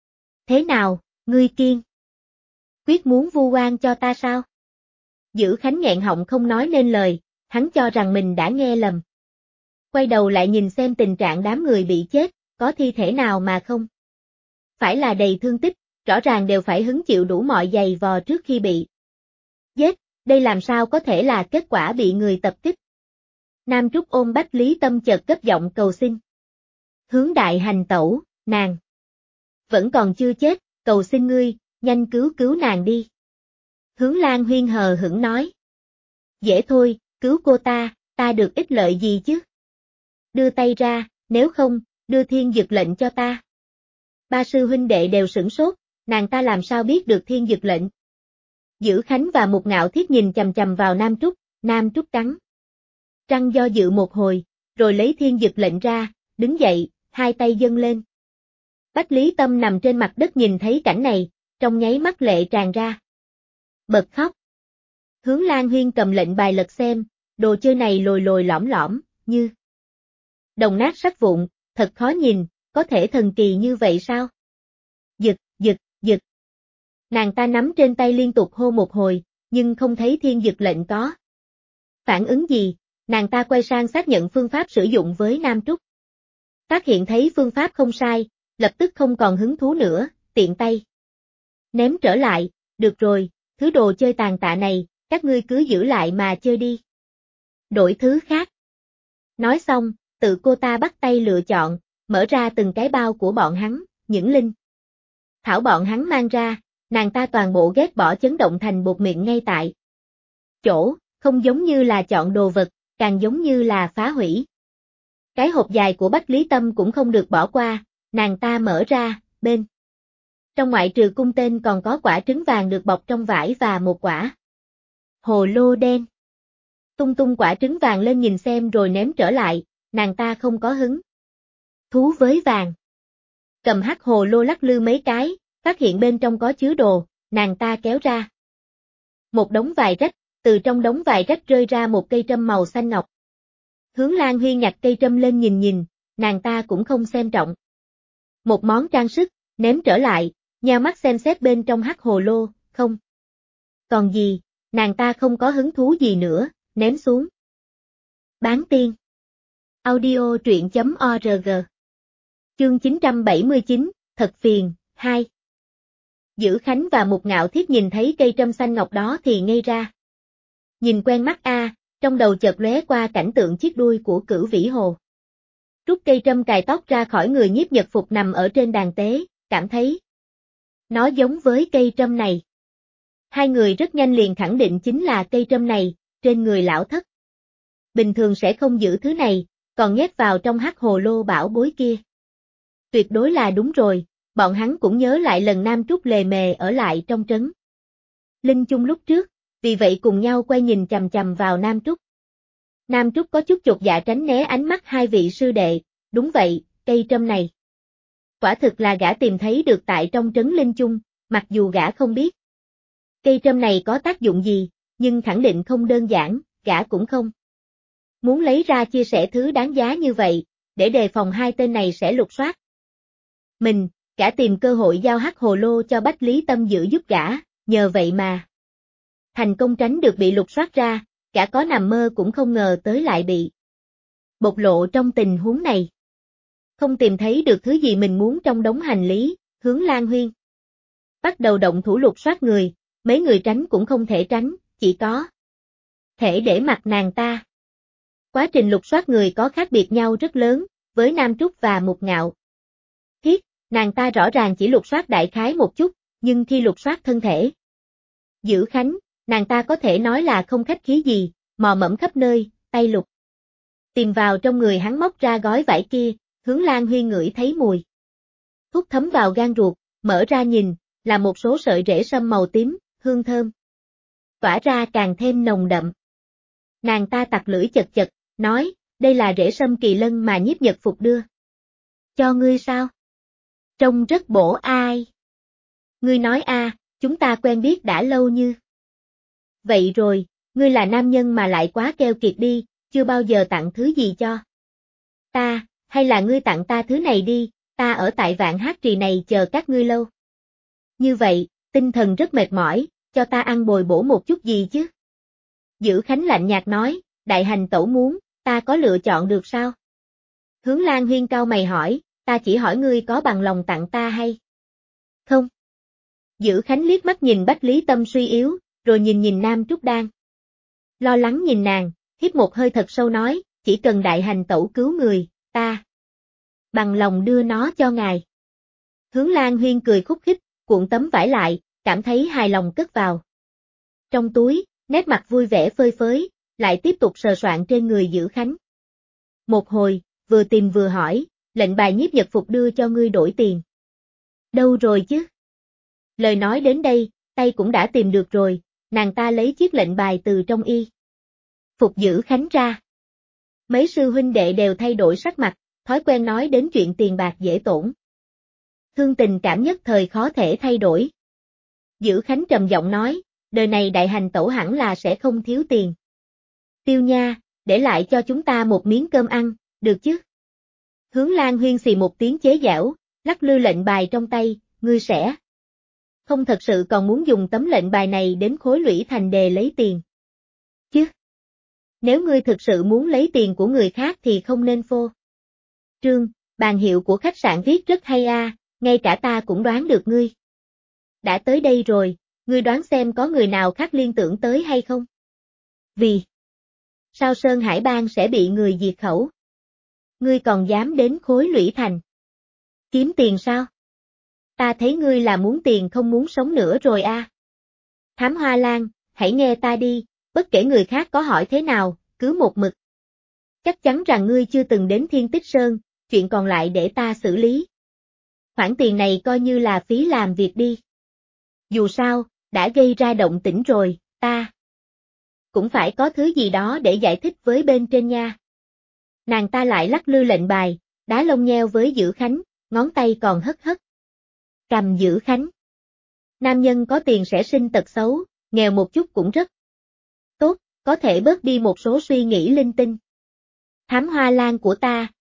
Thế nào, ngươi kiên quyết muốn vu oan cho ta sao? Dữ Khánh nghẹn họng không nói nên lời, hắn cho rằng mình đã nghe lầm. Quay đầu lại nhìn xem tình trạng đám người bị chết, có thi thể nào mà không? Phải là đầy thương tích, rõ ràng đều phải hứng chịu đủ mọi giày vò trước khi bị giết, đây làm sao có thể là kết quả bị người tập kích? Nam Trúc ôm Bách Lý Tâm chợt cất giọng cầu xin. Hướng đại hành tẩu, nàng vẫn còn chưa chết, cầu xin ngươi, nhanh cứu cứu nàng đi. Hướng Lan Huyên hờ hững nói. Dễ thôi, cứu cô ta được ích lợi gì chứ? Đưa tay ra, nếu không, đưa thiên dực lệnh cho ta. Ba sư huynh đệ đều sửng sốt, nàng ta làm sao biết được thiên dực lệnh? Dữ Khánh và Mục Ngạo Thiết nhìn chằm chằm vào Nam Trúc cắn răng do dự một hồi, rồi lấy thiên dực lệnh ra, đứng dậy, hai tay dâng lên. Bách Lý Tâm nằm trên mặt đất nhìn thấy cảnh này, trong nháy mắt lệ tràn ra. Bật khóc. Hướng Lan Huyên cầm lệnh bài lật xem, đồ chơi này lồi lồi lõm lõm, như đồng nát sắt vụn, thật khó nhìn, có thể thần kỳ như vậy sao? Giật, giật, giật. Nàng ta nắm trên tay liên tục hô một hồi, nhưng không thấy thiên dực lệnh có phản ứng gì, nàng ta quay sang xác nhận phương pháp sử dụng với Nam Trúc. Phát hiện thấy phương pháp không sai, lập tức không còn hứng thú nữa, tiện tay ném trở lại, được rồi, thứ đồ chơi tàn tạ này, các ngươi cứ giữ lại mà chơi đi. Đổi thứ khác. Nói xong, tự cô ta bắt tay lựa chọn, mở ra từng cái bao của bọn hắn, những linh thảo bọn hắn mang ra, nàng ta toàn bộ ghét bỏ chấn động thành bột miệng ngay tại chỗ, không giống như là chọn đồ vật, càng giống như là phá hủy. Cái hộp dài của Bách Lý Tâm cũng không được bỏ qua, nàng ta mở ra, bên trong ngoại trừ cung tên còn có quả trứng vàng được bọc trong vải và một quả hồ lô đen. Tung tung quả trứng vàng lên nhìn xem rồi ném trở lại, nàng ta không có hứng thú với vàng. Cầm hắc hồ lô lắc lư mấy cái, phát hiện bên trong có chứa đồ, nàng ta kéo ra một đống vài rách, từ trong đống vài rách rơi ra một cây trâm màu xanh ngọc. Hướng Lan Huyên nhặt cây trâm lên nhìn nhìn, nàng ta cũng không xem trọng. Một món trang sức, ném trở lại, nheo mắt xem xét bên trong hắc hồ lô, không. Còn gì, nàng ta không có hứng thú gì nữa, ném xuống. Bán tiên. Audio truyện.org. Chương 979, thật phiền, 2. Dữ Khánh và Mục Ngạo Thiết nhìn thấy cây trâm xanh ngọc đó thì ngây ra. Nhìn quen mắt a, trong đầu chợt lóe qua cảnh tượng chiếc đuôi của Cửu Vĩ Hồ. Rút cây trâm cài tóc ra khỏi người Nhiếp Nhật Phục nằm ở trên đàn tế, cảm thấy nó giống với cây trâm này. Hai người rất nhanh liền khẳng định chính là cây trâm này, trên người lão thất. Bình thường sẽ không giữ thứ này, còn nhét vào trong hắc hồ lô bảo bối kia. Tuyệt đối là đúng rồi, bọn hắn cũng nhớ lại lần Nam Trúc lề mề ở lại trong trấn Linh Chung lúc trước, vì vậy cùng nhau quay nhìn chằm chằm vào Nam Trúc. Nam Trúc có chút chột dạ tránh né ánh mắt hai vị sư đệ, đúng vậy, cây trâm này. Quả thực là gã tìm thấy được tại trong trấn Linh Chung, mặc dù gã không biết. Cây trâm này có tác dụng gì, nhưng khẳng định không đơn giản, gã cũng không muốn lấy ra chia sẻ thứ đáng giá như vậy, để đề phòng hai tên này sẽ lục soát. Gã tìm cơ hội giao hắc hồ lô cho Bách Lý Tâm giữ giúp gã, nhờ vậy mà thành công tránh được bị lục soát ra, gã có nằm mơ cũng không ngờ tới lại bị bộc lộ trong tình huống này. Không tìm thấy được thứ gì mình muốn trong đống hành lý, Hướng Lan Huyên bắt đầu động thủ lục soát người, mấy người tránh cũng không thể tránh, chỉ có thể để mặc nàng ta. Quá trình lục soát người có khác biệt nhau rất lớn, với Nam Trúc và Mục Ngạo Thiết, nàng ta rõ ràng chỉ lục soát đại khái một chút, nhưng khi lục soát thân thể Dữ Khánh, nàng ta có thể nói là không khách khí gì, mò mẫm khắp nơi, tay lục tìm vào trong người hắn, móc ra gói vải kia, Hướng Lan Huyên ngửi thấy mùi thuốc thấm vào gan ruột, mở ra nhìn, là một số sợi rễ sâm màu tím, hương thơm tỏa ra càng thêm nồng đậm. Nàng ta tặc lưỡi chật chật, nói, đây là rễ sâm kỳ lân mà Nhiếp Nhật Phục đưa cho ngươi sao? Trông rất bổ ai. Ngươi nói a, chúng ta quen biết đã lâu như vậy rồi, ngươi là nam nhân mà lại quá keo kiệt đi, chưa bao giờ tặng thứ gì cho ta, hay là ngươi tặng ta thứ này đi, ta ở tại Vạn Hát Trì này chờ các ngươi lâu như vậy, tinh thần rất mệt mỏi, cho ta ăn bồi bổ một chút gì chứ. Dữ Khánh lạnh nhạt nói, đại hành tẩu muốn, ta có lựa chọn được sao? Hướng Lan Huyên cau mày hỏi, ta chỉ hỏi ngươi có bằng lòng tặng ta hay không? Dữ Khánh liếc mắt nhìn Bách Lý Tâm suy yếu, rồi nhìn Nam Trúc đang lo lắng nhìn nàng, hít một hơi thật sâu nói, chỉ cần đại hành tẩu cứu người, ta bằng lòng đưa nó cho ngài. Hướng Lan Huyên cười khúc khích, cuộn tấm vải lại, cảm thấy hài lòng cất vào trong túi, nét mặt vui vẻ phơi phới, lại tiếp tục sờ soạn trên người Dữ Khánh. Một hồi, vừa tìm vừa hỏi, lệnh bài Nhiếp Nhật Phục đưa cho ngươi đổi tiền. Đâu rồi chứ? Lời nói đến đây, tay cũng đã tìm được rồi, nàng ta lấy chiếc lệnh bài từ trong y phục Dữ Khánh ra. Mấy sư huynh đệ đều thay đổi sắc mặt, thói quen nói đến chuyện tiền bạc dễ tổn thương tình cảm nhất thời khó thể thay đổi. Dữ Khánh trầm giọng nói, đời này đại hành tẩu hẳn là sẽ không thiếu tiền tiêu nha, để lại cho chúng ta một miếng cơm ăn, được chứ? Hướng Lan Huyên xì một tiếng chế giễu, lắc lư lệnh bài trong tay, ngươi sẽ không thật sự còn muốn dùng tấm lệnh bài này đến Khối Lũy Thành đề lấy tiền chứ? Nếu ngươi thực sự muốn lấy tiền của người khác thì không nên phô trương, bảng hiệu của khách sạn viết rất hay a, ngay cả ta cũng đoán được ngươi đã tới đây rồi, ngươi đoán xem có người nào khác liên tưởng tới hay không? Vì sao Sơn Hải Bang sẽ bị người diệt khẩu? Ngươi còn dám đến Khối Lũy Thành kiếm tiền sao? Ta thấy ngươi là muốn tiền không muốn sống nữa rồi a. Thám Hoa Lan, hãy nghe ta đi, bất kể người khác có hỏi thế nào, cứ một mực chắc chắn rằng ngươi chưa từng đến Thiên Tích Sơn, chuyện còn lại để ta xử lý. Khoản tiền này coi như là phí làm việc đi. Dù sao, đã gây ra động tĩnh rồi, ta cũng phải có thứ gì đó để giải thích với bên trên nha. Nàng ta lại lắc lư lệnh bài, đá lông nheo với Dữ Khánh, ngón tay còn hất hất cầm Dữ Khánh. Nam nhân có tiền sẽ sinh tật xấu, nghèo một chút cũng rất tốt, có thể bớt đi một số suy nghĩ linh tinh. Thám Hoa Lan của ta,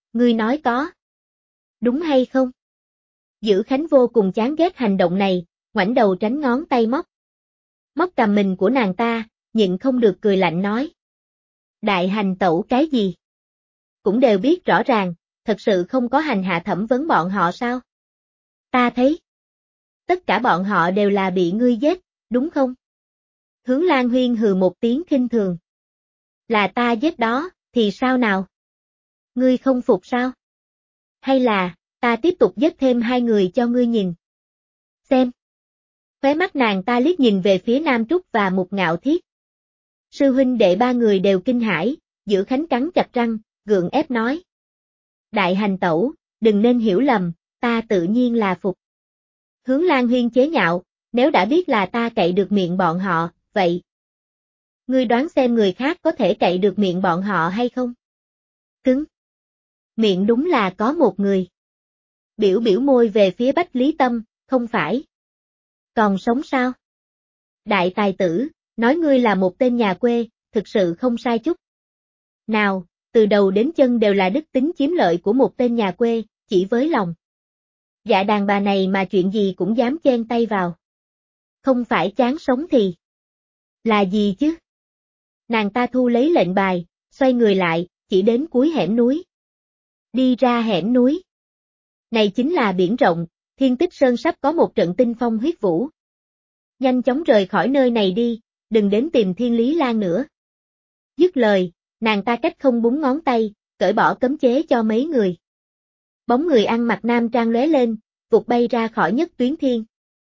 Ngươi nói có. Đúng hay không? Dữ Khánh vô cùng chán ghét hành động này, ngoảnh đầu tránh ngón tay móc. Móc cầm mình của nàng ta, nhịn không được cười lạnh nói. Đại hành tẩu cái gì? Cũng đều biết rõ ràng, thật sự không có hành hạ thẩm vấn bọn họ sao? Ta thấy. Tất cả bọn họ đều là bị ngươi giết, đúng không? Hướng Lan Huyên hừ một tiếng khinh thường. Là ta giết đó, thì sao nào? Ngươi không phục sao? Hay là, ta tiếp tục giết thêm 2 người cho ngươi nhìn? Xem. Khóe mắt nàng ta liếc nhìn về phía Nam Trúc và Mục Ngạo Thiết. Sư huynh đệ 3 người đều kinh hãi, Dữ Khánh cắn chặt răng, gượng ép nói. Đại hành tẩu, đừng nên hiểu lầm, ta tự nhiên là phục. Hướng Lan Huyên chế nhạo, nếu đã biết là ta cậy được miệng bọn họ, vậy. Ngươi đoán xem người khác có thể cậy được miệng bọn họ hay không? Cứng. Miệng đúng là có một người. Biểu biểu môi về phía Bách Lý Tâm, không phải. Còn sống sao? Đại tài tử, nói ngươi là một tên nhà quê, thực sự không sai chút. Nào, từ đầu đến chân đều là đức tính chiếm lợi của một tên nhà quê, chỉ với lòng. Dạ đàn bà này mà chuyện gì cũng dám chen tay vào. Không phải chán sống thì. Là gì chứ? Nàng ta thu lấy lệnh bài, xoay người lại, chỉ đến cuối hẻm núi. Đi ra hẻm núi. Này chính là biển rộng, Thiên Tích Sơn sắp có một trận tinh phong huyết vũ. Nhanh chóng rời khỏi nơi này đi, đừng đến tìm Thiên Lý Lan nữa. Dứt lời, nàng ta cách không búng ngón tay, cởi bỏ cấm chế cho mấy người. Bóng người ăn mặc nam trang lóe lên, vụt bay ra khỏi nhất tuyến thiên.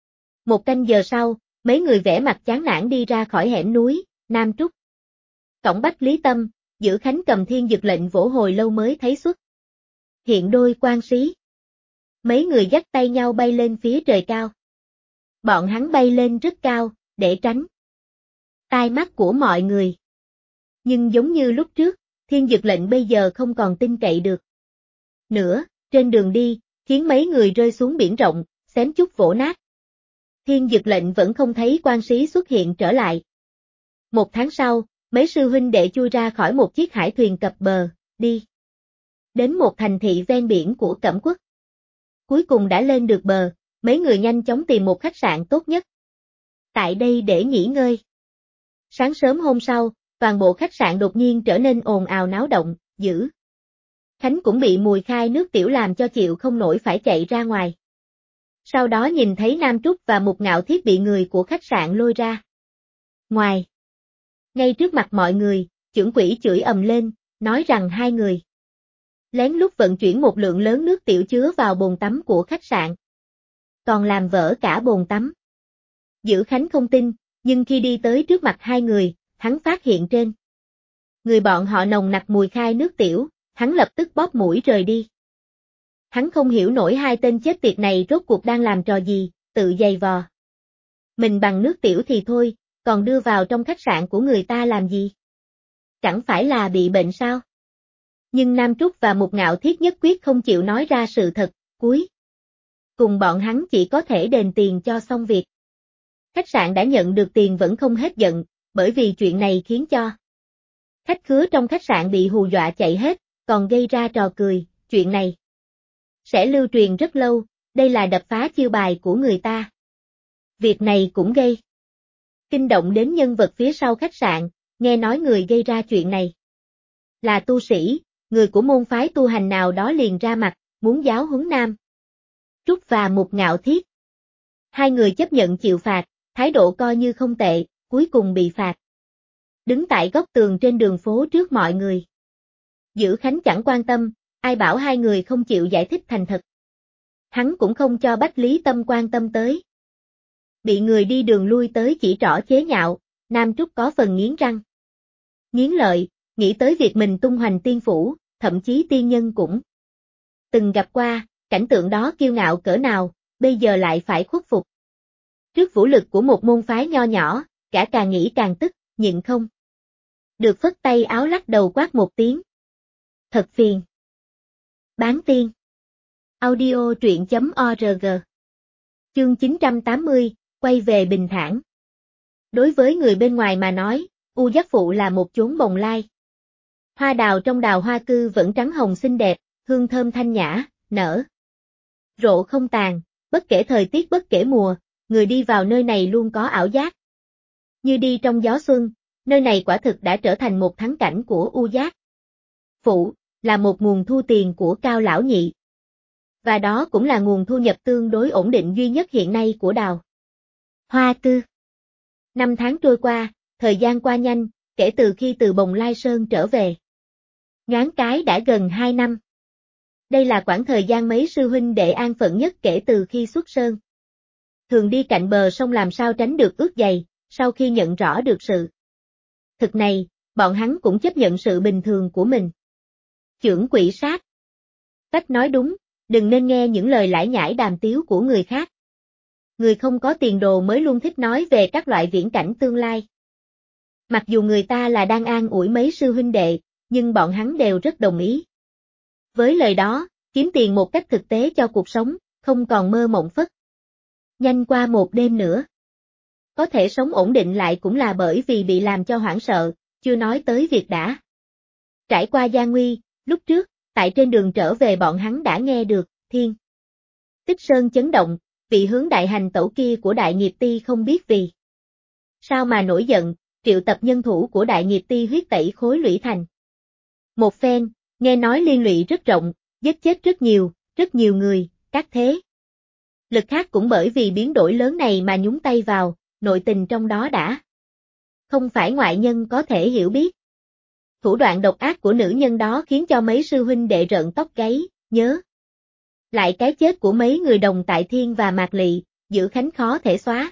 1 canh giờ sau, mấy người vẻ mặt chán nản đi ra khỏi hẻm núi, Nam Trúc. Cổng Bách Lý Tâm, Dữ Khánh cầm thiên dực lệnh vỗ hồi lâu mới thấy xuất. Hiện đôi quan sĩ. Mấy người dắt tay nhau bay lên phía trời cao. Bọn hắn bay lên rất cao, để tránh tai mắt của mọi người. Nhưng giống như lúc trước, thiên dực lệnh bây giờ không còn tin cậy được. Nữa, trên đường đi, khiến mấy người rơi xuống biển rộng, xém chút vỗ nát. Thiên dực lệnh vẫn không thấy quan sĩ xuất hiện trở lại. 1 tháng sau, mấy sư huynh đệ chui ra khỏi một chiếc hải thuyền cập bờ, đi đến một thành thị ven biển của Cẩm Quốc. Cuối cùng đã lên được bờ, mấy người nhanh chóng tìm một khách sạn tốt nhất. Tại đây để nghỉ ngơi. Sáng sớm hôm sau, toàn bộ khách sạn đột nhiên trở nên ồn ào náo động, Dữ Khánh cũng bị mùi khai nước tiểu làm cho chịu không nổi phải chạy ra ngoài. Sau đó nhìn thấy Nam Trúc và Mục Ngạo Thiết bị người của khách sạn lôi ra. Ngoài. Ngay trước mặt mọi người, trưởng quỹ chửi ầm lên, nói rằng 2 người lén lút vận chuyển một lượng lớn nước tiểu chứa vào bồn tắm của khách sạn. Còn làm vỡ cả bồn tắm. Dữ Khánh không tin, nhưng khi đi tới trước mặt 2 người, hắn phát hiện trên người bọn họ nồng nặc mùi khai nước tiểu, hắn lập tức bóp mũi rời đi. Hắn không hiểu nổi 2 tên chết tiệt này rốt cuộc đang làm trò gì, tự giày vò. Mình bằng nước tiểu thì thôi, còn đưa vào trong khách sạn của người ta làm gì? Chẳng phải là bị bệnh sao? Nhưng Nam Trúc và Mục Ngạo Thiết nhất quyết không chịu nói ra sự thật, cuối cùng bọn hắn chỉ có thể đền tiền cho xong việc. Khách sạn đã nhận được tiền vẫn không hết giận, bởi vì chuyện này khiến cho khách khứa trong khách sạn bị hù dọa chạy hết, còn gây ra trò cười, chuyện này sẽ lưu truyền rất lâu, đây là đập phá chiêu bài của người ta. Việc này cũng gây kinh động đến nhân vật phía sau khách sạn, nghe nói người gây ra chuyện này là tu sĩ, người của môn phái tu hành nào đó liền ra mặt, muốn giáo huấn Nam Trúc và Mục Ngạo Thiết. 2 người chấp nhận chịu phạt, thái độ coi như không tệ, cuối cùng bị phạt. Đứng tại góc tường trên đường phố trước mọi người. Dữ Khánh chẳng quan tâm, ai bảo 2 người không chịu giải thích thành thật. Hắn cũng không cho Bách Lý Tâm quan tâm tới. Bị người đi đường lui tới chỉ trỏ chế nhạo, Nam Trúc có phần nghiến răng. Nghiến lợi, nghĩ tới việc mình tung hoành tiên phủ, thậm chí tiên nhân cũng từng gặp qua, cảnh tượng đó kiêu ngạo cỡ nào, bây giờ lại phải khuất phục. Trước vũ lực của một môn phái nho nhỏ, gã càng nghĩ càng tức, nhịn không được phất tay áo lắc đầu quát một tiếng. Thật phiền. Bán tiên. Audio truyện.org. Chương 980, quay về bình thản. Đối với người bên ngoài mà nói, U Giác Phụ là một chốn bồng lai. Hoa đào trong đào hoa cư vẫn trắng hồng xinh đẹp, hương thơm thanh nhã, nở rộ không tàn, bất kể thời tiết bất kể mùa, người đi vào nơi này luôn có ảo giác. Như đi trong gió xuân, nơi này quả thực đã trở thành một thắng cảnh của U Giác Phủ, là một nguồn thu tiền của Cao Lão Nhị. Và đó cũng là nguồn thu nhập tương đối ổn định duy nhất hiện nay của Đào Hoa Cư. 5 tháng trôi qua, thời gian qua nhanh, kể từ khi từ Bồng Lai Sơn trở về. Nhoáng cái đã gần 2 năm. Đây là khoảng thời gian mấy sư huynh đệ an phận nhất kể từ khi xuất sơn. Thường đi cạnh bờ sông làm sao tránh được ướt giày, sau khi nhận rõ được sự thực này, bọn hắn cũng chấp nhận sự bình thường của mình. Chưởng quỷ sát. Tách nói đúng, đừng nên nghe những lời lải nhải đàm tiếu của người khác. Người không có tiền đồ mới luôn thích nói về các loại viễn cảnh tương lai. Mặc dù người ta là đang an ủi mấy sư huynh đệ, nhưng bọn hắn đều rất đồng ý. Với lời đó, kiếm tiền một cách thực tế cho cuộc sống, không còn mơ mộng phất. Nhanh qua một đêm nữa. Có thể sống ổn định lại cũng là bởi vì bị làm cho hoảng sợ, chưa nói tới việc đã trải qua gian nguy. Lúc trước, tại trên đường trở về bọn hắn đã nghe được, Thiên Tích Sơn chấn động, vị hướng đại hành tẩu kia của Đại Nghiệp Ti không biết vì sao mà nổi giận, triệu tập nhân thủ của Đại Nghiệp Ti huyết tẩy khối lũy thành. Một phen, nghe nói liên lụy rất rộng, giết chết rất nhiều người, các thế lực khác cũng bởi vì biến đổi lớn này mà nhúng tay vào, nội tình trong đó đã không phải ngoại nhân có thể hiểu biết. Thủ đoạn độc ác của nữ nhân đó khiến cho mấy sư huynh đệ rợn tóc gáy, nhớ lại cái chết của mấy người đồng tại Thiên và Mạc Lị, Giữ Khánh khó thể xóa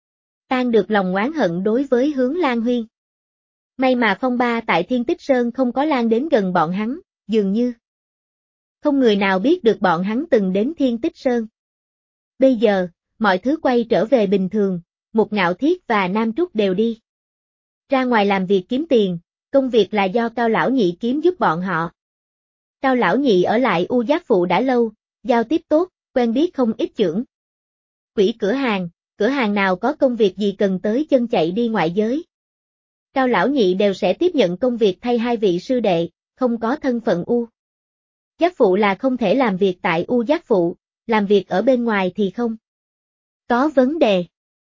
tan được lòng oán hận đối với Hướng Lan Huyên. May mà phong ba tại Thiên Tích Sơn không có lan đến gần bọn hắn, dường như không người nào biết được bọn hắn từng đến Thiên Tích Sơn. Bây giờ, mọi thứ quay trở về bình thường, Mục Ngạo Thiết và Nam Trúc đều đi ra ngoài làm việc kiếm tiền, công việc là do Cao Lão Nhị kiếm giúp bọn họ. Cao Lão Nhị ở lại U Giác Phụ đã lâu, giao tiếp tốt, quen biết không ít chưởng quỷ cửa hàng nào có công việc gì cần tới chân chạy đi ngoại giới. Cao Lão Nhị đều sẽ tiếp nhận công việc thay hai vị sư đệ, không có thân phận U Giác Phụ là không thể làm việc tại U Giác Phụ, làm việc ở bên ngoài thì không có vấn đề.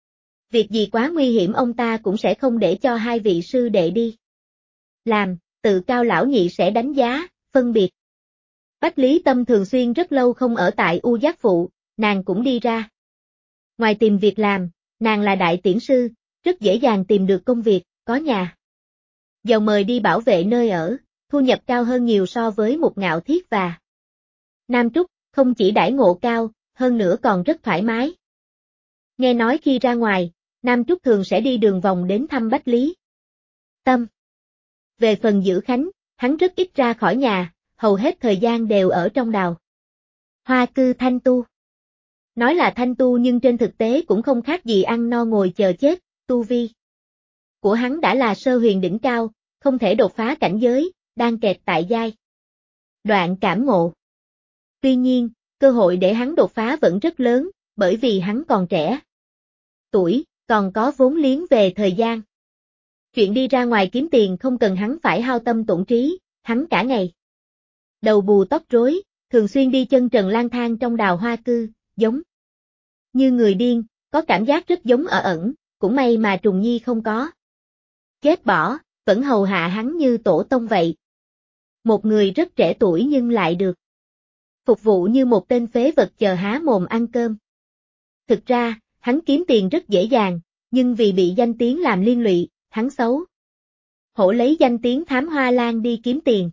Việc gì quá nguy hiểm ông ta cũng sẽ không để cho hai vị sư đệ đi làm, tự Cao Lão Nhị sẽ đánh giá, phân biệt. Bách Lý Tâm thường xuyên rất lâu không ở tại U Giác Phụ, nàng cũng đi ra ngoài tìm việc làm, nàng là đại tiễn sư, rất dễ dàng tìm được công việc, có nhà giàu mời đi bảo vệ nơi ở, thu nhập cao hơn nhiều so với Mục Ngạo Thiết và Nam Trúc, không chỉ đãi ngộ cao, hơn nữa còn rất thoải mái. Nghe nói khi ra ngoài, Nam Trúc thường sẽ đi đường vòng đến thăm Bách Lý Tâm. Về phần Giữ Khánh, hắn rất ít ra khỏi nhà, hầu hết thời gian đều ở trong Đào Hoa Cư thanh tu. Nói là thanh tu nhưng trên thực tế cũng không khác gì ăn no ngồi chờ chết, tu vi của hắn đã là sơ huyền đỉnh cao, không thể đột phá cảnh giới, đang kẹt tại giai đoạn cảm ngộ. Tuy nhiên, cơ hội để hắn đột phá vẫn rất lớn, bởi vì hắn còn trẻ tuổi, còn có vốn liếng về thời gian. Chuyện đi ra ngoài kiếm tiền không cần hắn phải hao tâm tổn trí, hắn cả ngày đầu bù tóc rối, thường xuyên đi chân trần lang thang trong Đào Hoa Cư, giống như người điên, có cảm giác rất giống ở ẩn, cũng may mà Trùng Nhi không có ghét bỏ, vẫn hầu hạ hắn như tổ tông vậy. Một người rất trẻ tuổi nhưng lại được phục vụ như một tên phế vật chờ há mồm ăn cơm. Thực ra, hắn kiếm tiền rất dễ dàng, nhưng vì bị danh tiếng làm liên lụy, hắn xấu hổ lấy danh tiếng Thám Hoa Lan đi kiếm tiền.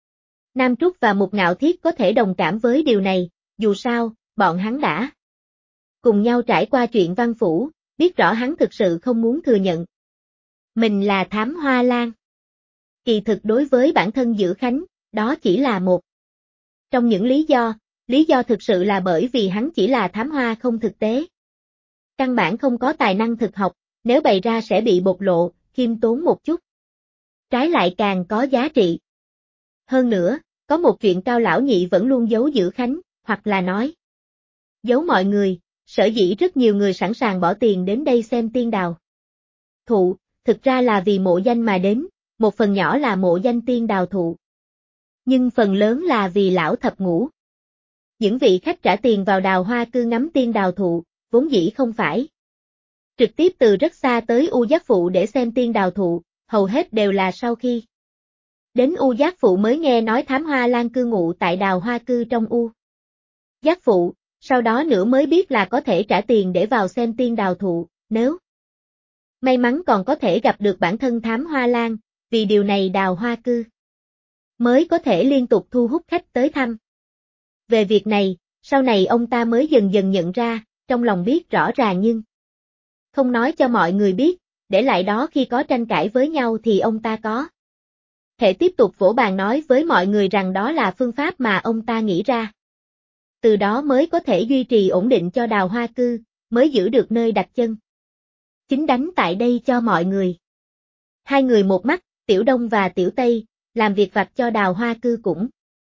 Nam Trúc và Mục Ngạo Thiết có thể đồng cảm với điều này, dù sao, bọn hắn đã cùng nhau trải qua chuyện Văn Phủ, biết rõ hắn thực sự không muốn thừa nhận mình là Thám Hoa Lan. Kỳ thực đối với bản thân Giữ Khánh, đó chỉ là một trong những lý do thực sự là bởi vì hắn chỉ là thám hoa không thực tế. Căn bản không có tài năng thực học, nếu bày ra sẽ bị bộc lộ, khiêm tốn một chút. Trái lại càng có giá trị. Hơn nữa, có một chuyện Cao Lão Nhị vẫn luôn giấu Giữ Khánh, hoặc là nói giấu mọi người, sở dĩ rất nhiều người sẵn sàng bỏ tiền đến đây xem tiên đào thụ, thực ra là vì mộ danh mà đến, một phần nhỏ là mộ danh tiên đào thụ. Nhưng phần lớn là vì lão thập ngũ. Những vị khách trả tiền vào đào hoa cư ngắm tiên đào thụ, vốn dĩ không phải trực tiếp từ rất xa tới U Giác Phụ để xem tiên đào thụ, hầu hết đều là sau khi đến U Giác Phụ mới nghe nói Thám Hoa Lan cư ngụ tại đào hoa cư trong U Giác Phụ, sau đó nữa mới biết là có thể trả tiền để vào xem tiên đào thụ, nếu may mắn còn có thể gặp được bản thân Thám Hoa Lan, vì điều này đào hoa cư mới có thể liên tục thu hút khách tới thăm. Về việc này, sau này ông ta mới dần dần nhận ra, trong lòng biết rõ ràng nhưng không nói cho mọi người biết, để lại đó khi có tranh cãi với nhau thì ông ta có thể tiếp tục vỗ bàn nói với mọi người rằng đó là phương pháp mà ông ta nghĩ ra. Từ đó mới có thể duy trì ổn định cho đào hoa cư, mới giữ được nơi đặt chân chính đánh tại đây cho mọi người. Hai người một mắt, Tiểu Đông và Tiểu Tây, làm việc vặt cho đào hoa cư cũng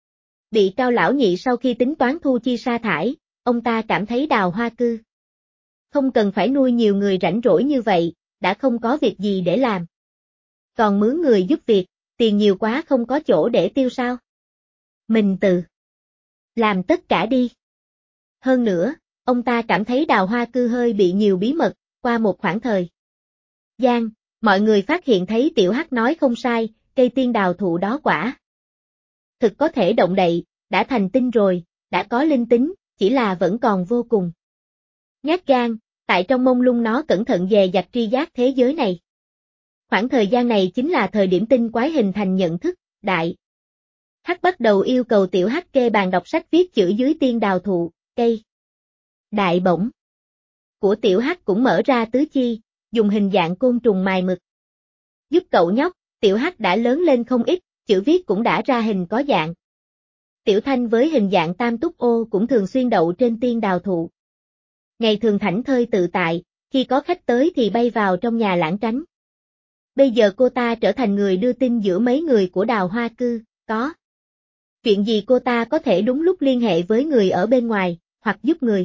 bị Cao Lão Nhị sau khi tính toán thu chi sa thải, ông ta cảm thấy đào hoa cư không cần phải nuôi nhiều người rảnh rỗi như vậy, đã không có việc gì để làm. Còn mướn người giúp việc, tiền nhiều quá không có chỗ để tiêu sao. Mình tự làm tất cả đi. Hơn nữa, ông ta cảm thấy đào hoa cư hơi bị nhiều bí mật, qua một khoảng thời gian, mọi người phát hiện thấy Tiểu Hắc nói không sai, cây tiên đào thụ đó quả thực có thể động đậy, đã thành tinh rồi, đã có linh tính, chỉ là vẫn còn vô cùng nhát gan, tại trong mông lung nó cẩn thận dè dặt tri giác thế giới này. Khoảng thời gian này chính là thời điểm tinh quái hình thành nhận thức, Đại Hắc bắt đầu yêu cầu Tiểu Hắc kê bàn đọc sách viết chữ dưới tiên đào thụ, cây đại bổng của Tiểu Hắc cũng mở ra tứ chi, dùng hình dạng côn trùng mài mực. Giúp cậu nhóc, Tiểu Hắc đã lớn lên không ít, chữ viết cũng đã ra hình có dạng. Tiểu Thanh với hình dạng tam túc ô cũng thường xuyên đậu trên tiên đào thụ. Ngày thường thảnh thơi tự tại, khi có khách tới thì bay vào trong nhà lãng tránh. Bây giờ cô ta trở thành người đưa tin giữa mấy người của đào hoa cư, có chuyện gì cô ta có thể đúng lúc liên hệ với người ở bên ngoài, hoặc giúp người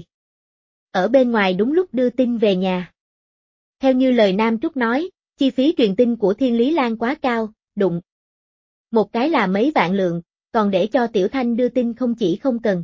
ở bên ngoài đúng lúc đưa tin về nhà. Theo như lời Nam Trúc nói, chi phí truyền tin của Thiên Lý Lan quá cao, đụng một cái là mấy vạn lượng, còn để cho Tiểu Thanh đưa tin không chỉ không cần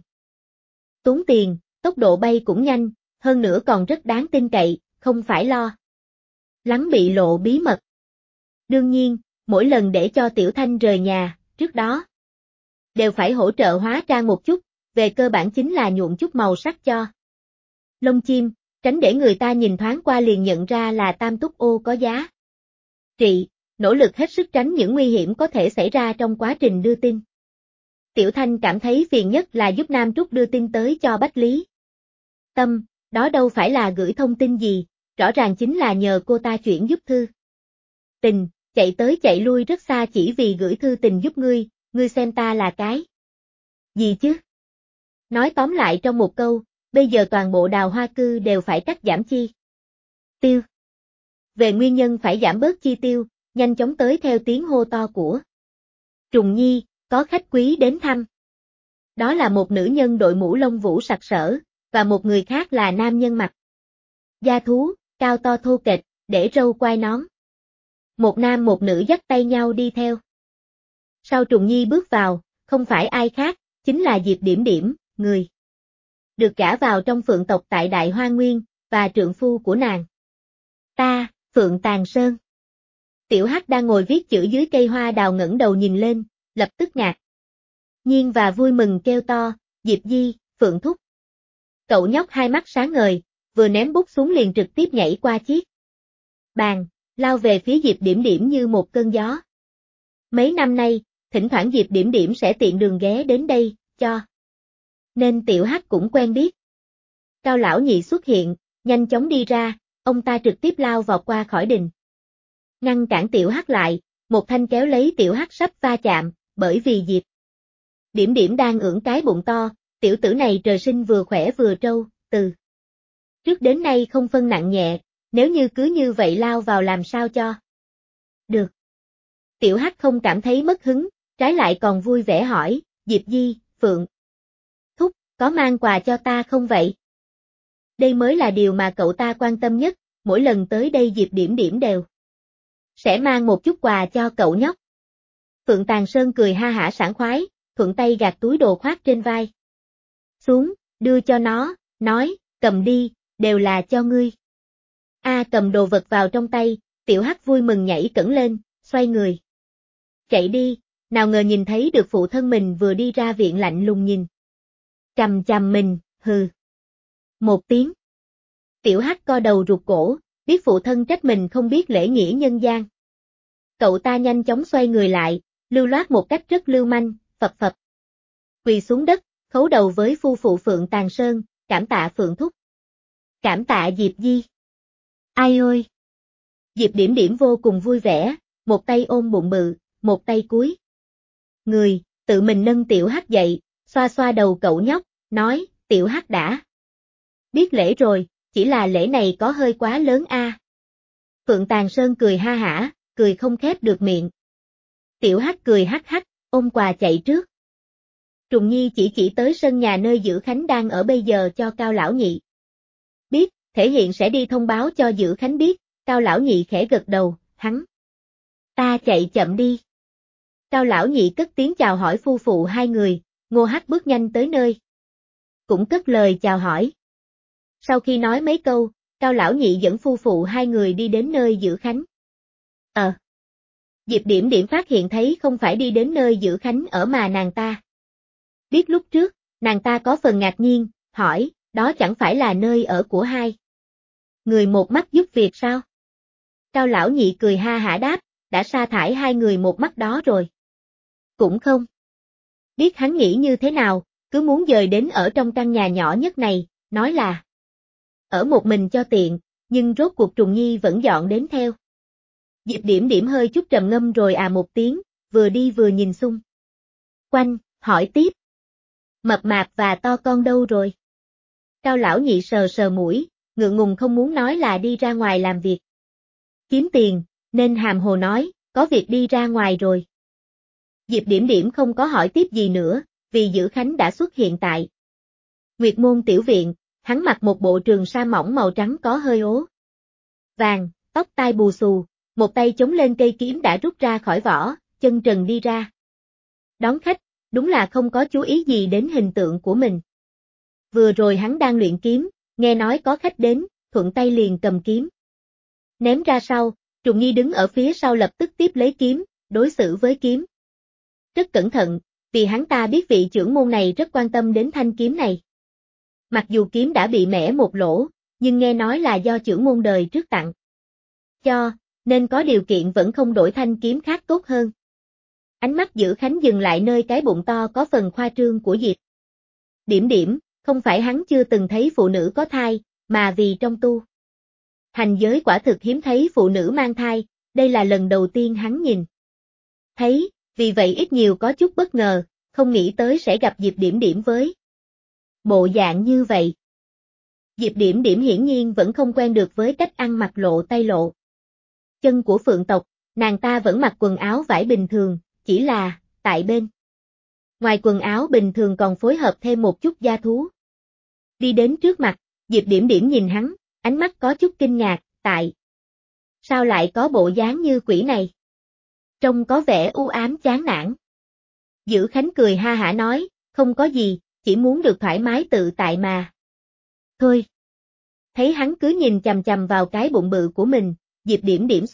tốn tiền, tốc độ bay cũng nhanh, hơn nữa còn rất đáng tin cậy, không phải lo lắng bị lộ bí mật. Đương nhiên, mỗi lần để cho Tiểu Thanh rời nhà, trước đó đều phải hỗ trợ hóa trang một chút, về cơ bản chính là nhuộm chút màu sắc cho lông chim, tránh để người ta nhìn thoáng qua liền nhận ra là tam túc ô có giá trị, nỗ lực hết sức tránh những nguy hiểm có thể xảy ra trong quá trình đưa tin. Tiểu Thanh cảm thấy phiền nhất là giúp Nam Trúc đưa tin tới cho Bách Lý Tâm, đó đâu phải là gửi thông tin gì, rõ ràng chính là nhờ cô ta chuyển giúp thư tình, chạy tới chạy lui rất xa chỉ vì gửi thư tình giúp ngươi xem ta là cái gì chứ? Nói tóm lại trong một câu, bây giờ toàn bộ đào hoa cư đều phải cắt giảm chi tiêu. Về nguyên nhân phải giảm bớt chi tiêu, nhanh chóng tới theo tiếng hô to của Trùng Nhi, có khách quý đến thăm. Đó là một nữ nhân đội mũ lông vũ sặc sỡ, và một người khác là nam nhân mặc da thú, cao to thô kệch, để râu quai nón. Một nam một nữ dắt tay nhau đi theo. Sau Trùng Nhi bước vào, không phải ai khác, chính là Diệp Điểm Điểm, người được gả vào trong Phượng tộc tại Đại Hoa Nguyên, và trượng phu của nàng. Ta, Phượng Tàn Sơn. Tiểu Hắc đang ngồi viết chữ dưới cây hoa đào ngẩng đầu nhìn lên, lập tức ngạc nhiên và vui mừng kêu to, Diệp Di, Phượng Thúc. Cậu nhóc hai mắt sáng ngời, vừa ném bút xuống liền trực tiếp nhảy qua chiếc bàn, lao về phía Diệp Điểm Điểm như một cơn gió. Mấy năm nay, thỉnh thoảng Diệp Điểm Điểm sẽ tiện đường ghé đến đây, cho nên Tiểu Hắc cũng quen biết. Cao Lão Nhị xuất hiện, nhanh chóng đi ra, ông ta trực tiếp lao vào qua khỏi đình. Ngăn cản Tiểu Hắc lại, một thanh kéo lấy Tiểu Hắc sắp va chạm, bởi vì Diệp Điểm Điểm đang ưỡn cái bụng to, tiểu tử này trời sinh vừa khỏe vừa trâu, từ trước đến nay không phân nặng nhẹ, nếu như cứ như vậy lao vào làm sao cho được. Tiểu Hắc không cảm thấy mất hứng, trái lại còn vui vẻ hỏi, Diệp Di, Phượng Thúc, có mang quà cho ta không vậy? Đây mới là điều mà cậu ta quan tâm nhất, mỗi lần tới đây Diệp Điểm Điểm đều sẽ mang một chút quà cho cậu nhóc. Phượng Tàn Sơn cười ha hả sảng khoái, thuận tay gạt túi đồ khoác trên vai. Xuống, đưa cho nó, nói, cầm đi, đều là cho ngươi. Cầm đồ vật vào trong tay, Tiểu Hắc vui mừng nhảy cẫng lên, xoay người. Chạy đi, nào ngờ nhìn thấy được phụ thân mình vừa đi ra viện lạnh lùng nhìn. Chằm chằm mình, hừ. Một tiếng. Tiểu Hắc co đầu rụt cổ, biết phụ thân trách mình không biết lễ nghĩa nhân gian. Cậu ta nhanh chóng xoay người lại, lưu loát một cách rất lưu manh, phập phập. Quỳ xuống đất, khấu đầu với phu phụ Phượng Tàn Sơn, cảm tạ Phượng Thúc. Cảm tạ Diệp Di. Ai ơi! Diệp Điểm Điểm vô cùng vui vẻ, một tay ôm bụng bự, một tay cúi người, tự mình nâng Tiểu Hắc dậy, xoa xoa đầu cậu nhóc, nói, Tiểu Hắc đã biết lễ rồi, chỉ là lễ này có hơi quá lớn a. Phượng Tàn Sơn cười ha hả, cười không khép được miệng. Tiểu Hắc cười hắc hắc, ôm quà chạy trước. Trùng Nhi chỉ tới sân nhà nơi Dữ Khánh đang ở bây giờ cho Cao Lão Nhị biết, thể hiện sẽ đi thông báo cho Dữ Khánh biết. Cao Lão Nhị khẽ gật đầu, hắn. Ta chạy chậm đi. Cao Lão Nhị cất tiếng chào hỏi phu phụ hai người, Ngô Hắc bước nhanh tới nơi. Cũng cất lời chào hỏi. Sau khi nói mấy câu, Cao Lão Nhị dẫn phu phụ hai người đi đến nơi Dữ Khánh. Diệp Điểm Điểm phát hiện thấy không phải đi đến nơi Dữ Khánh ở mà nàng ta biết lúc trước, nàng ta có phần ngạc nhiên, hỏi, đó chẳng phải là nơi ở của hai người một mắt giúp việc sao? Cao Lão Nhị cười ha hả đáp, đã sa thải hai người một mắt đó rồi. Cũng không biết hắn nghĩ như thế nào, cứ muốn dời đến ở trong căn nhà nhỏ nhất này, nói là ở một mình cho tiện, nhưng rốt cuộc Trùng Nhi vẫn dọn đến theo. Diệp Điểm Điểm hơi chút trầm ngâm rồi một tiếng, vừa đi vừa nhìn xung quanh, hỏi tiếp. Mập mạp và to con đâu rồi? Cao Lão Nhị sờ sờ mũi, ngượng ngùng không muốn nói là đi ra ngoài làm việc kiếm tiền, nên hàm hồ nói, có việc đi ra ngoài rồi. Diệp Điểm Điểm không có hỏi tiếp gì nữa, vì Dữ Khánh đã xuất hiện tại Nguyệt Môn Tiểu Viện, hắn mặc một bộ trường sa mỏng màu trắng có hơi ố vàng, tóc tai bù xù, một tay chống lên cây kiếm đã rút ra khỏi vỏ, chân trần đi ra. Đón khách, đúng là không có chú ý gì đến hình tượng của mình. Vừa rồi hắn đang luyện kiếm, nghe nói có khách đến, thuận tay liền cầm kiếm. Ném ra sau, Trùng Nhi đứng ở phía sau lập tức tiếp lấy kiếm, đối xử với kiếm. Rất cẩn thận, vì hắn ta biết vị trưởng môn này rất quan tâm đến thanh kiếm này. Mặc dù kiếm đã bị mẻ một lỗ, nhưng nghe nói là do trưởng môn đời trước tặng cho, nên có điều kiện vẫn không đổi thanh kiếm khác tốt hơn. Ánh mắt Dữ Khánh dừng lại nơi cái bụng to có phần khoa trương của Diệp Điểm Điểm, không phải hắn chưa từng thấy phụ nữ có thai, mà vì trong tu hành giới quả thực hiếm thấy phụ nữ mang thai, đây là lần đầu tiên hắn nhìn thấy, vì vậy ít nhiều có chút bất ngờ, không nghĩ tới sẽ gặp Diệp Điểm Điểm với bộ dạng như vậy. Diệp Điểm Điểm hiển nhiên vẫn không quen được với cách ăn mặc lộ tay lộ chân của Phượng tộc, nàng ta vẫn mặc quần áo vải bình thường, chỉ là, tại bên ngoài quần áo bình thường còn phối hợp thêm một chút da thú. Đi đến trước mặt, Diệp Điểm Điểm nhìn hắn, ánh mắt có chút kinh ngạc, tại sao lại có bộ dáng như quỷ này? Trông có vẻ u ám chán nản. Dữ Khánh cười ha hả nói, không có gì, chỉ muốn được thoải mái tự tại mà. Thôi. Thấy hắn cứ nhìn chằm chằm vào cái bụng bự của mình, Diệp Điểm Điểm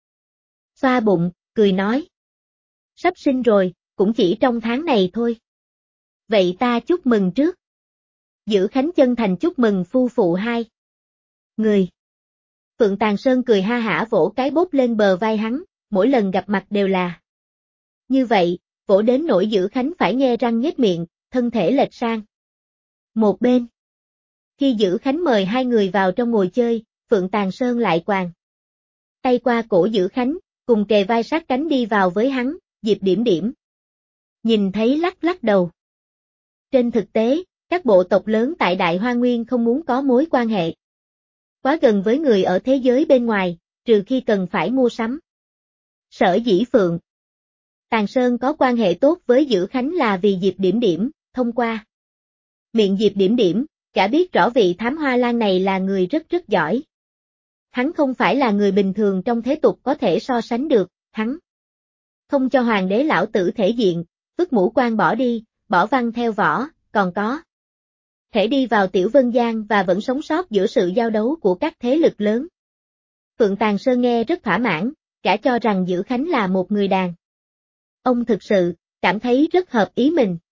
xoa bụng, cười nói. Sắp sinh rồi, cũng chỉ trong tháng này thôi. Vậy ta chúc mừng trước. Dữ Khánh chân thành chúc mừng phu phụ hai người. Phượng Tàn Sơn cười ha hả vỗ cái bốp lên bờ vai hắn, mỗi lần gặp mặt đều là như vậy, vỗ đến nỗi Dữ Khánh phải nhe răng nhếch miệng, thân thể lệch sang một bên. Khi Dữ Khánh mời hai người vào trong ngồi chơi, Phượng Tàn Sơn lại quàng tay qua cổ Dữ Khánh, cùng kề vai sát cánh đi vào với hắn, Diệp Điểm Điểm nhìn thấy lắc lắc đầu. Trên thực tế, các bộ tộc lớn tại Đại Hoa Nguyên không muốn có mối quan hệ quá gần với người ở thế giới bên ngoài, trừ khi cần phải mua sắm. Sở dĩ Phượng Tàn Sơn có quan hệ tốt với Dữ Khánh là vì Diệp Điểm Điểm, thông qua miệng Diệp Điểm Điểm, cả biết rõ vị thám hoa lan này là người rất rất giỏi. Hắn không phải là người bình thường trong thế tục có thể so sánh được, hắn không cho hoàng đế lão tử thể diện, Vứt mũ quan bỏ đi, bỏ văn theo võ, còn có thể đi vào Tiểu Vân Giang và vẫn sống sót giữa sự giao đấu của các thế lực lớn. Phượng Tàng Sơn nghe rất thỏa mãn, cả cho rằng Dữ Khánh là một người đàn ông thực sự, cảm thấy rất hợp ý mình.